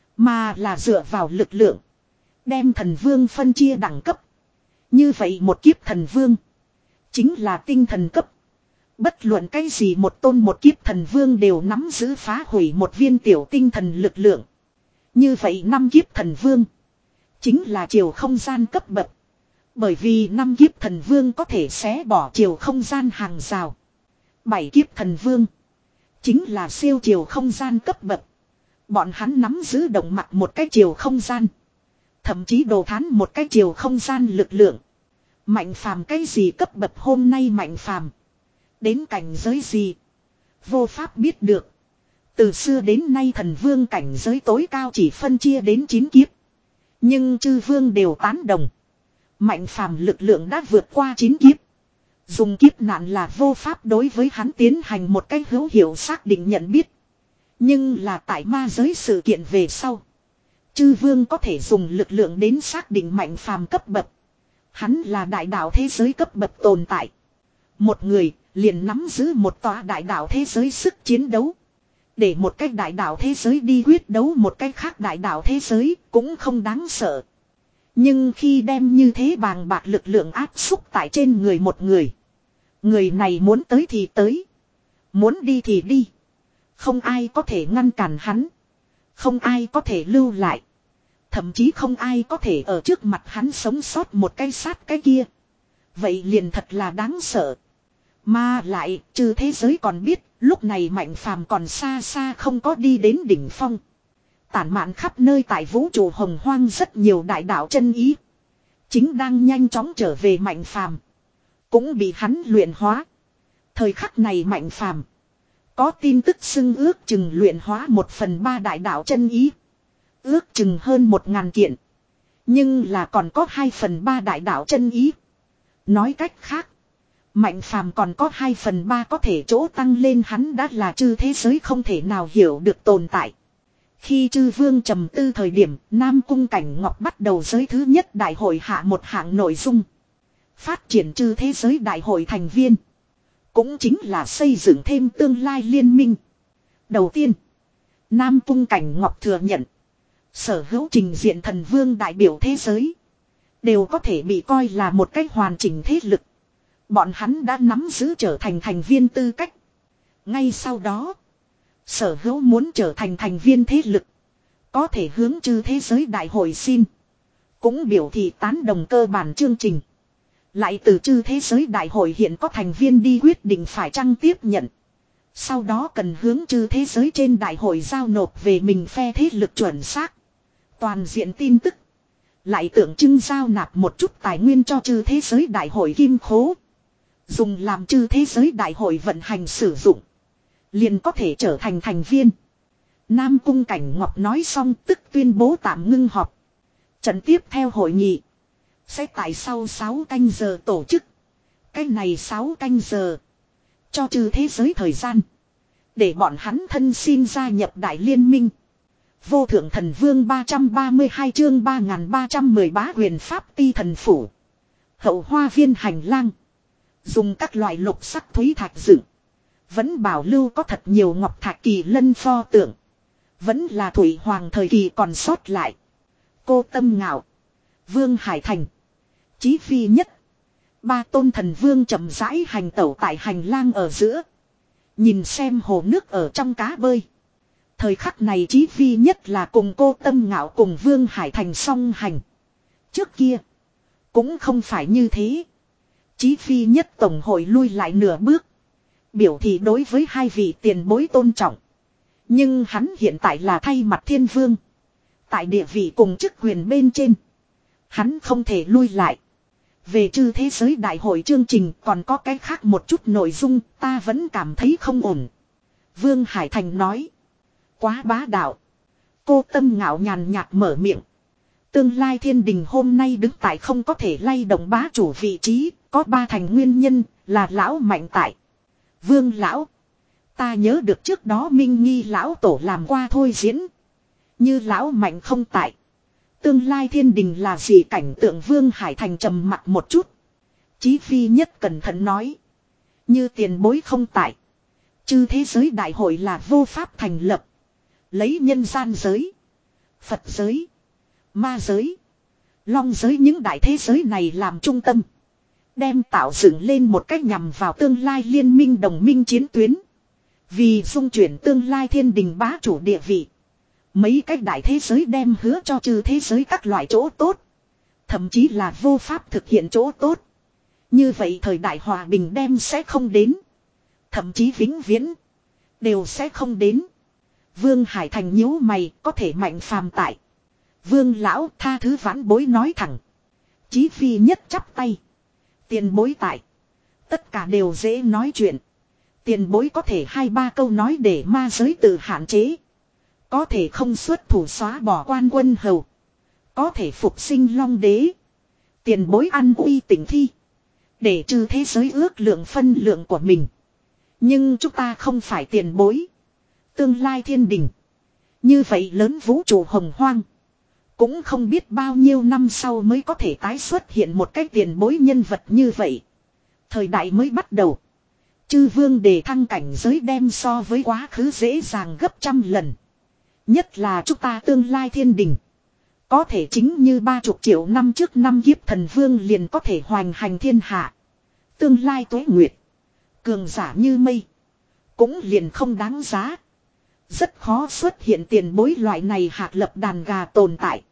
Mà là dựa vào lực lượng. Đem thần vương phân chia đẳng cấp. Như vậy một kiếp thần vương. Chính là tinh thần cấp. Bất luận cái gì một tôn một kiếp thần vương đều nắm giữ phá hủy một viên tiểu tinh thần lực lượng. Như vậy năm kiếp thần vương. Chính là chiều không gian cấp bậc. Bởi vì năm kiếp thần vương có thể xé bỏ chiều không gian hàng rào. Bảy kiếp thần vương. Chính là siêu chiều không gian cấp bậc. Bọn hắn nắm giữ động mặt một cái chiều không gian. Thậm chí đồ thán một cái chiều không gian lực lượng. Mạnh phàm cái gì cấp bậc hôm nay mạnh phàm. Đến cảnh giới gì. Vô pháp biết được. Từ xưa đến nay thần vương cảnh giới tối cao chỉ phân chia đến chín kiếp. Nhưng chư vương đều tán đồng. Mạnh phàm lực lượng đã vượt qua chín kiếp. Dùng kiếp nạn là vô pháp đối với hắn tiến hành một cách hữu hiệu xác định nhận biết. Nhưng là tại ma giới sự kiện về sau. Chư vương có thể dùng lực lượng đến xác định mạnh phàm cấp bậc. Hắn là đại đạo thế giới cấp bậc tồn tại. Một người liền nắm giữ một tòa đại đạo thế giới sức chiến đấu. Để một cách đại đạo thế giới đi quyết đấu một cách khác đại đạo thế giới cũng không đáng sợ. Nhưng khi đem như thế bàng bạc lực lượng áp xúc tại trên người một người. Người này muốn tới thì tới. Muốn đi thì đi. Không ai có thể ngăn cản hắn. Không ai có thể lưu lại. Thậm chí không ai có thể ở trước mặt hắn sống sót một cái sát cái kia. Vậy liền thật là đáng sợ. Mà lại, trừ thế giới còn biết, lúc này mạnh phàm còn xa xa không có đi đến đỉnh phong. Tản mạn khắp nơi tại vũ trụ hồng hoang rất nhiều đại đạo chân ý. Chính đang nhanh chóng trở về mạnh phàm. Cũng bị hắn luyện hóa. Thời khắc này mạnh phàm. Có tin tức xưng ước chừng luyện hóa một phần ba đại đạo chân ý. Ước chừng hơn một ngàn kiện. Nhưng là còn có hai phần ba đại đạo chân ý. Nói cách khác. Mạnh phàm còn có hai phần ba có thể chỗ tăng lên hắn đã là chư thế giới không thể nào hiểu được tồn tại. Khi chư vương trầm tư thời điểm, Nam Cung Cảnh Ngọc bắt đầu giới thứ nhất đại hội hạ một hạng nội dung. Phát triển chư thế giới đại hội thành viên. Cũng chính là xây dựng thêm tương lai liên minh. Đầu tiên, Nam Cung Cảnh Ngọc thừa nhận. Sở hữu trình diện thần vương đại biểu thế giới. Đều có thể bị coi là một cách hoàn chỉnh thế lực. Bọn hắn đã nắm giữ trở thành thành viên tư cách. Ngay sau đó, sở hữu muốn trở thành thành viên thế lực. Có thể hướng chư thế giới đại hội xin. Cũng biểu thị tán đồng cơ bản chương trình. Lại từ chư thế giới đại hội hiện có thành viên đi quyết định phải chăng tiếp nhận. Sau đó cần hướng chư thế giới trên đại hội giao nộp về mình phe thế lực chuẩn xác. Toàn diện tin tức. Lại tượng trưng giao nạp một chút tài nguyên cho chư thế giới đại hội kim khố. Dùng làm chư thế giới đại hội vận hành sử dụng. Liền có thể trở thành thành viên. Nam Cung Cảnh Ngọc nói xong tức tuyên bố tạm ngưng họp. Trận tiếp theo hội nghị. Sẽ tại sau sáu canh giờ tổ chức. Cái này sáu canh giờ. Cho chư thế giới thời gian. Để bọn hắn thân xin gia nhập đại liên minh. Vô thượng thần vương ba trăm ba mươi hai chương ba nghìn ba trăm mười bá quyền pháp ti thần phủ. Hậu hoa viên hành lang. Dùng các loại lục sắc thúy thạch dựng. Vẫn bảo lưu có thật nhiều ngọc thạch kỳ lân pho tượng. Vẫn là thủy hoàng thời kỳ còn sót lại. Cô Tâm Ngạo, Vương Hải Thành, Chí Phi Nhất. Ba tôn thần vương chậm rãi hành tẩu tại hành lang ở giữa. Nhìn xem hồ nước ở trong cá bơi. Thời khắc này Chí Phi Nhất là cùng Cô Tâm Ngạo cùng Vương Hải Thành song hành. Trước kia cũng không phải như thế. Chí Phi Nhất tổng hội lui lại nửa bước. Biểu thị đối với hai vị tiền bối tôn trọng. Nhưng hắn hiện tại là thay mặt thiên vương. Tại địa vị cùng chức quyền bên trên. Hắn không thể lui lại. Về chư thế giới đại hội chương trình còn có cái khác một chút nội dung ta vẫn cảm thấy không ổn. Vương Hải Thành nói. Quá bá đạo. Cô Tâm Ngạo nhàn nhạt mở miệng. Tương lai thiên đình hôm nay đứng tại không có thể lay động bá chủ vị trí. Có ba thành nguyên nhân là lão mạnh tại. Vương lão. Ta nhớ được trước đó Minh Nghi lão tổ làm qua thôi diễn. Như lão mạnh không tại. Tương lai thiên đình là gì cảnh tượng Vương Hải Thành trầm mặt một chút. Chí Phi Nhất cẩn thận nói. Như tiền bối không tại. Chư thế giới đại hội là vô pháp thành lập. Lấy nhân gian giới. Phật giới. Ma giới. Long giới những đại thế giới này làm trung tâm. Đem tạo dựng lên một cách nhằm vào tương lai liên minh đồng minh chiến tuyến. Vì dung chuyển tương lai thiên đình bá chủ địa vị. Mấy cách đại thế giới đem hứa cho chư thế giới các loại chỗ tốt. Thậm chí là vô pháp thực hiện chỗ tốt. Như vậy thời đại hòa bình đem sẽ không đến. Thậm chí vĩnh viễn. Đều sẽ không đến. Vương Hải Thành nhíu mày có thể mạnh phàm tại. Vương lão tha thứ vãn bối nói thẳng. Chí Phi Nhất chắp tay. Tiền bối tại. Tất cả đều dễ nói chuyện. Tiền bối có thể hai ba câu nói để ma giới tự hạn chế. Có thể không xuất thủ xóa bỏ quan quân hầu. Có thể phục sinh long đế. Tiền bối ăn uy tỉnh thi. Để trừ thế giới ước lượng phân lượng của mình. Nhưng chúng ta không phải tiền bối. Tương lai thiên đình. Như vậy lớn vũ trụ hồng hoang. Cũng không biết bao nhiêu năm sau mới có thể tái xuất hiện một cái tiền bối nhân vật như vậy. Thời đại mới bắt đầu. Chư vương đề thăng cảnh giới đem so với quá khứ dễ dàng gấp trăm lần. Nhất là chúng ta tương lai thiên đình. Có thể chính như ba chục triệu năm trước năm kiếp thần vương liền có thể hoành hành thiên hạ. Tương lai tuế nguyệt. Cường giả như mây. Cũng liền không đáng giá. Rất khó xuất hiện tiền bối loại này hạt lập đàn gà tồn tại.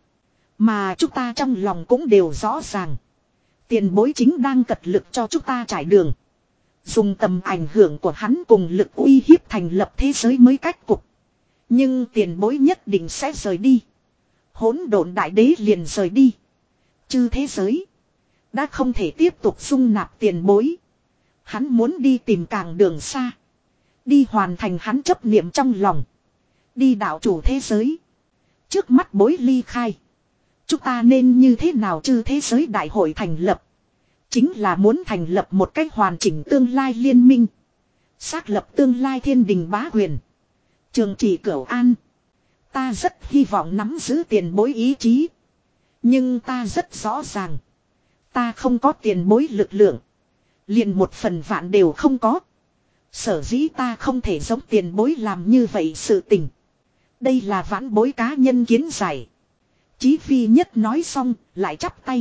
Mà chúng ta trong lòng cũng đều rõ ràng. Tiền bối chính đang cật lực cho chúng ta trải đường. Dùng tầm ảnh hưởng của hắn cùng lực uy hiếp thành lập thế giới mới cách cục. Nhưng tiền bối nhất định sẽ rời đi. Hỗn độn đại đế liền rời đi. Chư thế giới. Đã không thể tiếp tục dung nạp tiền bối. Hắn muốn đi tìm càng đường xa. Đi hoàn thành hắn chấp niệm trong lòng. Đi đạo chủ thế giới. Trước mắt bối ly khai. Chúng ta nên như thế nào chư thế giới đại hội thành lập. Chính là muốn thành lập một cách hoàn chỉnh tương lai liên minh. Xác lập tương lai thiên đình bá quyền. Trường chỉ cửu an. Ta rất hy vọng nắm giữ tiền bối ý chí. Nhưng ta rất rõ ràng. Ta không có tiền bối lực lượng. Liền một phần vạn đều không có. Sở dĩ ta không thể giống tiền bối làm như vậy sự tình. Đây là vãn bối cá nhân kiến giải. Chí Phi Nhất nói xong lại chắp tay.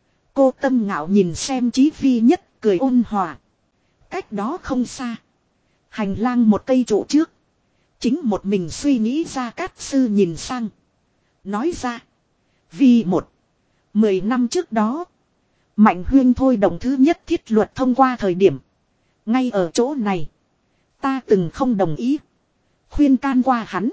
Cô Tâm Ngạo nhìn xem Chí Phi Nhất cười ôn hòa. Cách đó không xa. Hành lang một cây trụ trước. Chính một mình suy nghĩ ra Cát Sư nhìn sang. Nói ra. Vì một. Mười năm trước đó. Mạnh Huyên thôi đồng thứ nhất thiết luật thông qua thời điểm. Ngay ở chỗ này. Ta từng không đồng ý. Khuyên can qua hắn.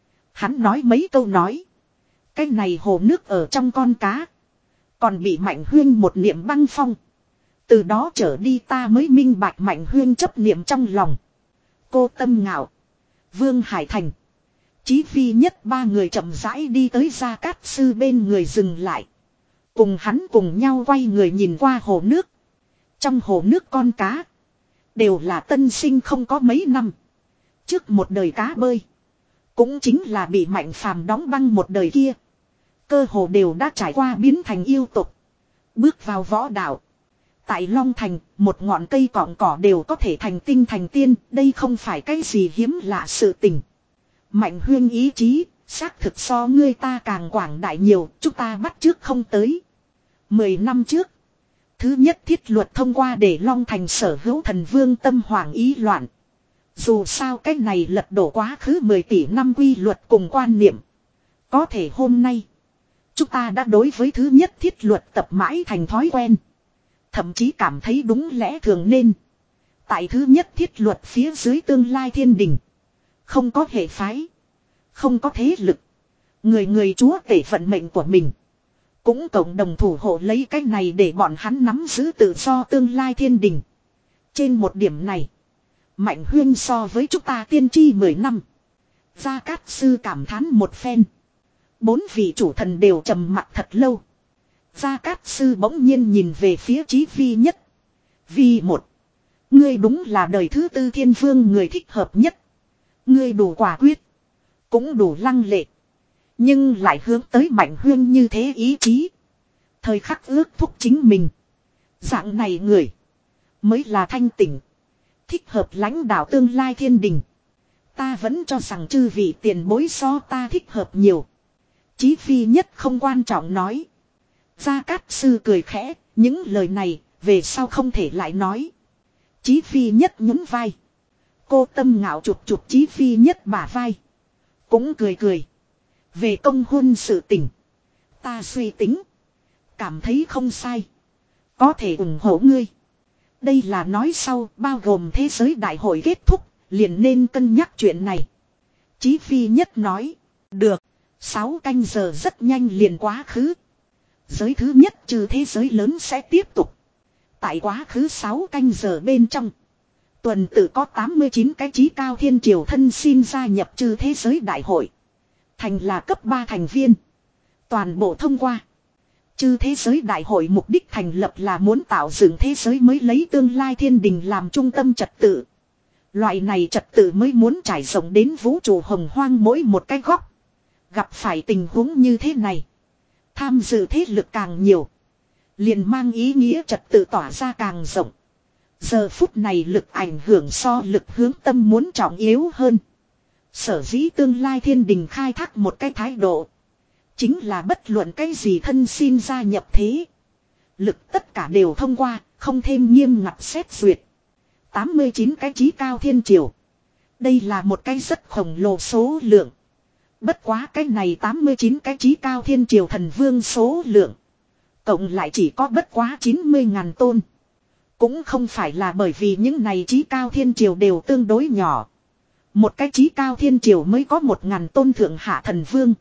Hắn nói mấy câu nói. Cái này hồ nước ở trong con cá. Còn bị Mạnh Huyên một niệm băng phong. Từ đó trở đi ta mới minh bạch Mạnh Huyên chấp niệm trong lòng. Cô Tâm Ngạo. Vương Hải Thành. Chí Phi Nhất ba người chậm rãi đi tới Gia Cát Sư bên người dừng lại. Cùng hắn cùng nhau quay người nhìn qua hồ nước. Trong hồ nước con cá. Đều là tân sinh không có mấy năm. Trước một đời cá bơi. Cũng chính là bị Mạnh Phàm đóng băng một đời kia. Cơ hồ đều đã trải qua biến thành yêu tục. Bước vào võ đạo. Tại Long Thành, một ngọn cây cọng cỏ đều có thể thành tinh thành tiên. Đây không phải cái gì hiếm lạ sự tình. Mạnh Huyên ý chí, xác thực so ngươi ta càng quảng đại nhiều. Chúng ta bắt trước không tới. Mười năm trước. Thứ nhất thiết luật thông qua để Long Thành sở hữu thần vương tâm hoàng ý loạn. Dù sao cái này lật đổ quá khứ mười tỷ năm quy luật cùng quan niệm. Có thể hôm nay. Chúng ta đã đối với thứ nhất thiết luật tập mãi thành thói quen. Thậm chí cảm thấy đúng lẽ thường nên. Tại thứ nhất thiết luật phía dưới tương lai thiên đình. Không có hệ phái. Không có thế lực. Người người chúa tể vận mệnh của mình. Cũng cộng đồng thủ hộ lấy cái này để bọn hắn nắm giữ tự do tương lai thiên đình. Trên một điểm này. Mạnh Huyên so với chúng ta tiên tri mười năm. Gia Cát Sư cảm thán một phen. Bốn vị chủ thần đều trầm mặc thật lâu. Gia Cát Sư bỗng nhiên nhìn về phía Chí Vi Nhất. Vi một. Ngươi đúng là đời thứ tư thiên vương người thích hợp nhất. Ngươi đủ quả quyết. Cũng đủ lăng lệ. Nhưng lại hướng tới Mạnh Huyên như thế ý chí. Thời khắc ước thúc chính mình. Dạng này người. Mới là thanh tỉnh. Thích hợp lãnh đạo tương lai thiên đình. Ta vẫn cho rằng chư vị tiền bối so ta thích hợp nhiều. Chí Vi Nhất không quan trọng nói. Gia Cát Sư cười khẽ. Những lời này về sau không thể lại nói. Chí Vi Nhất nhún vai. Cô Tâm Ngạo chụp chụp Chí Vi Nhất bả vai. Cũng cười cười. Về công huân sự tình. Ta suy tính. Cảm thấy không sai. Có thể ủng hộ ngươi. Đây là nói sau bao gồm thế giới đại hội kết thúc. Liền nên cân nhắc chuyện này. Chí Vi Nhất nói. Được. Sáu canh giờ rất nhanh liền quá khứ. Giới thứ nhất trừ thế giới lớn sẽ tiếp tục. Tại quá khứ sáu canh giờ bên trong. Tuần tự có tám mươi chín cái chí cao thiên triều thân xin gia nhập trừ thế giới đại hội. Thành là cấp ba thành viên. Toàn bộ thông qua. Chư thế giới đại hội mục đích thành lập là muốn tạo dựng thế giới mới lấy tương lai thiên đình làm trung tâm trật tự. Loại này trật tự mới muốn trải rộng đến vũ trụ hồng hoang mỗi một cái góc. Gặp phải tình huống như thế này. Tham dự thế lực càng nhiều. Liền mang ý nghĩa trật tự tỏa ra càng rộng. Giờ phút này lực ảnh hưởng so lực hướng tâm muốn trọng yếu hơn. Sở dĩ tương lai thiên đình khai thác một cái thái độ. Chính là bất luận cái gì thân xin gia nhập thế. Lực tất cả đều thông qua, không thêm nghiêm ngặt xét duyệt. tám mươi chín cái chí cao thiên triều. Đây là một cái rất khổng lồ số lượng. Bất quá cái này tám mươi chín cái chí cao thiên triều thần vương số lượng. Cộng lại chỉ có bất quá chín mươi ngàn tôn. Cũng không phải là bởi vì những này chí cao thiên triều đều tương đối nhỏ. Một cái chí cao thiên triều mới có một ngàn tôn thượng hạ thần vương.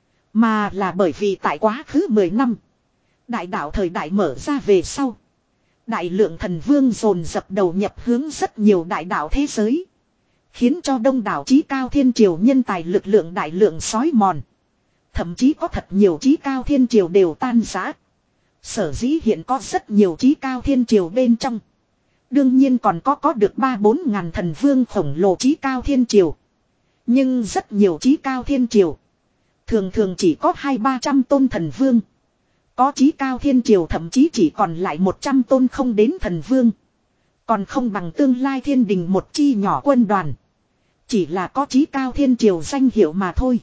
Mà là bởi vì tại quá khứ mười năm. Đại đạo thời đại mở ra về sau. Đại lượng thần vương dồn dập đầu nhập hướng rất nhiều đại đạo thế giới. Khiến cho đông đảo chí cao thiên triều nhân tài lực lượng đại lượng sói mòn. Thậm chí có thật nhiều chí cao thiên triều đều tan rã. Sở dĩ hiện có rất nhiều chí cao thiên triều bên trong. Đương nhiên còn có có được ba bốn ngàn thần vương khổng lồ chí cao thiên triều. Nhưng rất nhiều chí cao thiên triều. Thường thường chỉ có hai ba trăm tôn thần vương. Có chí cao thiên triều thậm chí chỉ còn lại một trăm tôn không đến thần vương. Còn không bằng tương lai thiên đình một chi nhỏ quân đoàn. Chỉ là có chí cao thiên triều danh hiệu mà thôi.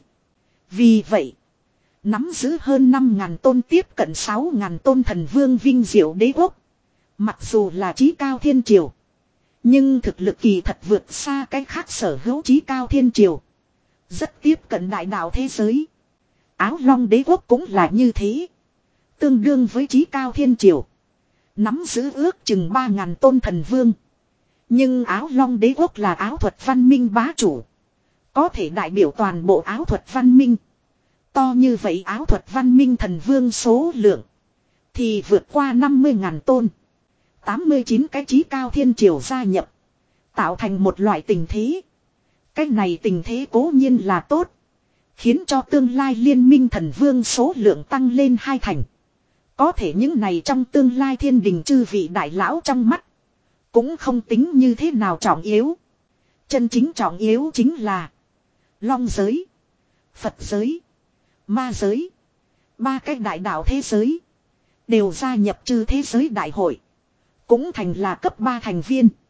Vì vậy. Nắm giữ hơn năm ngàn tôn tiếp cận sáu ngàn tôn thần vương vinh diệu đế quốc. Mặc dù là chí cao thiên triều. Nhưng thực lực kỳ thật vượt xa cái khác sở hữu chí cao thiên triều. Rất tiếp cận đại đạo thế giới. Áo Long đế quốc cũng là như thế. Tương đương với chí cao thiên triều. Nắm giữ ước chừng ba ngàn tôn thần vương. Nhưng Áo Long đế quốc là áo thuật văn minh bá chủ. Có thể đại biểu toàn bộ áo thuật văn minh. To như vậy áo thuật văn minh thần vương số lượng. Thì vượt qua năm mươi ngàn tôn. tám mươi chín cái chí cao thiên triều gia nhập. Tạo thành một loại tình thế. Cái này tình thế cố nhiên là tốt. Khiến cho tương lai liên minh thần vương số lượng tăng lên hai thành. Có thể những này trong tương lai thiên đình chư vị đại lão trong mắt. Cũng không tính như thế nào trọng yếu. Chân chính trọng yếu chính là Long giới. Phật giới, ma giới, ba cái đại đạo thế giới đều gia nhập chư thế giới đại hội, cũng thành là cấp ba thành viên.